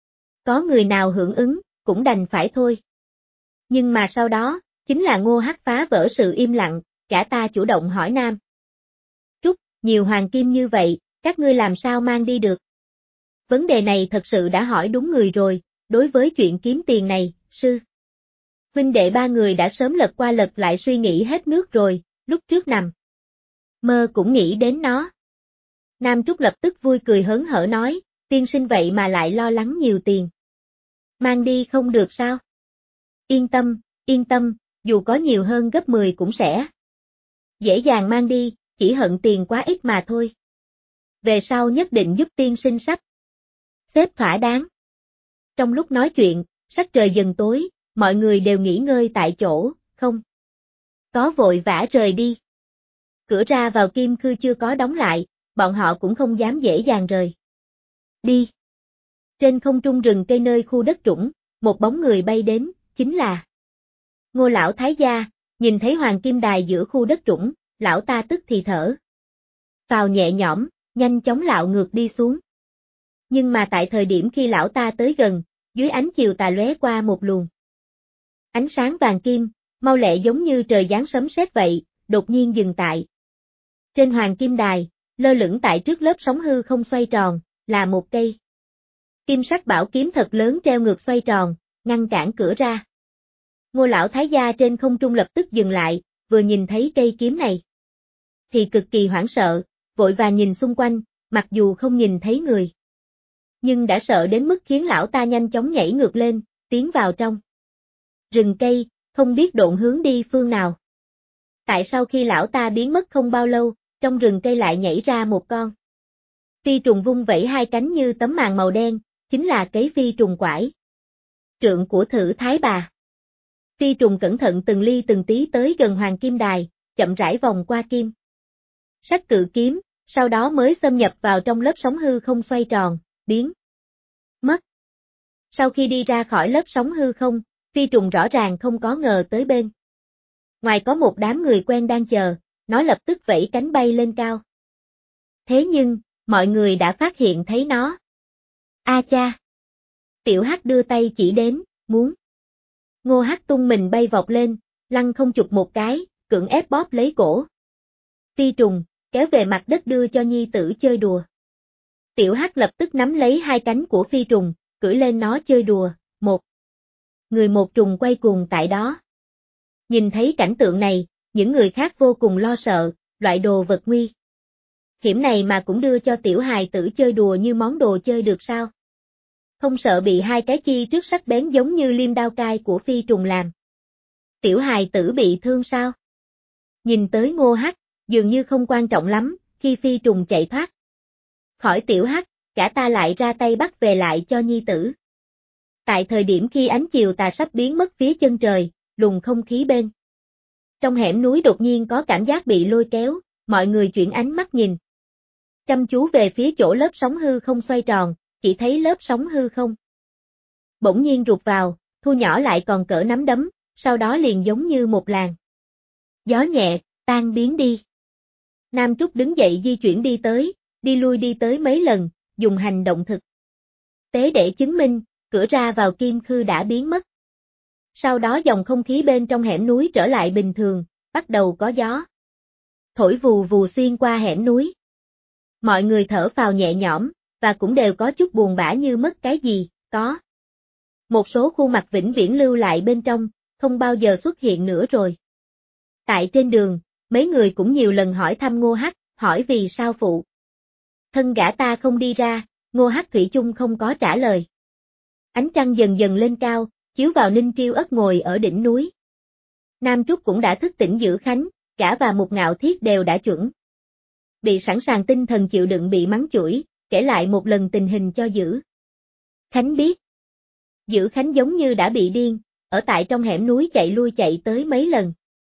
có người nào hưởng ứng, cũng đành phải thôi. Nhưng mà sau đó, chính là Ngô Hắc phá vỡ sự im lặng, gã ta chủ động hỏi Nam Trúc, nhiều hoàng kim như vậy, các ngươi làm sao mang đi được? Vấn đề này thật sự đã hỏi đúng người rồi, đối với chuyện kiếm tiền này, sư huynh đệ ba người đã sớm lật qua lật lại suy nghĩ hết nước rồi, lúc trước nằm mơ cũng nghĩ đến nó. Nam Trúc lập tức vui cười hớn hở nói, tiên sinh vậy mà lại lo lắng nhiều tiền. Mang đi không được sao? Yên tâm, dù có nhiều hơn gấp 10 cũng sẽ dễ dàng mang đi, chỉ hận tiền quá ít mà thôi. Về sau nhất định giúp tiên sinh sắp xếp thỏa đáng. Trong lúc nói chuyện, sắc trời dần tối, mọi người đều nghỉ ngơi tại chỗ, không có vội vã rời đi. Cửa ra vào Kim Khư chưa có đóng lại, bọn họ cũng không dám dễ dàng rời đi. Trên không trung rừng cây nơi khu đất trũng, một bóng người bay đến, chính là Ngô lão thái gia. Nhìn thấy hoàng kim đài giữa khu đất trũng, lão ta tức thì thở phào nhẹ nhõm, nhanh chóng lạo ngược đi xuống. Nhưng mà tại thời điểm khi lão ta tới gần, dưới ánh chiều tà lóe qua một luồng ánh sáng vàng kim, mau lẹ giống như trời giáng sấm sét vậy, đột nhiên dừng tại. Trên hoàng kim đài, lơ lửng tại trước lớp sóng hư không xoay tròn, là một cây kim sắc bảo kiếm thật lớn treo ngược xoay tròn, ngăn cản cửa ra. Ngô lão thái gia trên không trung lập tức dừng lại, vừa nhìn thấy cây kiếm này thì cực kỳ hoảng sợ, vội vàng nhìn xung quanh, mặc dù không nhìn thấy người, nhưng đã sợ đến mức khiến lão ta nhanh chóng nhảy ngược lên, tiến vào trong rừng cây, không biết độn hướng đi phương nào. Tại sao khi lão ta biến mất không bao lâu, trong rừng cây lại nhảy ra một con phi trùng vung vẩy hai cánh như tấm màn màu đen, chính là cấy phi trùng quải trượng của Thử Thái Bà. Phi trùng cẩn thận từng ly từng tí tới gần hoàng kim đài, chậm rãi vòng qua kim sắc cự kiếm, sau đó mới xâm nhập vào trong lớp sóng hư không xoay tròn, biến mất. Sau khi đi ra khỏi lớp sóng hư không, phi trùng rõ ràng không có ngờ tới bên ngoài có một đám người quen đang chờ, nó lập tức vẫy cánh bay lên cao. Thế nhưng, mọi người đã phát hiện thấy nó. A cha! Tiểu Hắc đưa tay chỉ đến, muốn. Ngô Hắc tung mình bay vọt lên, lăng không chụp một cái, cưỡng ép bóp lấy cổ phi trùng, kéo về mặt đất đưa cho nhi tử chơi đùa. Tiểu Hắc lập tức nắm lấy hai cánh của phi trùng, cưỡi lên nó chơi đùa, một người một trùng quay cuồng tại đó. Nhìn thấy cảnh tượng này, những người khác vô cùng lo sợ, loại đồ vật nguy hiểm này mà cũng đưa cho tiểu hài tử chơi đùa như món đồ chơi được sao? Không sợ bị hai cái chi trước sắc bén giống như liêm đao cai của phi trùng làm tiểu hài tử bị thương sao? Nhìn tới Ngô Hắc, dường như không quan trọng lắm, khi phi trùng chạy thoát khỏi tiểu Hắc, cả ta lại ra tay bắt về lại cho nhi tử. Tại thời điểm khi ánh chiều tà sắp biến mất phía chân trời, luồng không khí bên trong hẻm núi đột nhiên có cảm giác bị lôi kéo, mọi người chuyển ánh mắt nhìn chăm chú về phía chỗ lớp sóng hư không xoay tròn, chỉ thấy lớp sóng hư không bỗng nhiên rụt vào, thu nhỏ lại còn cỡ nắm đấm, sau đó liền giống như một làn gió nhẹ, tan biến đi. Nam Trúc đứng dậy di chuyển đi tới, đi lui đi tới mấy lần, dùng hành động thực tế để chứng minh, cửa ra vào Kim Khư đã biến mất. Sau đó dòng không khí bên trong hẻm núi trở lại bình thường, bắt đầu có gió thổi vù vù xuyên qua hẻm núi. Mọi người thở phào nhẹ nhõm, và cũng đều có chút buồn bã như mất cái gì, có một số khuôn mặt vĩnh viễn lưu lại bên trong, không bao giờ xuất hiện nữa rồi. Tại trên đường, mấy người cũng nhiều lần hỏi thăm Ngô Hắc, hỏi vì sao phụ thân gã ta không đi ra, Ngô Hắc thủy chung không có trả lời. Ánh trăng dần dần lên cao, chiếu vào Ninh Triêu Ất ngồi ở đỉnh núi. Nam Trúc cũng đã thức tỉnh Giữ Khánh, cả và Mục Ngạo Thiết đều đã chuẩn bị sẵn sàng tinh thần chịu đựng bị mắng chửi, kể lại một lần tình hình cho Giữ Khánh biết. Giữ Khánh giống như đã bị điên, ở tại trong hẻm núi chạy lui chạy tới mấy lần.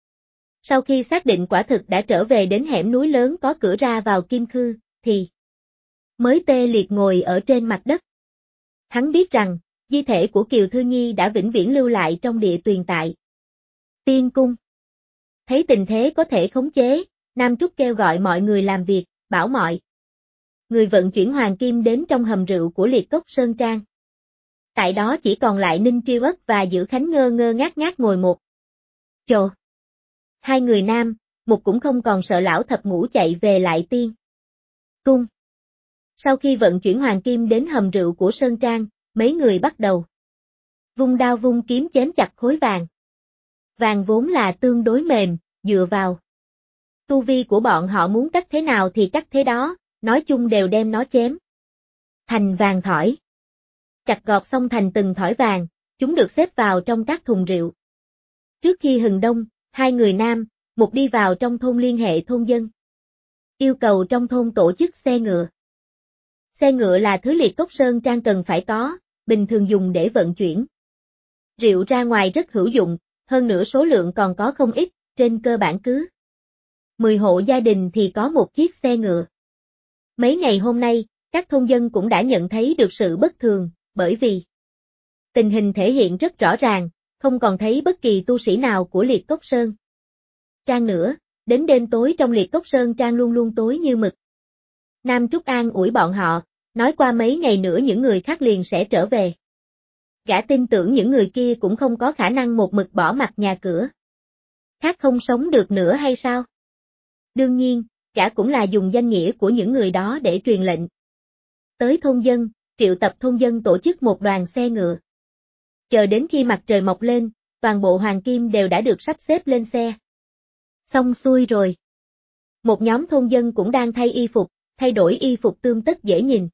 Sau khi xác định quả thực đã trở về đến hẻm núi lớn có cửa ra vào Kim Khư, thì mới tê liệt ngồi ở trên mặt đất. Hắn biết rằng, di thể của Kiều Thư Nhi đã vĩnh viễn lưu lại trong địa tuyền tại Tiên Cung. Thấy tình thế có thể khống chế, Nam Trúc kêu gọi mọi người làm việc, bảo mọi người vận chuyển hoàng kim đến trong hầm rượu của Liệt Cốc Sơn Trang. Tại đó chỉ còn lại Ninh Triêu Ất và Giữ Khánh ngơ ngơ ngác ngồi một chỗ. Hai người nam, một cũng không còn sợ lão thập ngũ chạy về lại Tiên Cung. Sau khi vận chuyển hoàng kim đến hầm rượu của Sơn Trang, mấy người bắt đầu vung đao vung kiếm chém chặt khối vàng. Vàng vốn là tương đối mềm, dựa vào tu vi của bọn họ muốn cắt thế nào thì cắt thế đó, nói chung đều đem nó chém thành vàng thỏi. Chặt gọt xong thành từng thỏi vàng, chúng được xếp vào trong các thùng rượu. Trước khi hừng đông, hai người nam, một đi vào trong thôn liên hệ thôn dân. Yêu cầu trong thôn tổ chức xe ngựa. Xe ngựa là thứ Liệt Cốc Sơn Trang cần phải có, bình thường dùng để vận chuyển Rượu ra ngoài rất hữu dụng, hơn nữa số lượng còn có không ít, trên cơ bản cứ 10 hộ gia đình thì có một chiếc xe ngựa. Mấy ngày hôm nay, các thôn dân cũng đã nhận thấy được sự bất thường, bởi vì tình hình thể hiện rất rõ ràng, không còn thấy bất kỳ tu sĩ nào của Liệt Cốc Sơn Trang nữa, đến đêm tối trong Liệt Cốc Sơn Trang luôn luôn tối như mực. Nam Trúc an ủi bọn họ, nói qua mấy ngày nữa những người khác liền sẽ trở về. Gã tin tưởng những người kia cũng không có khả năng một mực bỏ mặt nhà cửa. Khác không sống được nữa hay sao? Đương nhiên, gã cũng là dùng danh nghĩa của những người đó để truyền lệnh. Tới thôn dân, triệu tập thôn dân tổ chức một đoàn xe ngựa. Chờ đến khi mặt trời mọc lên, toàn bộ hoàng kim đều đã được sắp xếp lên xe. Xong xuôi rồi. Một nhóm thôn dân cũng đang thay y phục, thay đổi y phục tươm tất dễ nhìn.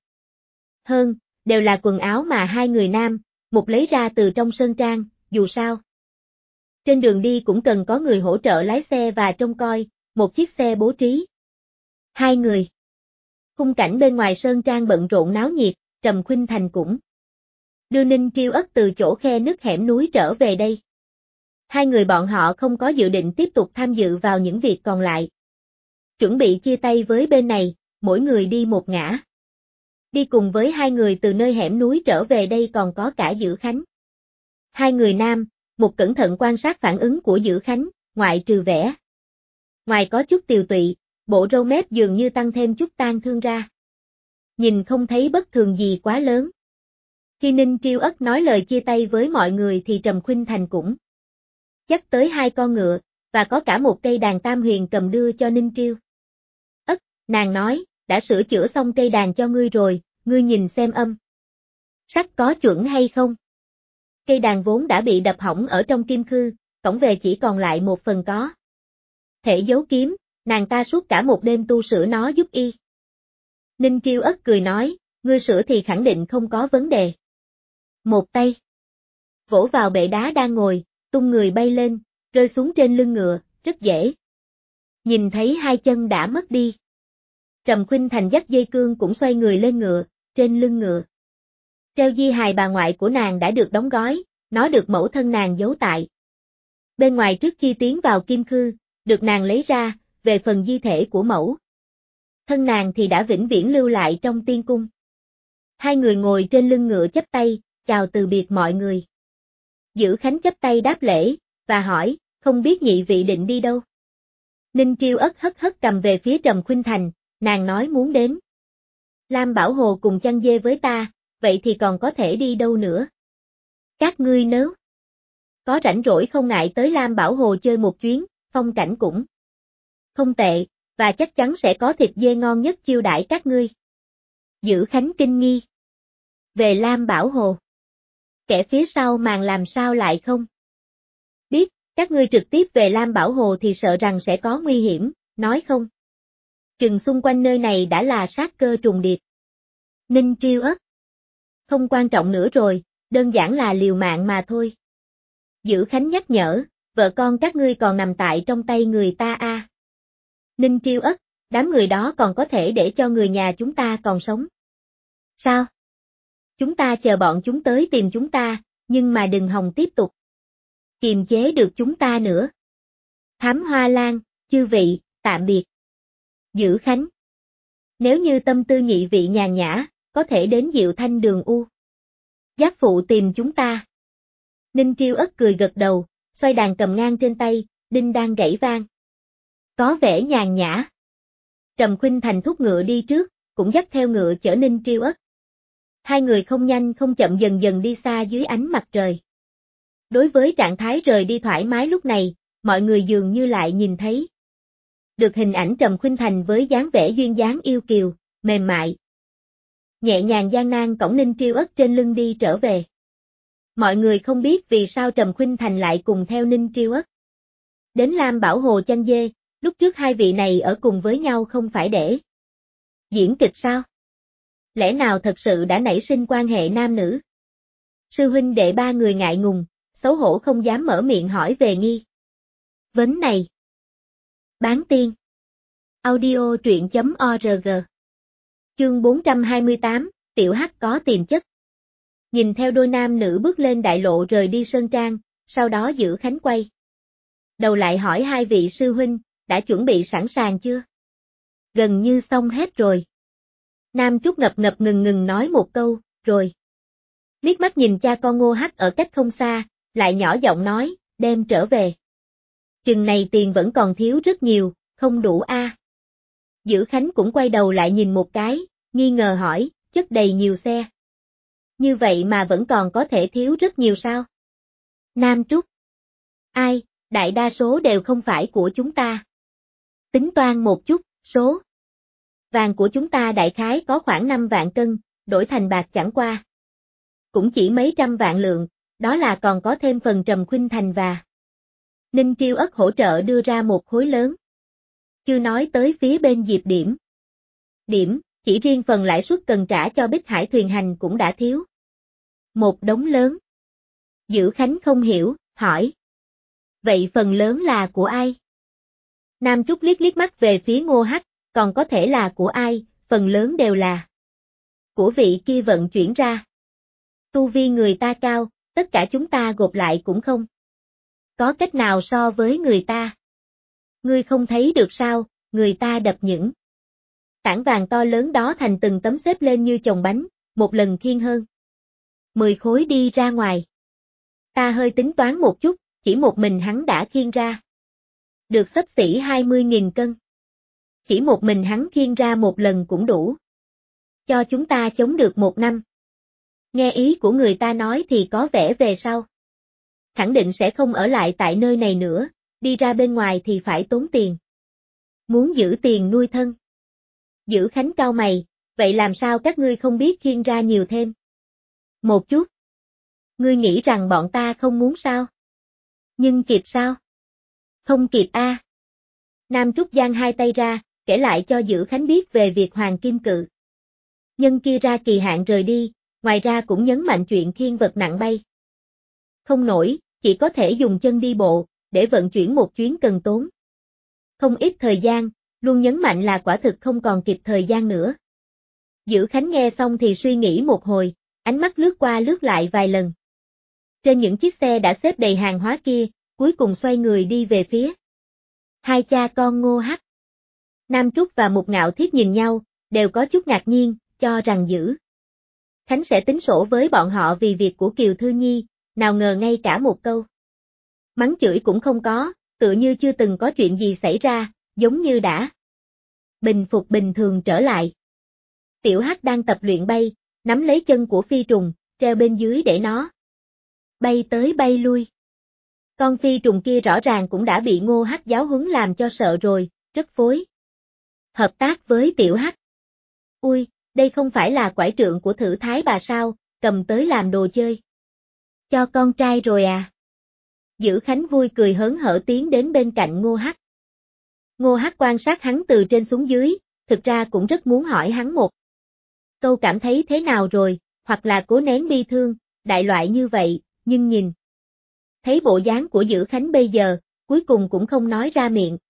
Hơn, đều là quần áo mà hai người nam, một lấy ra từ trong sơn trang, dù sao. Trên đường đi cũng cần có người hỗ trợ lái xe và trông coi, một chiếc xe bố trí. Hai người. Khung cảnh bên ngoài sơn trang bận rộn náo nhiệt, Trầm Khuynh Thành cũng đưa Ninh Triêu Ất từ chỗ khe nứt hẻm núi trở về đây. Hai người bọn họ không có dự định tiếp tục tham dự vào những việc còn lại. Chuẩn bị chia tay với bên này, mỗi người đi một ngã. Đi cùng với hai người từ nơi hẻm núi trở về đây còn có cả Dữ Khánh. Hai người nam, một cẩn thận quan sát phản ứng của Dữ Khánh, ngoại trừ vẻ ngoài có chút tiều tụy, bộ râu mép dường như tăng thêm chút tang thương ra. Nhìn không thấy bất thường gì quá lớn. Khi Ninh Triêu Ất nói lời chia tay với mọi người thì Trầm Khuynh Thành cũng dắt tới hai con ngựa, và có cả một cây đàn tam huyền cầm đưa cho Ninh Triêu Ất, nàng nói, đã sửa chữa xong cây đàn cho ngươi rồi, ngươi nhìn xem âm sắc có chuẩn hay không. Cây đàn vốn đã bị đập hỏng ở trong kim khư, cổng về chỉ còn lại một phần có thể giấu kiếm, nàng ta suốt cả một đêm tu sửa nó giúp y. Ninh Triêu Ất cười nói, ngươi sửa thì khẳng định không có vấn đề. Một tay vỗ vào bệ đá đang ngồi, tung người bay lên, rơi xuống trên lưng ngựa, rất dễ. Nhìn thấy hai chân đã mất đi. Trầm Khuynh Thành dắt dây cương cũng xoay người lên ngựa, trên lưng ngựa. Treo di hài bà ngoại của nàng đã được đóng gói, nó được mẫu thân nàng giấu tại bên ngoài trước khi tiến vào kim khư, được nàng lấy ra, về phần di thể của mẫu thân nàng thì đã vĩnh viễn lưu lại trong tiên cung. Hai người ngồi trên lưng ngựa chắp tay, chào từ biệt mọi người. Dữ Khánh chắp tay đáp lễ, và hỏi, không biết nhị vị định đi đâu? Ninh Triêu Ất hất hất cầm về phía Trầm Khuynh Thành, nàng nói muốn đến Lam Bảo Hồ cùng chăn dê với ta, vậy thì còn có thể đi đâu nữa? Các ngươi nếu có rảnh rỗi không ngại tới Lam Bảo Hồ chơi một chuyến, phong cảnh cũng không tệ, và chắc chắn sẽ có thịt dê ngon nhất chiêu đãi các ngươi. Dữ Khánh kinh nghi. Về Lam Bảo Hồ. Kẻ phía sau màn làm sao lại không biết, các ngươi trực tiếp về Lam Bảo Hồ thì sợ rằng sẽ có nguy hiểm, nói không? Chừng xung quanh nơi này đã là sát cơ trùng điệp. Ninh Triêu Ất. Không quan trọng nữa rồi, đơn giản là liều mạng mà thôi. Dữ Khánh nhắc nhở, vợ con các ngươi còn nằm tại trong tay người ta a. Ninh Triêu Ất, đám người đó còn có thể để cho người nhà chúng ta còn sống. Sao? Chúng ta chờ bọn chúng tới tìm chúng ta, nhưng mà đừng hòng tiếp tục kiềm chế được chúng ta nữa. Thám Hoa Lan, chư vị, tạm biệt. Dữ Khánh. Nếu như tâm tư nhị vị nhàn nhã, có thể đến Diệu Thanh Đường U Giác phụ tìm chúng ta. Ninh Triêu Ất cười gật đầu, xoay đàn cầm ngang trên tay, đinh đang gãy vang. Có vẻ nhàn nhã. Trầm Khuynh Thành thúc ngựa đi trước, cũng dắt theo ngựa chở Ninh Triêu Ất. Hai người không nhanh không chậm dần dần đi xa dưới ánh mặt trời. Đối với trạng thái rời đi thoải mái lúc này, mọi người dường như lại nhìn thấy được hình ảnh Trầm Khuynh Thành với dáng vẻ duyên dáng yêu kiều, mềm mại. Nhẹ nhàng gian nan cõng Ninh Triêu Ất trên lưng đi trở về. Mọi người không biết vì sao Trầm Khuynh Thành lại cùng theo Ninh Triêu Ất đến Lam Bảo Hồ chăn dê, lúc trước hai vị này ở cùng với nhau không phải để diễn kịch sao? Lẽ nào thật sự đã nảy sinh quan hệ nam nữ? Sư huynh đệ ba người ngại ngùng, xấu hổ không dám mở miệng hỏi về nghi vấn này. Bán tiên. Audio truyện.org. Chương 428, Tiểu Hắc có tiềm chất. Nhìn theo đôi nam nữ bước lên đại lộ rời đi sơn trang, sau đó Dữ Khánh quay đầu lại hỏi hai vị sư huynh, đã chuẩn bị sẵn sàng chưa? Gần như xong hết rồi. Nam Trúc ngập ngập ngừng ngừng nói một câu, rồi. Liếc mắt nhìn cha con Ngô Hắc ở cách không xa, lại nhỏ giọng nói, đem trở về. Chừng này tiền vẫn còn thiếu rất nhiều, không đủ a. Dữ Khánh cũng quay đầu lại nhìn một cái, nghi ngờ hỏi, chất đầy nhiều xe. Như vậy mà vẫn còn có thể thiếu rất nhiều sao? Nam Trúc. Ai, đại đa số đều không phải của chúng ta. Tính toán một chút, số vàng của chúng ta đại khái có khoảng 5 vạn cân, đổi thành bạc chẳng qua. Cũng chỉ mấy trăm vạn lượng, đó là còn có thêm phần Trầm Khuynh Thành và Ninh Triêu Ất hỗ trợ đưa ra một khối lớn. Chưa nói tới phía bên Diệp Điểm. Điểm, chỉ riêng phần lãi suất cần trả cho Bích Hải thuyền hành cũng đã thiếu. Một đống lớn. Dữ Khánh không hiểu, hỏi. Vậy phần lớn là của ai? Nam Trúc liếc liếc mắt về phía Ngô Hắc, còn có thể là của ai, phần lớn đều là của vị kia vận chuyển ra. Tu vi người ta cao, tất cả chúng ta gộp lại cũng không có cách nào so với người ta. Ngươi không thấy được sao, người ta đập những tảng vàng to lớn đó thành từng tấm xếp lên như chồng bánh, một lần khiêng hơn 10 khối đi ra ngoài. Ta hơi tính toán một chút, chỉ một mình hắn đã khiêng ra được xấp xỉ 20.000 cân. Chỉ một mình hắn khiêng ra một lần cũng đủ cho chúng ta chống được một năm. Nghe ý của người ta nói thì có vẻ về sau khẳng định sẽ không ở lại tại nơi này nữa, đi ra bên ngoài thì phải tốn tiền. Muốn giữ tiền nuôi thân. Dữ Khánh cau mày, vậy làm sao các ngươi không biết khiêng ra nhiều thêm? Một chút. Ngươi nghĩ rằng bọn ta không muốn sao? Nhưng kịp sao? Không kịp a. Nam Trúc giang hai tay ra, kể lại cho Dữ Khánh biết về việc Hoàng Kim Cự nhân kia ra kỳ hạn rời đi, ngoài ra cũng nhấn mạnh chuyện khiêng vật nặng bay không nổi, chỉ có thể dùng chân đi bộ, để vận chuyển một chuyến cần tốn không ít thời gian, luôn nhấn mạnh là quả thực không còn kịp thời gian nữa. Dữ Khánh nghe xong thì suy nghĩ một hồi, ánh mắt lướt qua lướt lại vài lần. Trên những chiếc xe đã xếp đầy hàng hóa kia, cuối cùng xoay người đi về phía hai cha con Ngô Hắc. Nam Trúc và Mục Ngạo Thiết nhìn nhau, đều có chút ngạc nhiên, cho rằng Dữ Khánh sẽ tính sổ với bọn họ vì việc của Kiều Thư Nhi, nào ngờ ngay cả một câu mắng chửi cũng không có, tựa như chưa từng có chuyện gì xảy ra, giống như đã bình phục bình thường trở lại. Tiểu Hắc đang tập luyện bay, nắm lấy chân của phi trùng, treo bên dưới để nó bay tới bay lui. Con phi trùng kia rõ ràng cũng đã bị Ngô Hắc giáo huấn làm cho sợ rồi, rất phối hợp tác với Tiểu Hắc. Ui, đây không phải là quải trượng của Thử Thái bà sao, cầm tới làm đồ chơi cho con trai rồi à? Dữ Khánh vui cười hớn hở tiến đến bên cạnh Ngô Hắc. Ngô Hắc quan sát hắn từ trên xuống dưới, thực ra cũng rất muốn hỏi hắn một câu cảm thấy thế nào rồi, hoặc là cố nén bi thương, đại loại như vậy, nhưng nhìn thấy bộ dáng của Dữ Khánh bây giờ, cuối cùng cũng không nói ra miệng.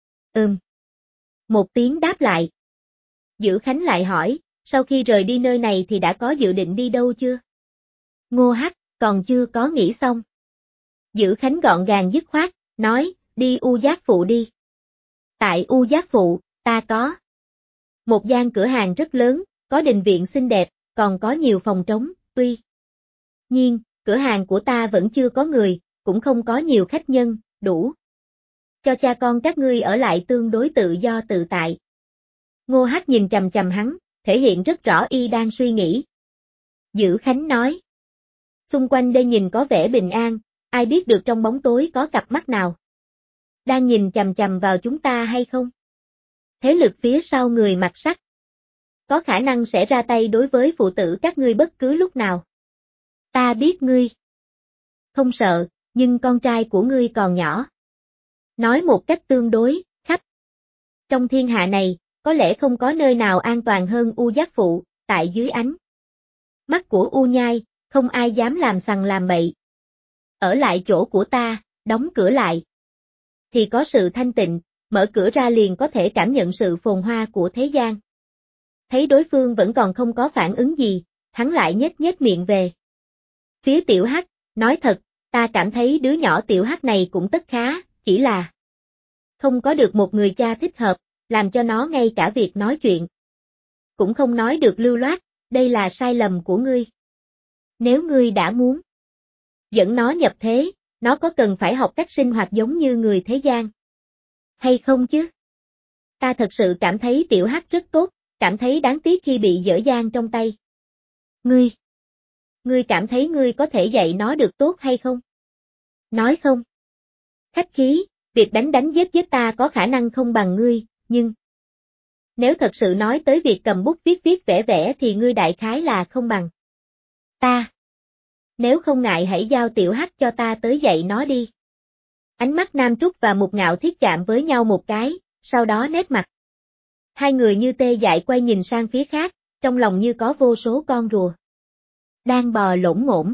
Một tiếng đáp lại. Dữ Khánh lại hỏi, sau khi rời đi nơi này thì đã có dự định đi đâu chưa? Ngô Hắc, còn chưa có nghĩ xong. Dữ Khánh gọn gàng dứt khoát, nói, đi U Giác Phụ đi. Tại U Giác Phụ, ta có một gian cửa hàng rất lớn, có đình viện xinh đẹp, còn có nhiều phòng trống, tuy nhiên, cửa hàng của ta vẫn chưa có người, cũng không có nhiều khách nhân, đủ cho cha con các ngươi ở lại tương đối tự do tự tại. Ngô Hắc nhìn chằm chằm hắn, thể hiện rất rõ y đang suy nghĩ. Dữ Khánh nói, xung quanh đây nhìn có vẻ bình an, ai biết được trong bóng tối có cặp mắt nào đang nhìn chằm chằm vào chúng ta hay không? Thế lực phía sau người mặc sắt có khả năng sẽ ra tay đối với phụ tử các ngươi bất cứ lúc nào. Ta biết ngươi không sợ, nhưng con trai của ngươi còn nhỏ. Nói một cách tương đối, khắp trong thiên hạ này, có lẽ không có nơi nào an toàn hơn U Giác Phụ, tại dưới ánh mắt của U Nhai, không ai dám làm sằng làm bậy. Ở lại chỗ của ta, đóng cửa lại thì có sự thanh tịnh, mở cửa ra liền có thể cảm nhận sự phồn hoa của thế gian. Thấy đối phương vẫn còn không có phản ứng gì, hắn lại nhếch nhếch miệng về Phía Tiểu Hắc, nói thật, ta cảm thấy đứa nhỏ Tiểu Hắc này cũng tất khá, chỉ là không có được một người cha thích hợp, làm cho nó ngay cả việc nói chuyện cũng không nói được lưu loát, đây là sai lầm của ngươi. Nếu ngươi đã muốn dẫn nó nhập thế, nó có cần phải học cách sinh hoạt giống như người thế gian hay không chứ? Ta thật sự cảm thấy Tiểu Hắc rất tốt, cảm thấy đáng tiếc khi bị dở dang trong tay. Ngươi cảm thấy ngươi có thể dạy nó được tốt hay không? Nói không? Khách khí, việc đánh giết ta có khả năng không bằng ngươi, nhưng nếu thật sự nói tới việc cầm bút viết vẽ thì ngươi đại khái là không bằng ta. Nếu không ngại hãy giao Tiểu Hắc cho ta tới dạy nó đi. Ánh mắt Nam Trúc và Mục Ngạo Thiết chạm với nhau một cái, sau đó nét mặt hai người như tê dại quay nhìn sang phía khác, trong lòng như có vô số con rùa đang bò lổn ngổn.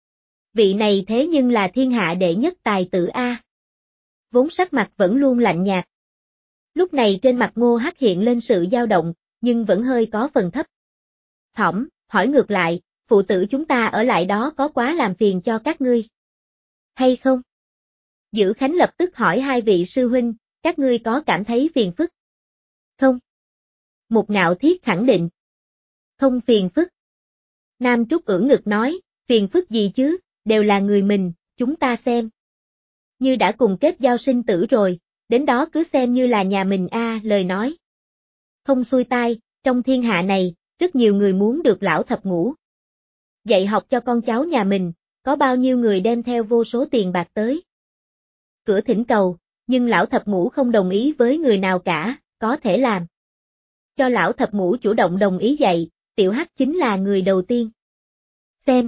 Vị này thế nhưng là thiên hạ đệ nhất tài tử A. Vốn sắc mặt vẫn luôn lạnh nhạt. Lúc này trên mặt Ngô Hắc hiện lên sự dao động, nhưng vẫn hơi có phần thấp thỏm, hỏi ngược lại, phụ tử chúng ta ở lại đó có quá làm phiền cho các ngươi hay không? Dữ Khánh lập tức hỏi hai vị sư huynh, các ngươi có cảm thấy phiền phức không? Mục Ngạo Thiết khẳng định, không phiền phức. Nam Trúc ưỡn ngực nói, phiền phức gì chứ, đều là người mình, chúng ta xem như đã cùng kết giao sinh tử rồi, đến đó cứ xem như là nhà mình a. Lời nói không xuôi tai, trong thiên hạ này, rất nhiều người muốn được lão thập ngũ dạy học cho con cháu nhà mình, có bao nhiêu người đem theo vô số tiền bạc tới cửa thỉnh cầu, nhưng lão thập ngũ không đồng ý với người nào cả, có thể làm cho lão thập ngũ chủ động đồng ý dạy, Tiểu Hắc chính là người đầu tiên. Xem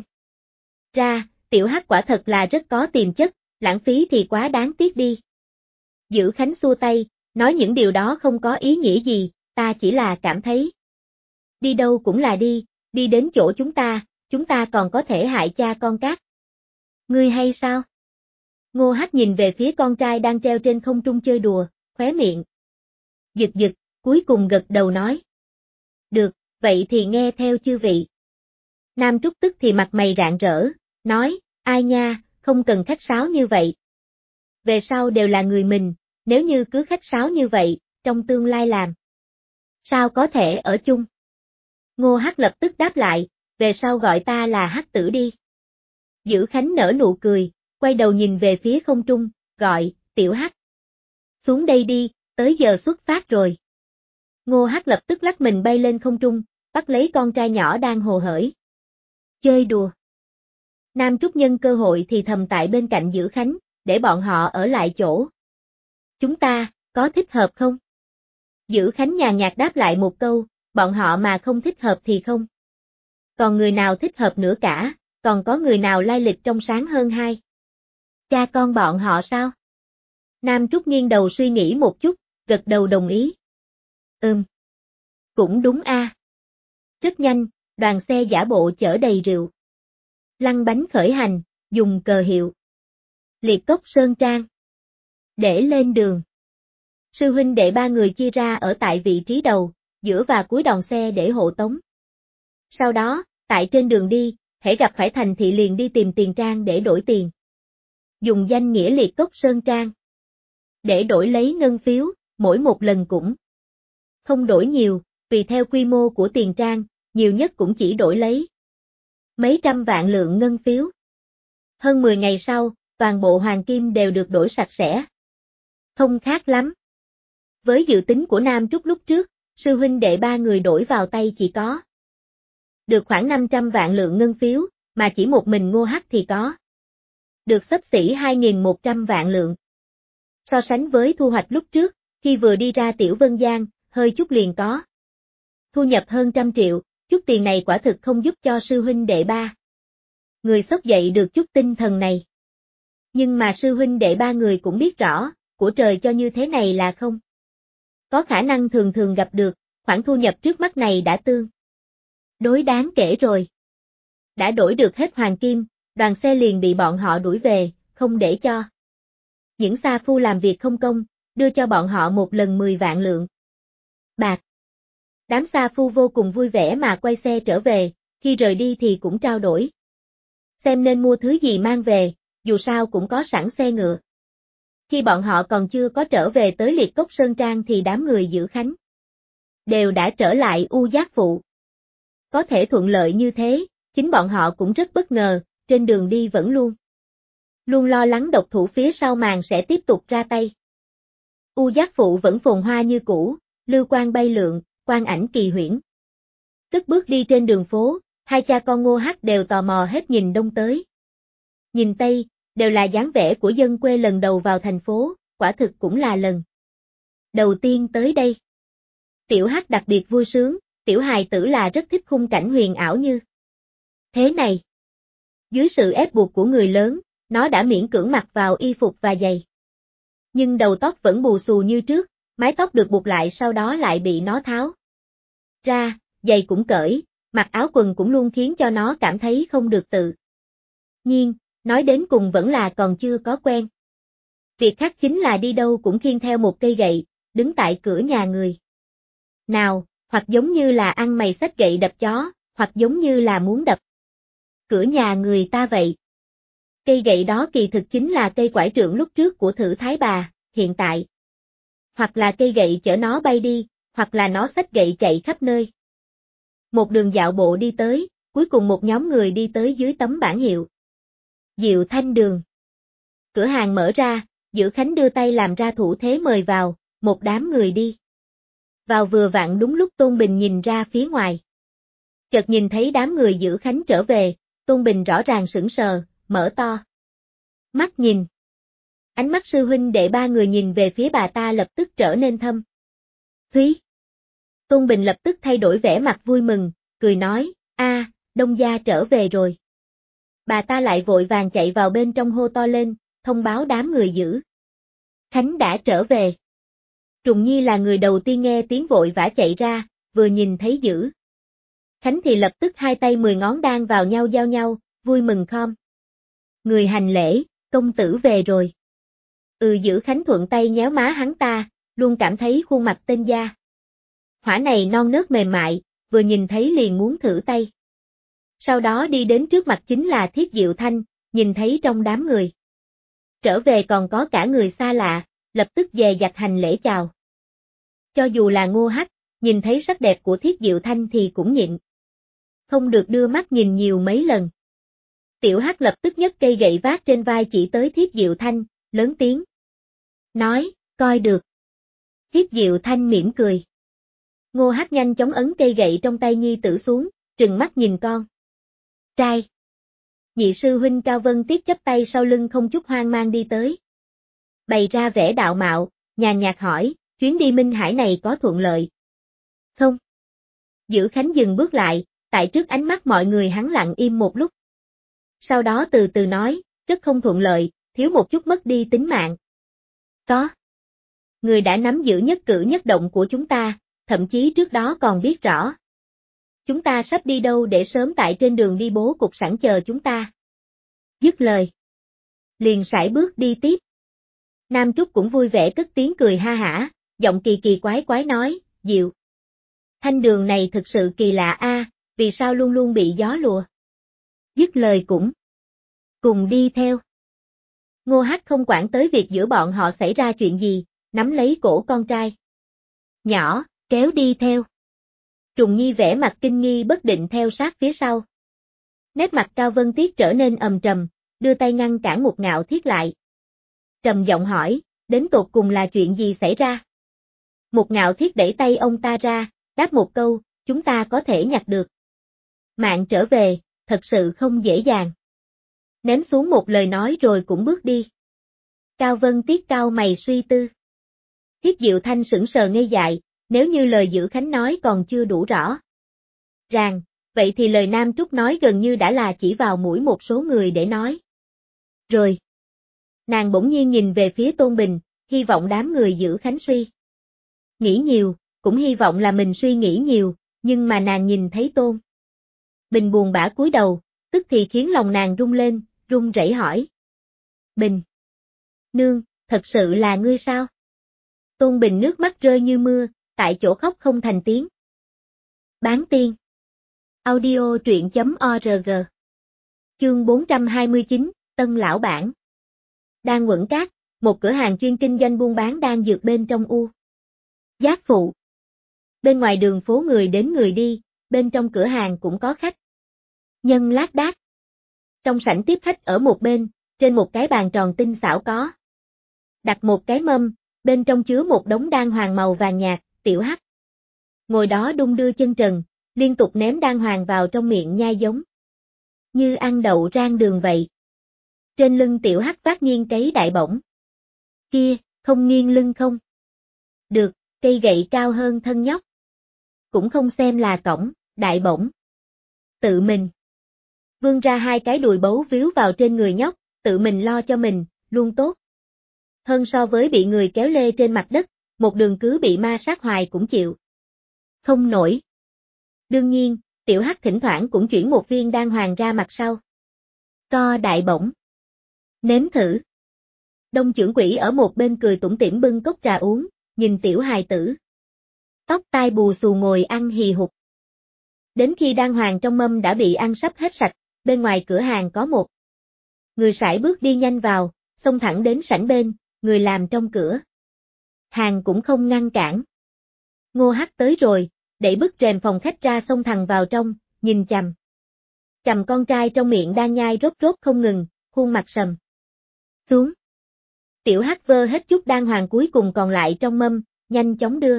ra, Tiểu Hắc quả thật là rất có tiềm chất, lãng phí thì quá đáng tiếc đi. Dữ Khánh xua tay, nói những điều đó không có ý nghĩa gì, ta chỉ là cảm thấy đi đâu cũng là đi đến chỗ chúng ta còn có thể hại cha con các ngươi hay sao? Ngô Hắc nhìn về phía con trai đang treo trên không trung chơi đùa, khóe miệng giật giật, cuối cùng gật đầu nói. Được, vậy thì nghe theo chư vị. Nam Trúc tức thì mặt mày rạng rỡ, nói, ai nha, không cần khách sáo như vậy. Về sau đều là người mình, nếu như cứ khách sáo như vậy, trong tương lai làm sao có thể ở chung? Ngô Hắc lập tức đáp lại, về sau gọi ta là Hắc tử đi. Dữ Khánh nở nụ cười, quay đầu nhìn về phía không trung, gọi, Tiểu Hắc. Xuống đây đi, tới giờ xuất phát rồi. Ngô Hắc lập tức lắc mình bay lên không trung, bắt lấy con trai nhỏ đang hồ hởi chơi đùa. Nam Trúc nhân cơ hội thì thầm tại bên cạnh Dữ Khánh, để bọn họ ở lại chỗ chúng ta, có thích hợp không? Dữ Khánh nhàn nhạt đáp lại một câu, bọn họ mà không thích hợp thì không. Còn người nào thích hợp nữa cả, còn có người nào lai lịch trong sáng hơn hai? Cha con bọn họ sao? Nam Trúc nghiêng đầu suy nghĩ một chút, gật đầu đồng ý. Cũng đúng a. Rất nhanh, đoàn xe giả bộ chở đầy rượu. Lăn bánh khởi hành, dùng cờ hiệu Liệt Cốc Sơn Trang để lên đường. Sư huynh đệ ba người chia ra ở tại vị trí đầu, giữa và cuối đoàn xe để hộ tống. Sau đó, tại trên đường đi, hễ gặp phải thành thị liền đi tìm tiền trang để đổi tiền. Dùng danh nghĩa Liệt Cốc Sơn Trang để đổi lấy ngân phiếu, mỗi một lần cũng không đổi nhiều, tùy theo quy mô của tiền trang, nhiều nhất cũng chỉ đổi lấy mấy trăm vạn lượng ngân phiếu. Hơn 10 ngày sau, toàn bộ hoàng kim đều được đổi sạch sẽ. Không khác lắm. Với dự tính của Nam Trúc lúc trước, sư huynh đệ ba người đổi vào tay chỉ có được khoảng 500 vạn lượng ngân phiếu, mà chỉ một mình Ngô Hắc thì có được xấp xỉ 2.100 vạn lượng. So sánh với thu hoạch lúc trước, khi vừa đi ra Tiểu Vân Giang, hơi chút liền có thu nhập hơn 100 triệu, chút tiền này quả thực không giúp cho sư huynh đệ ba người xốc dậy được chút tinh thần này. Nhưng mà sư huynh đệ ba người cũng biết rõ, của trời cho như thế này là không có khả năng thường thường gặp được, khoản thu nhập trước mắt này đã tương đối đáng kể rồi. Đã đổi được hết hoàng kim, đoàn xe liền bị bọn họ đuổi về, không để cho những sa phu làm việc không công, đưa cho bọn họ một lần 10 vạn lượng bạc. Đám sa phu vô cùng vui vẻ mà quay xe trở về, khi rời đi thì cũng trao đổi xem nên mua thứ gì mang về, dù sao cũng có sẵn xe ngựa. Khi bọn họ còn chưa có trở về tới Liệt Cốc Sơn Trang thì đám người giữ khánh đều đã trở lại U Giác Phụ. Có thể thuận lợi như thế, chính bọn họ cũng rất bất ngờ, trên đường đi vẫn luôn lo lắng độc thủ phía sau màn sẽ tiếp tục ra tay. U Giác Phụ vẫn phồn hoa như cũ, lưu quang bay lượn, quang ảnh kỳ huyễn. Cất bước đi trên đường phố, hai cha con Ngô Hắc đều tò mò hết nhìn đông tới nhìn tây, đều là dáng vẻ của dân quê lần đầu vào thành phố, quả thực cũng là lần đầu tiên tới đây. Tiểu Hắc đặc biệt vui sướng, tiểu hài tử là rất thích khung cảnh huyền ảo như thế này. Dưới sự ép buộc của người lớn, nó đã miễn cưỡng mặc vào y phục và giày. Nhưng đầu tóc vẫn bù xù như trước, mái tóc được buộc lại sau đó lại bị nó tháo ra, giày cũng cởi, mặc áo quần cũng luôn khiến cho nó cảm thấy không được tự nhiên, nói đến cùng vẫn là còn chưa có quen. Việc khác chính là đi đâu cũng khiêng theo một cây gậy, đứng tại cửa nhà người nào, hoặc giống như là ăn mày xách gậy đập chó, hoặc giống như là muốn đập cửa nhà người ta vậy. Cây gậy đó kỳ thực chính là cây quải trượng lúc trước của Thử Thái Bà, hiện tại hoặc là cây gậy chở nó bay đi, hoặc là nó xách gậy chạy khắp nơi. Một đường dạo bộ đi tới, cuối cùng một nhóm người đi tới dưới tấm bảng hiệu Diệu Thanh Đường. Cửa hàng mở ra, Giữ Khánh đưa tay làm ra thủ thế mời vào, một đám người đi vào vừa vặn đúng lúc Tôn Bình nhìn ra phía ngoài. Chợt nhìn thấy đám người Giữ Khánh trở về, Tôn Bình rõ ràng sững sờ, mở to mắt nhìn. Ánh mắt sư huynh đệ ba người nhìn về phía bà ta lập tức trở nên thâm thúy. Tôn Bình lập tức thay đổi vẻ mặt vui mừng, cười nói, Đông gia trở về rồi. Bà ta lại vội vàng chạy vào bên trong hô to lên, thông báo đám người Giữ Khánh đã trở về. Trùng Nhi là người đầu tiên nghe tiếng vội vã chạy ra, vừa nhìn thấy Giữ Khánh thì lập tức hai tay 10 ngón đan vào nhau giao nhau, vui mừng khom người hành lễ, công tử về rồi. Giữ Khánh thuận tay nhéo má hắn ta, luôn cảm thấy khuôn mặt tên gia hỏa này non nớt mềm mại, vừa nhìn thấy liền muốn thử tay. Sau đó đi đến trước mặt chính là Thiết Diệu Thanh, nhìn thấy trong đám người trở về còn có cả người xa lạ, lập tức dè dặt hành lễ chào. Cho dù là Ngô Hắc, nhìn thấy sắc đẹp của Thiết Diệu Thanh thì cũng nhịn không được đưa mắt nhìn nhiều mấy lần. Tiểu Hắc lập tức nhấc cây gậy vác trên vai chỉ tới Thiết Diệu Thanh, lớn tiếng nói, coi được. Thiết Diệu Thanh mỉm cười. Ngô Hắc nhanh chóng ấn cây gậy trong tay nhi tử xuống, trừng mắt nhìn con trai. Nhị sư huynh Cao Vân Tiết chắp tay sau lưng không chút hoang mang đi tới. Bày ra vẻ đạo mạo, nhàn nhạt hỏi, chuyến đi Minh Hải này có thuận lợi không? Giữ Khánh dừng bước lại, tại trước ánh mắt mọi người hắn lặng im một lúc. Sau đó từ từ nói, rất không thuận lợi, thiếu một chút mất đi tính mạng. Có người đã nắm giữ nhất cử nhất động của chúng ta, thậm chí trước đó còn biết rõ chúng ta sắp đi đâu để sớm tại trên đường đi bố cục sẵn chờ chúng ta. Dứt lời liền sải bước đi tiếp. Nam Trúc cũng vui vẻ cất tiếng cười ha hả, giọng kỳ kỳ quái quái nói, Diệu Thanh đường này thực sự kỳ lạ vì sao luôn luôn bị gió lùa. Dứt lời cũng cùng đi theo. Ngô Hắc không quản tới việc giữa bọn họ xảy ra chuyện gì, nắm lấy cổ con trai nhỏ, kéo đi theo. Trùng Nhi vẻ mặt kinh nghi bất định theo sát phía sau. Nét mặt Cao Vân Tiết trở nên ầm trầm, đưa tay ngăn cản Một Ngạo Thiết lại. Trầm giọng hỏi, đến tột cùng là chuyện gì xảy ra? Một Ngạo Thiết đẩy tay ông ta ra, đáp một câu, chúng ta có thể nhặt được mạng trở về, thật sự không dễ dàng. Ném xuống một lời nói rồi cũng bước đi. Cao Vân Tiết cau mày suy tư. Thiết Diệu Thanh sững sờ ngây dại, nếu như lời Giữ Khánh nói còn chưa đủ rõ ràng, vậy thì lời Nam Trúc nói gần như đã là chỉ vào mũi một số người để nói. Rồi, nàng bỗng nhiên nhìn về phía Tôn Bình, hy vọng đám người Giữ Khánh suy nghĩ nhiều, cũng hy vọng là mình suy nghĩ nhiều, nhưng mà nàng nhìn thấy Tôn Bình buồn bã cúi đầu, tức thì khiến lòng nàng rung lên, run rẩy hỏi. Bình nương, thật sự là ngươi sao? Tôn Bình nước mắt rơi như mưa, tại chỗ khóc không thành tiếng. Bán tiên. Audio truyện.org Chương 429, Tân Lão Bản. Đan Quẩn Cát, một cửa hàng chuyên kinh doanh buôn bán đan dược bên trong U Giác Phụ. Bên ngoài đường phố người đến người đi, bên trong cửa hàng cũng có khách nhân lác đác. Trong sảnh tiếp khách ở một bên, trên một cái bàn tròn tinh xảo có đặt một cái mâm, bên trong chứa một đống đan hoàng màu vàng nhạt. Tiểu Hắc ngồi đó đung đưa chân trần, liên tục ném đan hoàng vào trong miệng nhai giống như ăn đậu rang đường vậy. Trên lưng Tiểu Hắc vác nghiêng cấy đại bổng. Kia, không nghiêng lưng không? Được, cây gậy cao hơn thân nhóc. Cũng không xem là cổng, đại bổng. Tự mình vươn ra hai cái đùi bấu víu vào trên người nhóc, tự mình lo cho mình, luôn tốt hơn so với bị người kéo lê trên mặt đất, một đường cứ bị ma sát hoài cũng chịu không nổi. Đương nhiên, Tiểu Hắc thỉnh thoảng cũng chuyển một viên đan hoàng ra mặt sau. Co đại bổng. Nếm thử. Đông trưởng quỹ ở một bên cười tủm tỉm bưng cốc trà uống, nhìn tiểu hài tử. Tóc tai bù xù ngồi ăn hì hục. Đến khi đan hoàng trong mâm đã bị ăn sắp hết sạch, bên ngoài cửa hàng có một người sải bước đi nhanh vào, xông thẳng đến sảnh bên, người làm trong cửa hàng cũng không ngăn cản. Ngô Hắc tới rồi, đẩy bức rèm phòng khách ra xông thẳng vào trong, nhìn chằm chằm con trai trong miệng đang nhai rốt rốt không ngừng, khuôn mặt sầm xuống. Tiểu Hắc vơ hết chút đan hoàng cuối cùng còn lại trong mâm, nhanh chóng đưa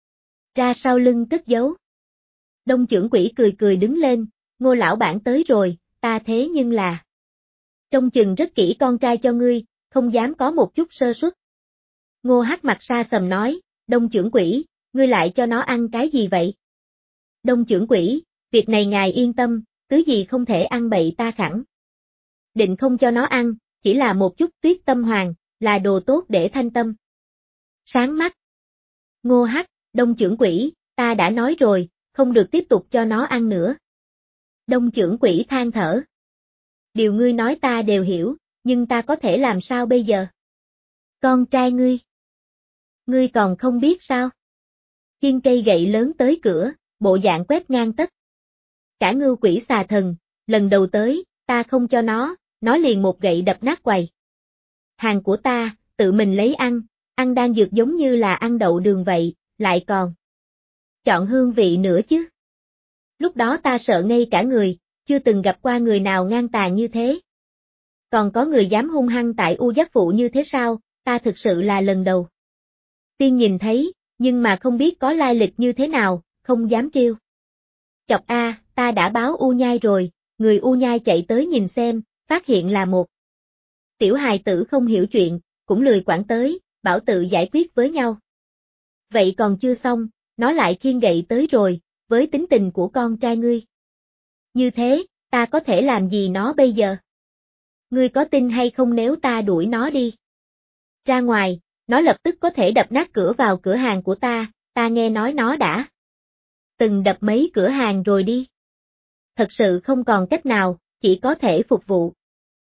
ra sau lưng cất giấu. Đông trưởng quỹ cười cười đứng lên, Ngô lão bản tới rồi, ta thế nhưng là trông chừng rất kỹ con trai cho ngươi, không dám có một chút sơ suất. Ngô Hắc mặt sa sầm nói, Đông trưởng quỹ, ngươi lại cho nó ăn cái gì vậy? Đông trưởng quỹ, việc này ngài yên tâm, thứ gì không thể ăn bậy ta khẳng định không cho nó ăn, chỉ là một chút tuyết tâm hoàng, là đồ tốt để thanh tâm. Sáng mắt. Ngô Hắc, Đông trưởng quỹ, ta đã nói rồi, không được tiếp tục cho nó ăn nữa. Đông trưởng quỹ than thở. Điều ngươi nói ta đều hiểu, nhưng ta có thể làm sao bây giờ? Con trai ngươi còn không biết sao? Khiêng cây gậy lớn tới cửa, bộ dạng quét ngang tất cả ngưu quỷ xà thần, lần đầu tới, ta không cho nó liền một gậy đập nát quầy hàng của ta, tự mình lấy ăn đan dược giống như là ăn đậu đường vậy, lại còn chọn hương vị nữa chứ. Lúc đó ta sợ ngây cả người, chưa từng gặp qua người nào ngang tàn như thế. Còn có người dám hung hăng tại U Giác Phụ như thế sao, ta thực sự là lần đầu tiên nhìn thấy, nhưng mà không biết có lai lịch như thế nào, không dám trêu chọc a, ta đã báo U Nhai rồi, người U Nhai chạy tới nhìn xem, phát hiện là một tiểu hài tử không hiểu chuyện, cũng lười quản tới, bảo tự giải quyết với nhau. Vậy còn chưa xong, nó lại khiêng gậy tới rồi, với tính tình của con trai ngươi. Như thế, ta có thể làm gì nó bây giờ? Ngươi có tin hay không nếu ta đuổi nó đi ra ngoài, nó lập tức có thể đập nát cửa vào cửa hàng của ta nghe nói nó đã từng đập mấy cửa hàng rồi đi. Thật sự không còn cách nào, chỉ có thể phục vụ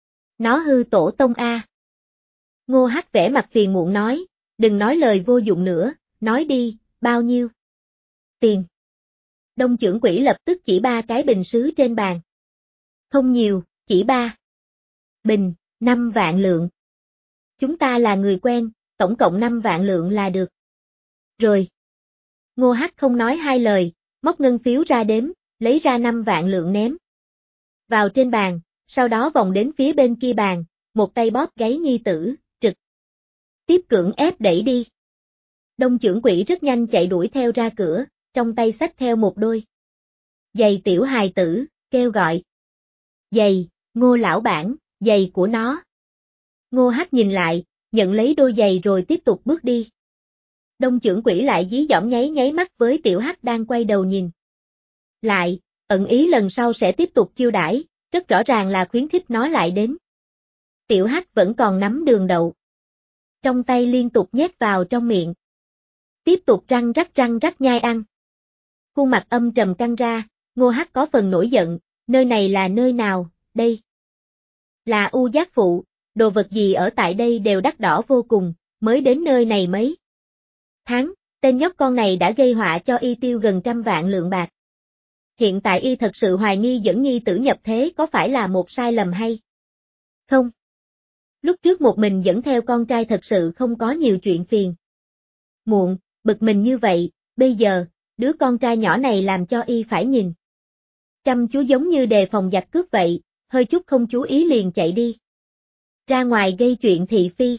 nó hư tổ tông a. Ngô Hắc vẻ mặt phiền muộn nói, đừng nói lời vô dụng nữa, nói đi, bao nhiêu tiền? Đông trưởng quỹ lập tức chỉ 3 cái bình sứ trên bàn. Không nhiều, chỉ 3 bình, 5 vạn lượng. Chúng ta là người quen, tổng cộng 5 vạn lượng là được. Rồi. Ngô Hắc không nói hai lời, móc ngân phiếu ra đếm, lấy ra 5 vạn lượng ném vào trên bàn, sau đó vòng đến phía bên kia bàn, một tay bóp gáy nhi tử, trực tiếp cưỡng ép đẩy đi. Đông trưởng quỹ rất nhanh chạy đuổi theo ra cửa, trong tay xách theo một đôi giày tiểu hài tử, kêu gọi. Giày, Ngô lão bản, giày của nó. Ngô Hắc nhìn lại, nhận lấy đôi giày rồi tiếp tục bước đi. Đông trưởng quỹ lại dí dỏm nháy mắt với tiểu Hắc đang quay đầu nhìn lại, ẩn ý lần sau sẽ tiếp tục chiêu đãi, rất rõ ràng là khuyến khích nó lại đến. Tiểu Hắc vẫn còn nắm đường đậu trong tay liên tục nhét vào trong miệng. Tiếp tục răng rắc nhai ăn. Khuôn mặt âm trầm căng ra, Ngô Hắc có phần nổi giận, nơi này là nơi nào, đây là U Giác Phụ, đồ vật gì ở tại đây đều đắt đỏ vô cùng, mới đến nơi này mấy tháng, tên nhóc con này đã gây họa cho y tiêu gần 100 vạn lượng bạc. Hiện tại y thật sự hoài nghi dẫn nhi tử nhập thế có phải là một sai lầm hay không? Lúc trước một mình dẫn theo con trai thật sự không có nhiều chuyện phiền muộn, bực mình như vậy, bây giờ, đứa con trai nhỏ này làm cho y phải nhìn chăm chú giống như đề phòng giặc cướp vậy, hơi chút không chú ý liền chạy đi ra ngoài gây chuyện thị phi.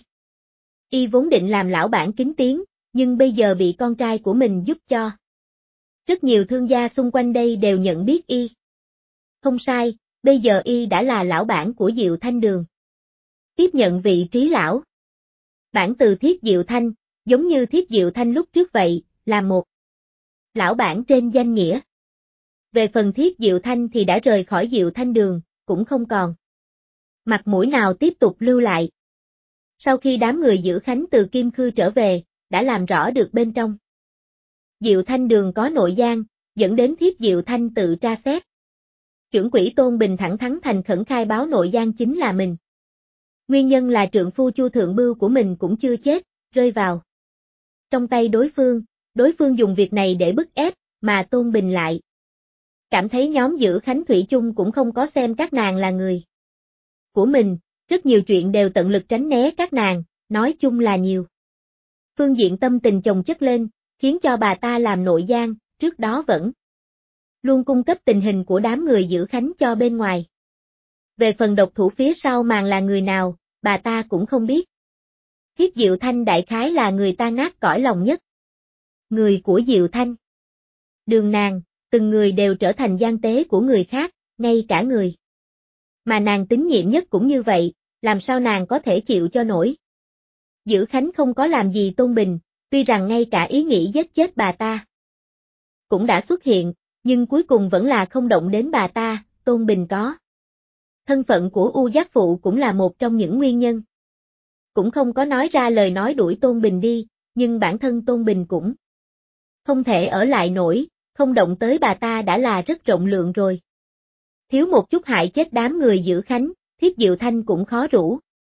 Y vốn định làm lão bản kính tiếng, nhưng bây giờ bị con trai của mình giúp cho. Rất nhiều thương gia xung quanh đây đều nhận biết y. Không sai, bây giờ y đã là lão bản của Diệu Thanh Đường. Tiếp nhận vị trí lão bản từ Thiết Diệu Thanh, giống như Thiết Diệu Thanh lúc trước vậy, là một lão bản trên danh nghĩa. Về phần Thiết Diệu Thanh thì đã rời khỏi Diệu Thanh Đường, cũng không còn mặt mũi nào tiếp tục lưu lại. Sau khi đám người giữ Khánh từ Kim Khư trở về, đã làm rõ được bên trong Diệu Thanh Đường có nội gian, dẫn đến Thiết Diệu Thanh tự tra xét. Chưởng quỹ Tôn Bình thẳng thắn thành khẩn khai báo nội gian chính là mình. Nguyên nhân là trượng phu Chu Thượng Bưu của mình cũng chưa chết, rơi vào trong tay đối phương dùng việc này để bức ép, mà Tôn Bình lại cảm thấy nhóm giữ Khánh Thủy chung cũng không có xem các nàng là người của mình, rất nhiều chuyện đều tận lực tránh né các nàng, nói chung là nhiều phương diện tâm tình chồng chất lên, khiến cho bà ta làm nội gian, trước đó vẫn luôn cung cấp tình hình của đám người giữ Khánh cho bên ngoài. Về phần độc thủ phía sau màn là người nào, bà ta cũng không biết. Thiết Diệu Thanh đại khái là người ta nát cõi lòng nhất. Người của Diệu Thanh Đường nàng, từng người đều trở thành gian tế của người khác, ngay cả người mà nàng tín nhiệm nhất cũng như vậy, làm sao nàng có thể chịu cho nổi. Giữ Khánh không có làm gì Tôn Bình, tuy rằng ngay cả ý nghĩ giết chết bà ta cũng đã xuất hiện, nhưng cuối cùng vẫn là không động đến bà ta. Tôn Bình có thân phận của U Giác Phụ cũng là một trong những nguyên nhân. Cũng không có nói ra lời nói đuổi Tôn Bình đi, nhưng bản thân Tôn Bình cũng không thể ở lại nổi, không động tới bà ta đã là rất rộng lượng rồi. Thiếu một chút hại chết đám người giữ Khánh, Thiết Diệu Thanh cũng khó rũ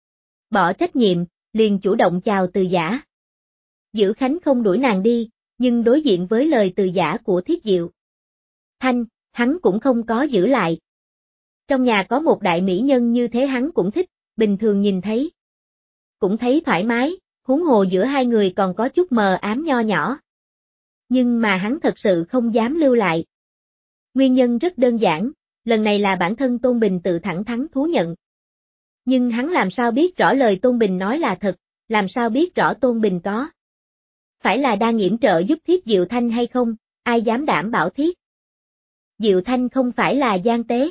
bỏ trách nhiệm, liền chủ động chào Từ Giả. Giữ Khánh không đuổi nàng đi, nhưng đối diện với lời từ giả của Thiết Diệu Thanh, hắn cũng không có giữ lại. Trong nhà có một đại mỹ nhân như thế hắn cũng thích, bình thường nhìn thấy cũng thấy thoải mái, huống hồ giữa hai người còn có chút mờ ám nho nhỏ. Nhưng mà hắn thật sự không dám lưu lại. Nguyên nhân rất đơn giản, lần này là bản thân Tôn Bình tự thẳng thắn thú nhận. Nhưng hắn làm sao biết rõ lời Tôn Bình nói là thật, làm sao biết rõ Tôn Bình có phải là đang yểm trợ giúp Thiết Diệu Thanh hay không, ai dám đảm bảo Thiết Diệu Thanh không phải là gian tế.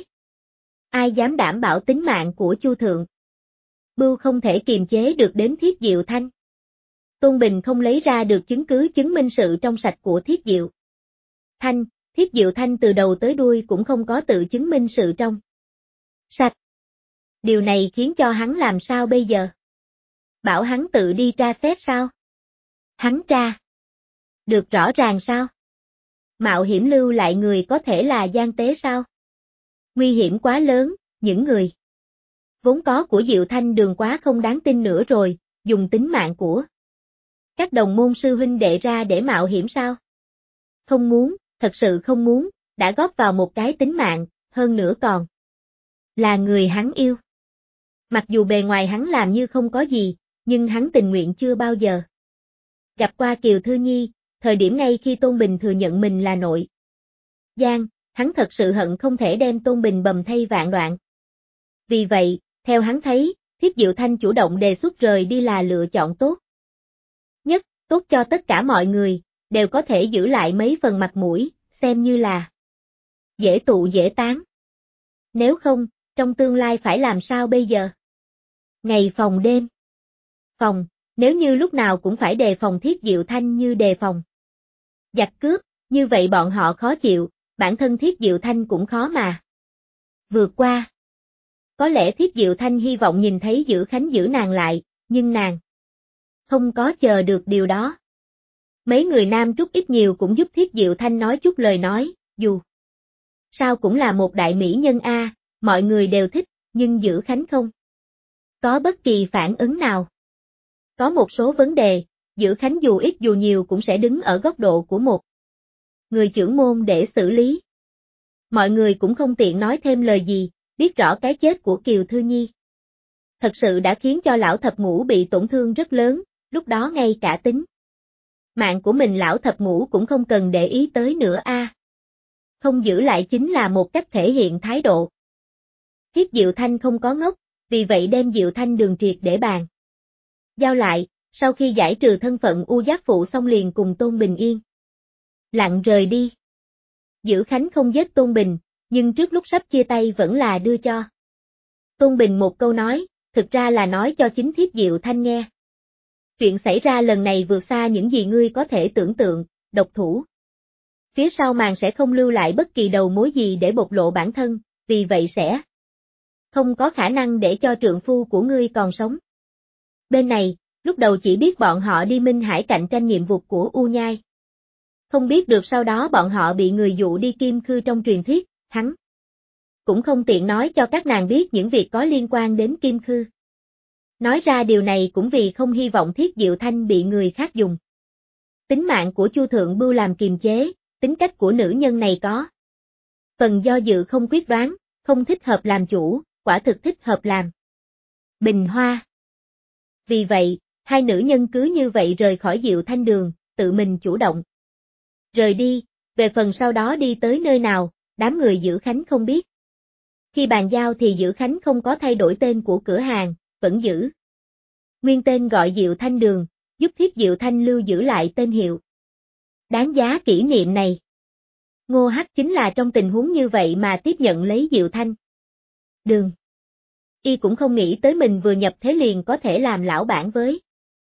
Ai dám đảm bảo tính mạng của Chu Thượng Bưu không thể kiềm chế được đến Thiết Diệu Thanh. Tôn Bình không lấy ra được chứng cứ chứng minh sự trong sạch của Thiết Diệu Thanh, Thiết Diệu Thanh từ đầu tới đuôi cũng không có tự chứng minh sự trong sạch. Điều này khiến cho hắn làm sao bây giờ? Bảo hắn tự đi tra xét sao? Hắn tra được rõ ràng sao? Mạo hiểm lưu lại người có thể là gian tế sao? Nguy hiểm quá lớn, những người vốn có của Diệu Thanh Đường quá không đáng tin nữa rồi, dùng tính mạng của các đồng môn sư huynh đệ ra để mạo hiểm sao? Không muốn, thật sự không muốn, đã góp vào một cái tính mạng, hơn nữa còn là người hắn yêu. Mặc dù bề ngoài hắn làm như không có gì, nhưng hắn tình nguyện chưa bao giờ gặp qua Kiều Thư Nhi, thời điểm ngay khi Tôn Bình thừa nhận mình là nội gian, hắn thật sự hận không thể đem Tôn Bình bầm thây vạn đoạn. Vì vậy, theo hắn thấy, Thiết Diệu Thanh chủ động đề xuất rời đi là lựa chọn tốt nhất, tốt cho tất cả mọi người, đều có thể giữ lại mấy phần mặt mũi, xem như là dễ tụ dễ tán. Nếu không, trong tương lai phải làm sao bây giờ? Ngày phòng đêm phòng, nếu như lúc nào cũng phải đề phòng Thiết Diệu Thanh như đề phòng giặc cướp, như vậy bọn họ khó chịu, bản thân Thiết Diệu Thanh cũng khó mà vượt qua. Có lẽ Thiết Diệu Thanh hy vọng nhìn thấy Giữ Khánh giữ nàng lại, nhưng nàng không có chờ được điều đó. Mấy người nam trúc ít nhiều cũng giúp Thiết Diệu Thanh nói chút lời nói, dù sao cũng là một đại mỹ nhân a, mọi người đều thích, nhưng Giữ Khánh không có bất kỳ phản ứng nào. Có một số vấn đề, Giữ Khánh dù ít dù nhiều cũng sẽ đứng ở góc độ của một người trưởng môn để xử lý. Mọi người cũng không tiện nói thêm lời gì, biết rõ cái chết của Kiều Thư Nhi thật sự đã khiến cho lão thập ngũ bị tổn thương rất lớn, lúc đó ngay cả tính mạng của mình lão thập ngũ cũng không cần để ý tới nữa a. Không giữ lại chính là một cách thể hiện thái độ. Thiết Diệu Thanh không có ngốc, vì vậy đem Diệu Thanh đường triệt để bàn giao lại, sau khi giải trừ thân phận U Giác Phụ xong liền cùng Tôn Bình yên lặng rời đi. Dữ Khánh không giết Tôn Bình, nhưng trước lúc sắp chia tay vẫn là đưa cho Tôn Bình một câu nói, thực ra là nói cho chính Thiết Diệu Thanh nghe. Chuyện xảy ra lần này vượt xa những gì ngươi có thể tưởng tượng, độc thủ phía sau màn sẽ không lưu lại bất kỳ đầu mối gì để bộc lộ bản thân, vì vậy sẽ không có khả năng để cho trượng phu của ngươi còn sống. Bên này, lúc đầu chỉ biết bọn họ đi Minh Hải cạnh tranh nhiệm vụ của U Nhai. Không biết được sau đó bọn họ bị người dụ đi Kim Khư trong truyền thuyết, hắn cũng không tiện nói cho các nàng biết những việc có liên quan đến Kim Khư. Nói ra điều này cũng vì không hy vọng Thiết Diệu Thanh bị người khác dùng tính mạng của Chu Thượng Bưu làm kiềm chế, tính cách của nữ nhân này có phần do dự không quyết đoán, không thích hợp làm chủ, quả thực thích hợp làm bình hoa. Vì vậy, hai nữ nhân cứ như vậy rời khỏi Diệu Thanh đường, tự mình chủ động rời đi, về phần sau đó đi tới nơi nào, đám người Dữ Khánh không biết. Khi bàn giao thì Dữ Khánh không có thay đổi tên của cửa hàng, vẫn giữ nguyên tên gọi Diệu Thanh đường, giúp Thiết Diệu Thanh lưu giữ lại tên hiệu đáng giá kỷ niệm này. Ngô Hắc chính là trong tình huống như vậy mà tiếp nhận lấy Diệu Thanh đường. Y cũng không nghĩ tới mình vừa nhập thế liền có thể làm lão bản với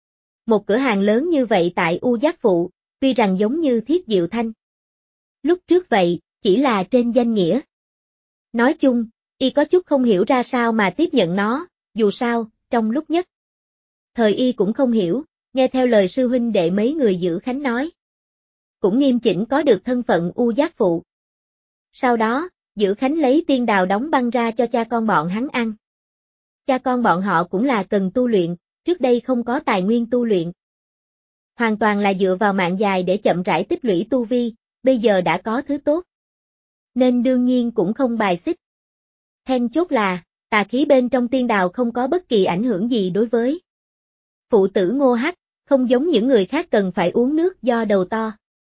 một cửa hàng lớn như vậy tại U Giác Phụ, tuy rằng giống như Thiết Diệu Thanh lúc trước vậy, chỉ là trên danh nghĩa. Nói chung, Y có chút không hiểu ra sao mà tiếp nhận nó, dù sao, trong lúc nhất thời Y cũng không hiểu, nghe theo lời sư huynh đệ mấy người Dữ Khánh nói. Cũng nghiêm chỉnh có được thân phận U Giác Phụ. Sau đó, Dữ Khánh lấy tiên đào đóng băng ra cho cha con bọn hắn ăn. Cha con bọn họ cũng là cần tu luyện, trước đây không có tài nguyên tu luyện. Hoàn toàn là dựa vào mạng dài để chậm rãi tích lũy tu vi, bây giờ đã có thứ tốt. Nên đương nhiên cũng không bài xích. Then chốt là, tà khí bên trong tiên đào không có bất kỳ ảnh hưởng gì đối với phụ tử Ngô Hắc, không giống những người khác cần phải uống nước do đầu to.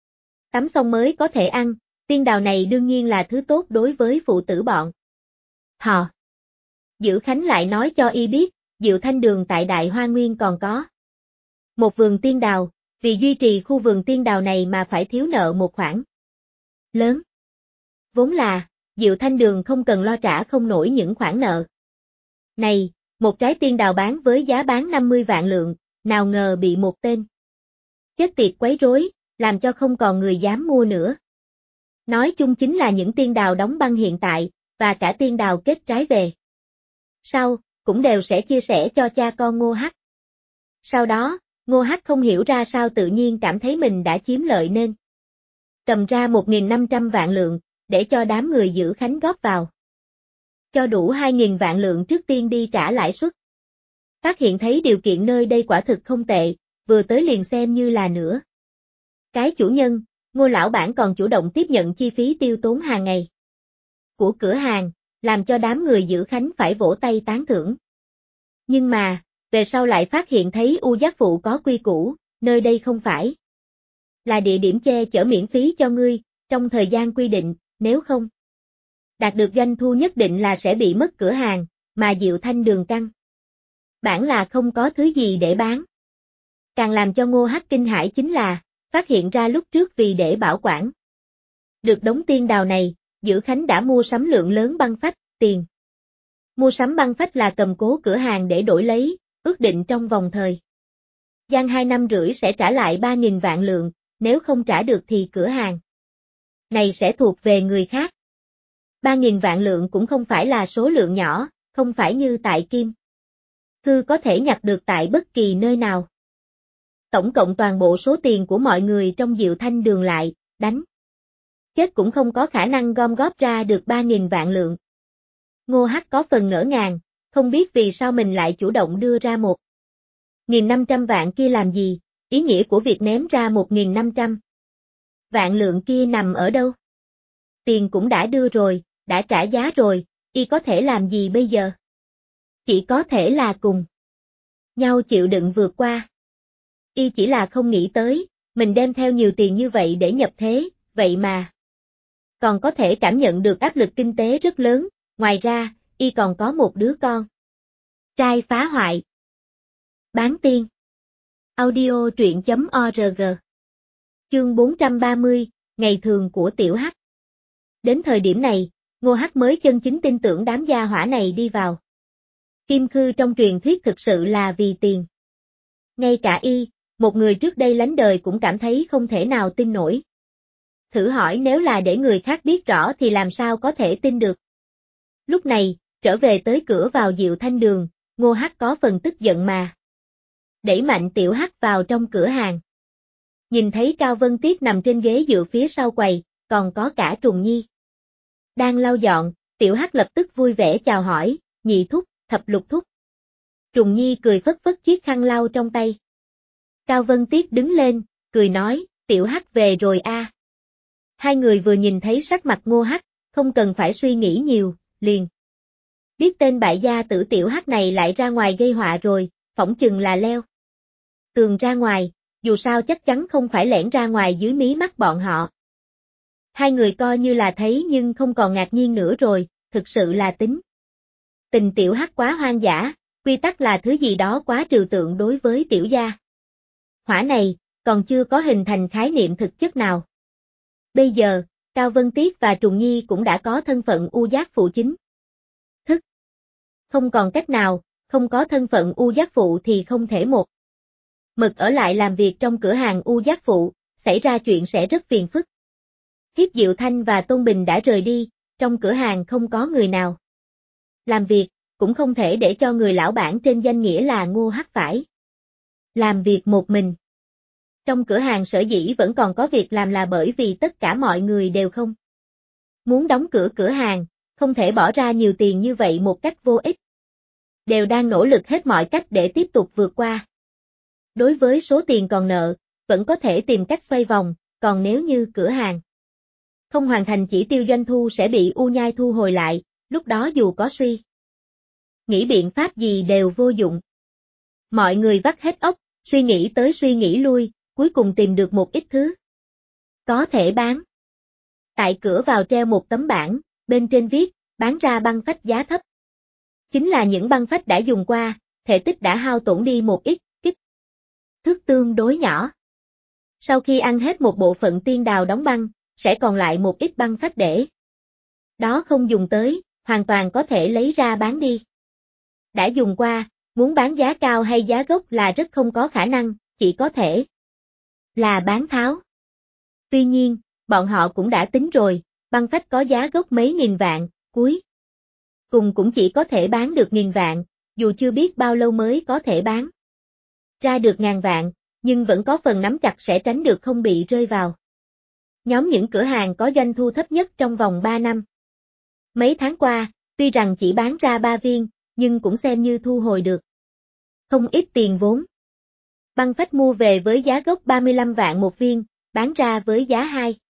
Tắm xong mới có thể ăn, tiên đào này đương nhiên là thứ tốt đối với phụ tử bọn họ. Dữ Khánh lại nói cho Y biết, Diệu Thanh đường tại Đại Hoa Nguyên còn có một vườn tiên đào, vì duy trì khu vườn tiên đào này mà phải thiếu nợ một khoản lớn. Vốn là, Diệu Thanh đường không cần lo trả không nổi những khoản nợ này, một trái tiên đào bán với giá bán 50 vạn lượng, nào ngờ bị một tên chết tiệt quấy rối, làm cho không còn người dám mua nữa. Nói chung chính là những tiên đào đóng băng hiện tại, và cả tiên đào kết trái về sau, cũng đều sẽ chia sẻ cho cha con Ngô Hắc. Sau đó, Ngô Hắc không hiểu ra sao tự nhiên cảm thấy mình đã chiếm lợi nên cầm ra 1.500 vạn lượng, để cho đám người Dữ Khánh góp vào. Cho đủ 2.000 vạn lượng trước tiên đi trả lãi suất. Phát hiện thấy điều kiện nơi đây quả thực không tệ, vừa tới liền xem như là nữa. Cái chủ nhân, Ngô lão bản còn chủ động tiếp nhận chi phí tiêu tốn hàng ngày của cửa hàng, làm cho đám người Dữ Khánh phải vỗ tay tán thưởng. Nhưng mà, về sau lại phát hiện thấy U Giác Phụ có quy củ, nơi đây không phải là địa điểm che chở miễn phí cho ngươi, trong thời gian quy định, nếu không đạt được doanh thu nhất định là sẽ bị mất cửa hàng, mà Diệu Thanh đường căn bản là không có thứ gì để bán. Càng làm cho Ngô Hắc kinh hãi chính là, phát hiện ra lúc trước vì để bảo quản được đống tiên đào này, Dữ Khánh đã mua sắm lượng lớn băng phách, tiền mua sắm băng phách là cầm cố cửa hàng để đổi lấy, ước định trong vòng thời gian 2 năm rưỡi sẽ trả lại 3.000 vạn lượng, nếu không trả được thì cửa hàng này sẽ thuộc về người khác. 3.000 vạn lượng cũng không phải là số lượng nhỏ, không phải như tại Kim Khư có thể nhặt được tại bất kỳ nơi nào. Tổng cộng toàn bộ số tiền của mọi người trong Diệu Thanh đường lại, đánh chết cũng không có khả năng gom góp ra được 3.000 vạn lượng. Ngô Hắc có phần ngỡ ngàng, không biết vì sao mình lại chủ động đưa ra 1.500 vạn kia làm gì, ý nghĩa của việc ném ra 1.500 vạn lượng kia nằm ở đâu? Tiền cũng đã đưa rồi, đã trả giá rồi, y có thể làm gì bây giờ? Chỉ có thể là cùng nhau chịu đựng vượt qua. Y chỉ là không nghĩ tới, mình đem theo nhiều tiền như vậy để nhập thế, vậy mà còn có thể cảm nhận được áp lực kinh tế rất lớn, ngoài ra, y còn có một đứa con trai phá hoại. Bán tiên. Audio truyện.org. Chương 430, Ngày thường của Tiểu Hắc. Đến thời điểm này, Ngô Hắc mới chân chính tin tưởng đám gia hỏa này đi vào Kim Khư trong truyền thuyết thực sự là vì tiền. Ngay cả y, một người trước đây lánh đời cũng cảm thấy không thể nào tin nổi. Thử hỏi nếu là để người khác biết rõ thì làm sao có thể tin được. Lúc này, trở về tới cửa vào Diệu Thanh Đường, Ngô Hắc có phần tức giận mà đẩy mạnh Tiểu Hắc vào trong cửa hàng. Nhìn thấy Cao Vân Tiết nằm trên ghế dựa phía sau quầy, còn có cả Trùng Nhi đang lau dọn, Tiểu Hắc lập tức vui vẻ chào hỏi, Nhị thúc, Thập Lục thúc. Trùng Nhi cười phất phất chiếc khăn lau trong tay. Cao Vân Tiết đứng lên, cười nói, Tiểu Hắc về rồi a. Hai người vừa nhìn thấy sắc mặt Ngô Hắc, không cần phải suy nghĩ nhiều, liền biết tên bại gia tử Tiểu Hắc này lại ra ngoài gây họa rồi, phỏng chừng là leo tường ra ngoài, dù sao chắc chắn không phải lẻn ra ngoài dưới mí mắt bọn họ. Hai người coi như là thấy nhưng không còn ngạc nhiên nữa rồi, thực sự là tính tình Tiểu Hắc quá hoang dã, quy tắc là thứ gì đó quá trừu tượng đối với Tiểu gia hỏa này, còn chưa có hình thành khái niệm thực chất nào. Bây giờ, Cao Vân Tiết và Trùng Nhi cũng đã có thân phận U Giác Phụ chính thức. Không còn cách nào, không có thân phận U Giác Phụ thì không thể một mực ở lại làm việc trong cửa hàng U Giác Phụ, xảy ra chuyện sẽ rất phiền phức. Hiếp Diệu Thanh và Tôn Bình đã rời đi, trong cửa hàng không có người nào làm việc, cũng không thể để cho người lão bản trên danh nghĩa là Ngô Hắc phải làm việc một mình. Trong cửa hàng sở dĩ vẫn còn có việc làm là bởi vì tất cả mọi người đều không muốn đóng cửa cửa hàng, không thể bỏ ra nhiều tiền như vậy một cách vô ích. Đều đang nỗ lực hết mọi cách để tiếp tục vượt qua. Đối với số tiền còn nợ, vẫn có thể tìm cách xoay vòng, còn nếu như cửa hàng không hoàn thành chỉ tiêu doanh thu sẽ bị U Nhai thu hồi lại, lúc đó dù có suy nghĩ biện pháp gì đều vô dụng. Mọi người vắt hết óc, suy nghĩ tới suy nghĩ lui, cuối cùng tìm được một ít thứ có thể bán. Tại cửa vào treo một tấm bảng, bên trên viết, bán ra băng phách giá thấp. Chính là những băng phách đã dùng qua, thể tích đã hao tổn đi một ít, kích thước tương đối nhỏ. Sau khi ăn hết một bộ phận tiên đào đóng băng, sẽ còn lại một ít băng phách để đó không dùng tới, hoàn toàn có thể lấy ra bán đi. Đã dùng qua, muốn bán giá cao hay giá gốc là rất không có khả năng, chỉ có thể là bán tháo. Tuy nhiên, bọn họ cũng đã tính rồi, băng phách có giá gốc mấy nghìn vạn, cuối cùng cũng chỉ có thể bán được nghìn vạn, dù chưa biết bao lâu mới có thể bán ra được ngàn vạn, nhưng vẫn có phần nắm chặt sẽ tránh được không bị rơi vào nhóm những cửa hàng có doanh thu thấp nhất trong vòng 3 năm. Mấy tháng qua, tuy rằng chỉ bán ra 3 viên, nhưng cũng xem như thu hồi được không ít tiền vốn. Băng phách mua về với giá gốc 35 vạn một viên, bán ra với giá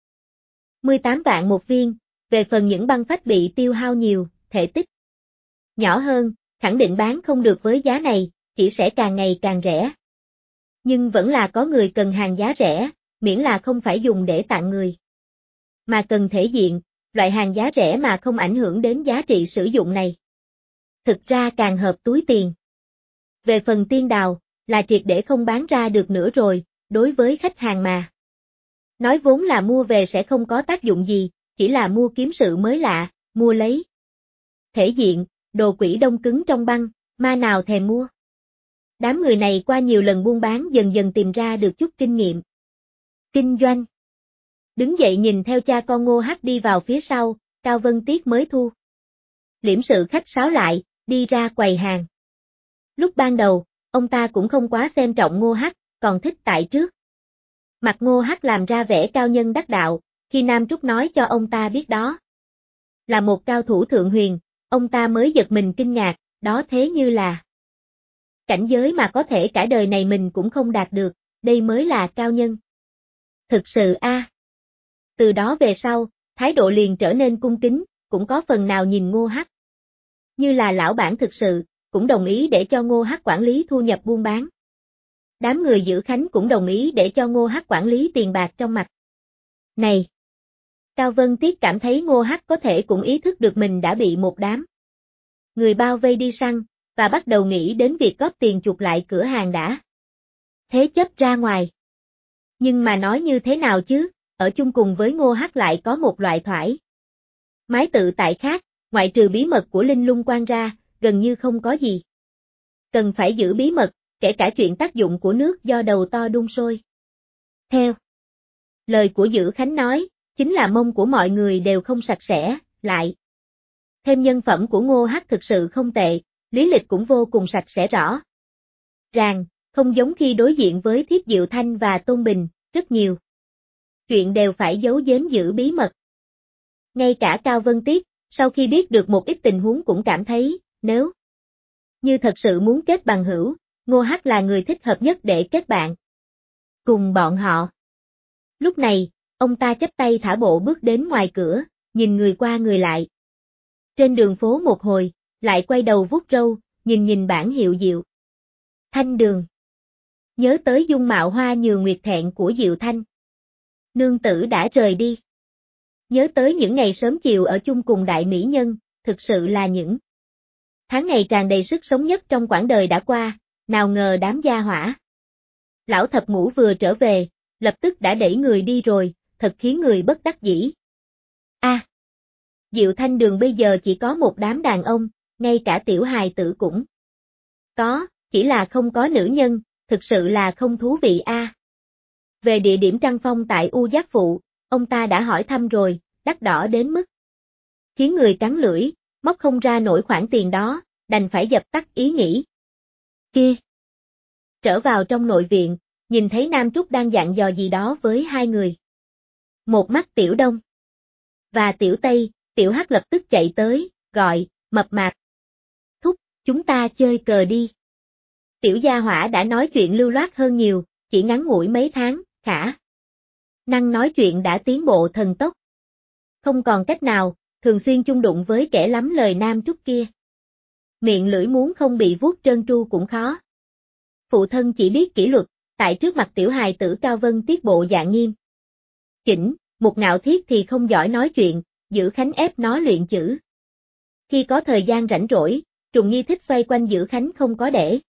18 vạn một viên, về phần những băng phách bị tiêu hao nhiều, thể tích nhỏ hơn, khẳng định bán không được với giá này, chỉ sẽ càng ngày càng rẻ. Nhưng vẫn là có người cần hàng giá rẻ, miễn là không phải dùng để tặng người, mà cần thể diện, loại hàng giá rẻ mà không ảnh hưởng đến giá trị sử dụng này. Thực ra càng hợp túi tiền. Về phần tiên đào, là triệt để không bán ra được nữa rồi, đối với khách hàng mà nói vốn là mua về sẽ không có tác dụng gì, chỉ là mua kiếm sự mới lạ, mua lấy thể diện, đồ quỷ đông cứng trong băng, ma nào thèm mua. Đám người này qua nhiều lần buôn bán dần dần tìm ra được chút kinh nghiệm kinh doanh. Đứng dậy nhìn theo cha con Ngô Hắc đi vào phía sau, Cao Vân Tiết mới thu liễm sự khách sáo lại, đi ra quầy hàng. Lúc ban đầu, ông ta cũng không quá xem trọng Ngô Hắc, còn thích tại trước mặt Ngô Hắc làm ra vẻ cao nhân đắc đạo, khi Nam Trúc nói cho ông ta biết đó là một cao thủ thượng huyền, ông ta mới giật mình kinh ngạc, đó thế như là cảnh giới mà có thể cả đời này mình cũng không đạt được, đây mới là cao nhân. Thực sự a. Từ đó về sau, thái độ liền trở nên cung kính, cũng có phần nào nhìn Ngô Hắc như là lão bản thực sự, cũng đồng ý để cho Ngô Hắc quản lý thu nhập buôn bán. Đám người giữ Khánh cũng đồng ý để cho Ngô Hắc quản lý tiền bạc trong mặt. Này! Cao Vân Tiết cảm thấy Ngô Hắc có thể cũng ý thức được mình đã bị một đám người bao vây đi săn, và bắt đầu nghĩ đến việc góp tiền chuộc lại cửa hàng đã. Thế chấp ra ngoài. Nhưng mà nói như thế nào chứ, ở chung cùng với Ngô Hắc lại có một loại thoải mái tự tại khác, ngoại trừ bí mật của Linh Lung Quan ra, gần như không có gì cần phải giữ bí mật, kể cả chuyện tác dụng của nước do đầu to đun sôi. Theo lời của Dữ Khánh nói, chính là mông của mọi người đều không sạch sẽ, lại thêm nhân phẩm của Ngô Hắc thực sự không tệ, lý lịch cũng vô cùng sạch sẽ rõ ràng, không giống khi đối diện với Thiếp Diệu Thanh và Tôn Bình, rất nhiều chuyện đều phải giấu giếm giữ bí mật. Ngay cả Cao Vân Tiết, sau khi biết được một ít tình huống cũng cảm thấy, nếu như thật sự muốn kết bằng hữu, Ngô Hắc là người thích hợp nhất để kết bạn cùng bọn họ. Lúc này, ông ta chắp tay thả bộ bước đến ngoài cửa, nhìn người qua người lại. Trên đường phố một hồi, lại quay đầu vuốt râu, nhìn bảng hiệu Diệu Thanh đường. Nhớ tới dung mạo hoa nhường nguyệt thẹn của Diệu Thanh. Nương tử đã rời đi. Nhớ tới những ngày sớm chiều ở chung cùng đại mỹ nhân, thực sự là những tháng ngày tràn đầy sức sống nhất trong quãng đời đã qua, nào ngờ đám gia hỏa. Lão thập ngũ vừa trở về, lập tức đã đẩy người đi rồi, thật khiến người bất đắc dĩ. Diệu Thanh đường bây giờ chỉ có một đám đàn ông, ngay cả tiểu hài tử cũng có, chỉ là không có nữ nhân, thực sự là không thú vị Về địa điểm trăng phong tại U Giác Phụ, ông ta đã hỏi thăm rồi, đắt đỏ đến mức khiến người cắn lưỡi, móc không ra nổi khoản tiền đó, đành phải dập tắt ý nghĩ kia. Trở vào trong nội viện, nhìn thấy Nam Trúc đang dặn dò gì đó với hai người. Một mắt Tiểu Đông và Tiểu Tây, Tiểu Hắc lập tức chạy tới, gọi, mập mạp. Thúc, chúng ta chơi cờ đi. Tiểu gia hỏa đã nói chuyện lưu loát hơn nhiều, chỉ ngắn ngủi mấy tháng, khả năng nói chuyện đã tiến bộ thần tốc. Không còn cách nào, thường xuyên chung đụng với kẻ lắm lời Nam Trúc kia. Miệng lưỡi muốn không bị vuốt trơn tru cũng khó. Phụ thân chỉ biết kỷ luật, tại trước mặt tiểu hài tử Cao Vân Tiết bộ dạng nghiêm chỉnh, một Ngạo Thiết thì không giỏi nói chuyện, Dữ Khánh ép nó luyện chữ. Khi có thời gian rảnh rỗi, Trùng Nhi thích xoay quanh Dữ Khánh không có để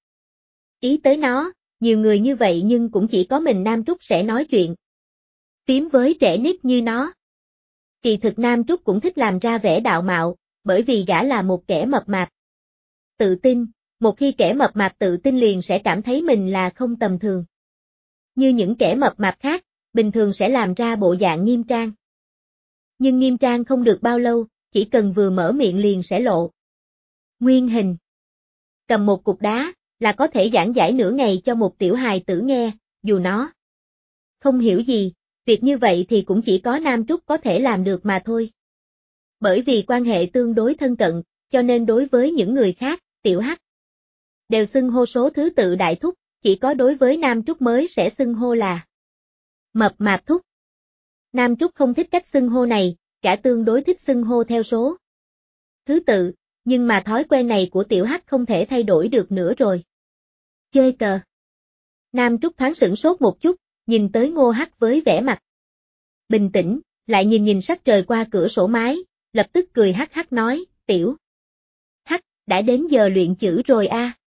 ý tới nó, nhiều người như vậy nhưng cũng chỉ có mình Nam Trúc sẽ nói chuyện phím với trẻ nít như nó. Kỳ thực Nam Trúc cũng thích làm ra vẻ đạo mạo, bởi vì gã là một kẻ mập mạp tự tin, một khi kẻ mập mạp tự tin liền sẽ cảm thấy mình là không tầm thường. Như những kẻ mập mạp khác, bình thường sẽ làm ra bộ dạng nghiêm trang. Nhưng nghiêm trang không được bao lâu, chỉ cần vừa mở miệng liền sẽ lộ nguyên hình. Cầm một cục đá, là có thể giảng giải nửa ngày cho một tiểu hài tử nghe, dù nó không hiểu gì, việc như vậy thì cũng chỉ có Nam Trúc có thể làm được mà thôi. Bởi vì quan hệ tương đối thân cận, cho nên đối với những người khác, Tiểu Hắc đều xưng hô số thứ tự đại thúc, chỉ có đối với Nam Trúc mới sẽ xưng hô là mập mạp thúc. Nam Trúc không thích cách xưng hô này, cả tương đối thích xưng hô theo số thứ tự, nhưng mà thói quen này của Tiểu Hắc không thể thay đổi được nữa rồi. Chơi cờ. Nam Trúc thoáng sửng sốt một chút, nhìn tới Ngô Hắc với vẻ mặt bình tĩnh, lại nhìn sắc trời qua cửa sổ mái, lập tức cười hắc hắc nói, Tiểu Hắc, đã đến giờ luyện chữ rồi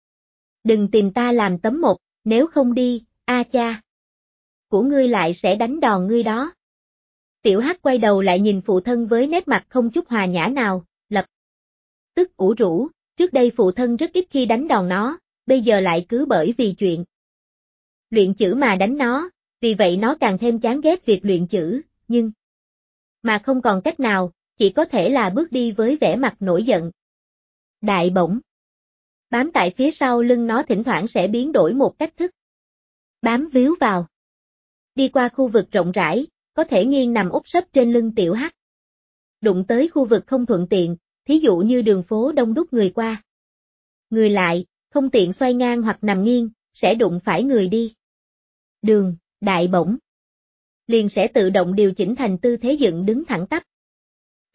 Đừng tìm ta làm tấm mộc, nếu không đi, cha của ngươi lại sẽ đánh đòn ngươi đó. Tiểu Hắc quay đầu lại nhìn phụ thân với nét mặt không chút hòa nhã nào, lập tức ủ rũ, trước đây phụ thân rất ít khi đánh đòn nó, bây giờ lại cứ bởi vì chuyện luyện chữ mà đánh nó, vì vậy nó càng thêm chán ghét việc luyện chữ, nhưng mà không còn cách nào, chỉ có thể là bước đi với vẻ mặt nổi giận. Đại bổng. Bám tại phía sau lưng nó thỉnh thoảng sẽ biến đổi một cách thức bám víu vào. Đi qua khu vực rộng rãi, có thể nghiêng nằm úp sấp trên lưng Tiểu Hắc. Đụng tới khu vực không thuận tiện, thí dụ như đường phố đông đúc người qua người lại, không tiện xoay ngang hoặc nằm nghiêng, sẽ đụng phải người đi đường, đại bổng liền sẽ tự động điều chỉnh thành tư thế dựng đứng thẳng tắp.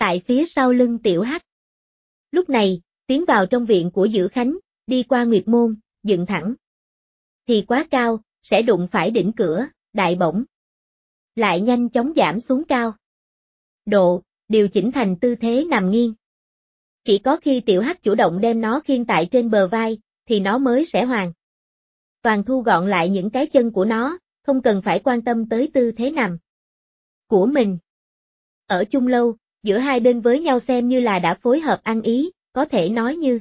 Tại phía sau lưng Tiểu Hắc. Lúc này, tiến vào trong viện của Dữ Khánh, đi qua Nguyệt Môn, dựng thẳng. Thì quá cao, sẽ đụng phải đỉnh cửa, đại bổng. Lại nhanh chóng giảm xuống cao. Điều chỉnh thành tư thế nằm nghiêng. Chỉ có khi Tiểu Hắc chủ động đem nó khiêng tại trên bờ vai, thì nó mới sẽ hoàn toàn thu gọn lại những cái chân của nó, không cần phải quan tâm tới tư thế nằm của mình. Ở chung lâu, giữa hai bên với nhau xem như là đã phối hợp ăn ý, có thể nói như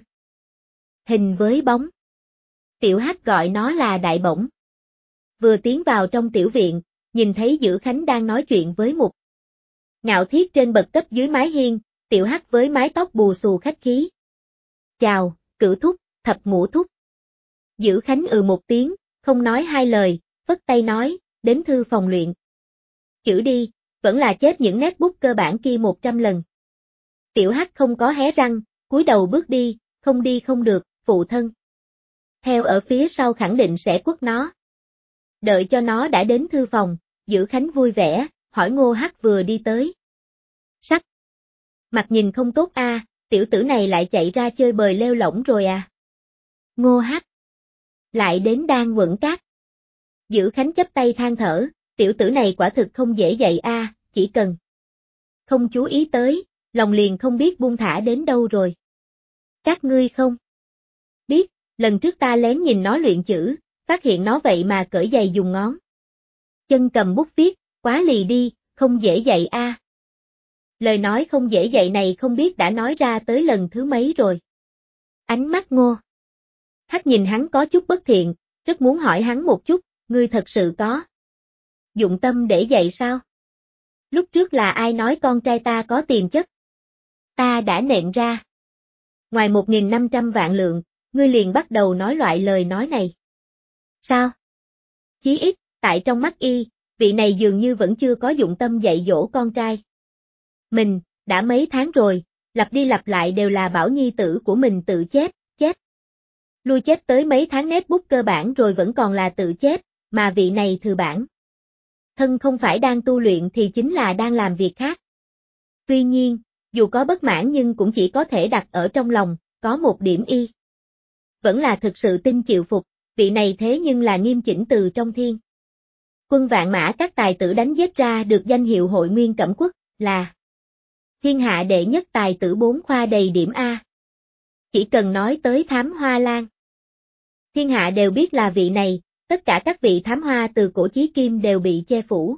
hình với bóng. Tiểu Hắc gọi nó là đại bổng. Vừa tiến vào trong tiểu viện, nhìn thấy Dữ Khánh đang nói chuyện với Mục Ngạo Thiết trên bậc cấp dưới mái hiên, Tiểu Hắc với mái tóc bù xù khách khí. Chào, Cửu thúc, Thập ngũ thúc. Dữ Khánh một tiếng, không nói hai lời, phất tay nói, đến thư phòng luyện. Chữ đi, vẫn là chép những nét bút cơ bản kia 100 lần. Tiểu Hắc không có hé răng, cúi đầu bước đi không được, phụ thân. Theo ở phía sau khẳng định sẽ quất nó. Đợi cho nó đã đến thư phòng, Dữ Khánh vui vẻ, hỏi Ngô Hắc vừa đi tới. Sắc. Mặt nhìn không tốt a, tiểu tử này lại chạy ra chơi bời lêu lổng rồi à. Ngô Hắc. Lại đến đang quẩn cát. Dữ Khánh chắp tay than thở, tiểu tử này quả thực không dễ dạy a, chỉ cần không chú ý tới, lòng liền không biết buông thả đến đâu rồi. Các ngươi không biết, lần trước ta lén nhìn nó luyện chữ, phát hiện nó vậy mà cởi giày dùng ngón chân cầm bút viết, quá lì đi, không dễ dạy a. Lời nói không dễ dạy này không biết đã nói ra tới lần thứ mấy rồi. Ánh mắt Ngô Hắc nhìn hắn có chút bất thiện, rất muốn hỏi hắn một chút, ngươi thật sự có dụng tâm để dạy sao? Lúc trước là ai nói con trai ta có tiềm chất? Ta đã nện ra. Ngoài 1.500 vạn lượng, ngươi liền bắt đầu nói loại lời nói này. Sao? Chí ít, tại trong mắt y, vị này dường như vẫn chưa có dụng tâm dạy dỗ con trai. Mình, đã mấy tháng rồi, lặp đi lặp lại đều là bảo nhi tử của mình tự chép. Lui chép tới mấy tháng nét bút cơ bản rồi vẫn còn là tự chép, mà vị này thừa bản. Thân không phải đang tu luyện thì chính là đang làm việc khác. Tuy nhiên, dù có bất mãn nhưng cũng chỉ có thể đặt ở trong lòng, có một điểm y. Vẫn là thực sự tin chịu phục, vị này thế nhưng là nghiêm chỉnh từ trong thiên. Quân vạn mã các tài tử đánh giết ra được danh hiệu hội nguyên cẩm quốc, là thiên hạ đệ nhất tài tử 4 khoa đầy điểm A. Chỉ cần nói tới Thám Hoa Lan. Thiên hạ đều biết là vị này, tất cả các vị thám hoa từ cổ chí kim đều bị che phủ.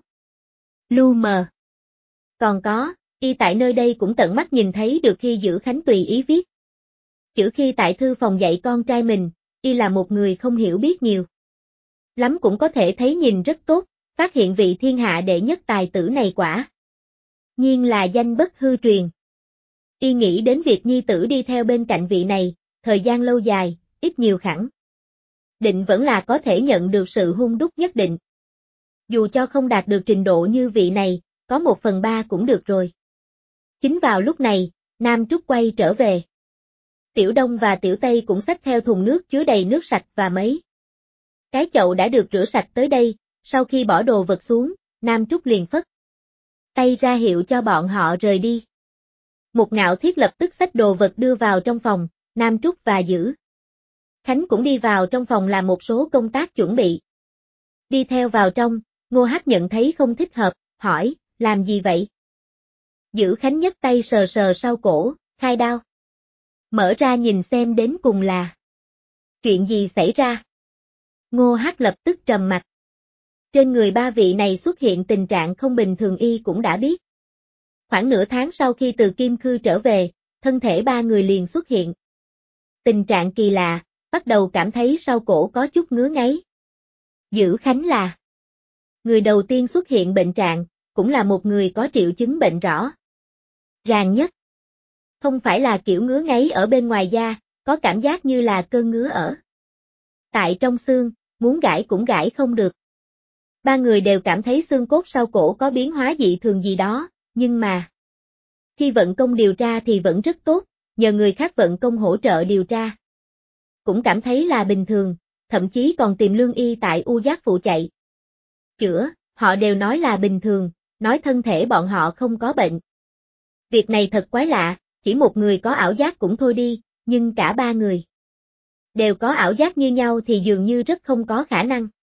Lu mờ. Còn có, y tại nơi đây cũng tận mắt nhìn thấy được khi Dữ Khánh tùy ý viết. Chữ khi tại thư phòng dạy con trai mình, y là một người không hiểu biết nhiều. Lắm cũng có thể thấy nhìn rất tốt, phát hiện vị thiên hạ đệ nhất tài tử này quả nhiên là danh bất hư truyền. Y nghĩ đến việc nhi tử đi theo bên cạnh vị này, thời gian lâu dài, ít nhiều khẳng định vẫn là có thể nhận được sự hung đúc nhất định. Dù cho không đạt được trình độ như vị này, có 1/3 cũng được rồi. Chính vào lúc này, Nam Trúc quay trở về. Tiểu Đông và Tiểu Tây cũng xách theo thùng nước chứa đầy nước sạch và mấy cái chậu đã được rửa sạch tới đây, sau khi bỏ đồ vật xuống, Nam Trúc liền phất tay ra hiệu cho bọn họ rời đi. Mục Ngạo Thiết lập tức xách đồ vật đưa vào trong phòng, Nam Trúc và Dữ Khánh cũng đi vào trong phòng làm một số công tác chuẩn bị. Đi theo vào trong, Ngô Hắc nhận thấy không thích hợp, hỏi, làm gì vậy? Dữ Khánh nhấc tay sờ sờ sau cổ, khai đao. Mở ra nhìn xem đến cùng là chuyện gì xảy ra. Ngô Hắc lập tức trầm mặt. Trên người ba vị này xuất hiện tình trạng không bình thường y cũng đã biết. Khoảng nửa tháng sau khi từ Kim Khư trở về, thân thể ba người liền xuất hiện tình trạng kỳ lạ, bắt đầu cảm thấy sau cổ có chút ngứa ngáy. Dữ Khánh là người đầu tiên xuất hiện bệnh trạng, cũng là một người có triệu chứng bệnh rõ ràng nhất. Không phải là kiểu ngứa ngáy ở bên ngoài da, có cảm giác như là cơn ngứa ở tại trong xương, muốn gãi cũng gãi không được. Ba người đều cảm thấy xương cốt sau cổ có biến hóa dị thường gì đó, nhưng mà khi vận công điều tra thì vẫn rất tốt, nhờ người khác vận công hỗ trợ điều tra. Cũng cảm thấy là bình thường, thậm chí còn tìm lương y tại U Giác phụ chạy chữa, họ đều nói là bình thường, nói thân thể bọn họ không có bệnh Việc này thật quái lạ, chỉ một người có ảo giác cũng thôi đi, nhưng cả ba người đều có ảo giác như nhau thì dường như rất không có khả năng.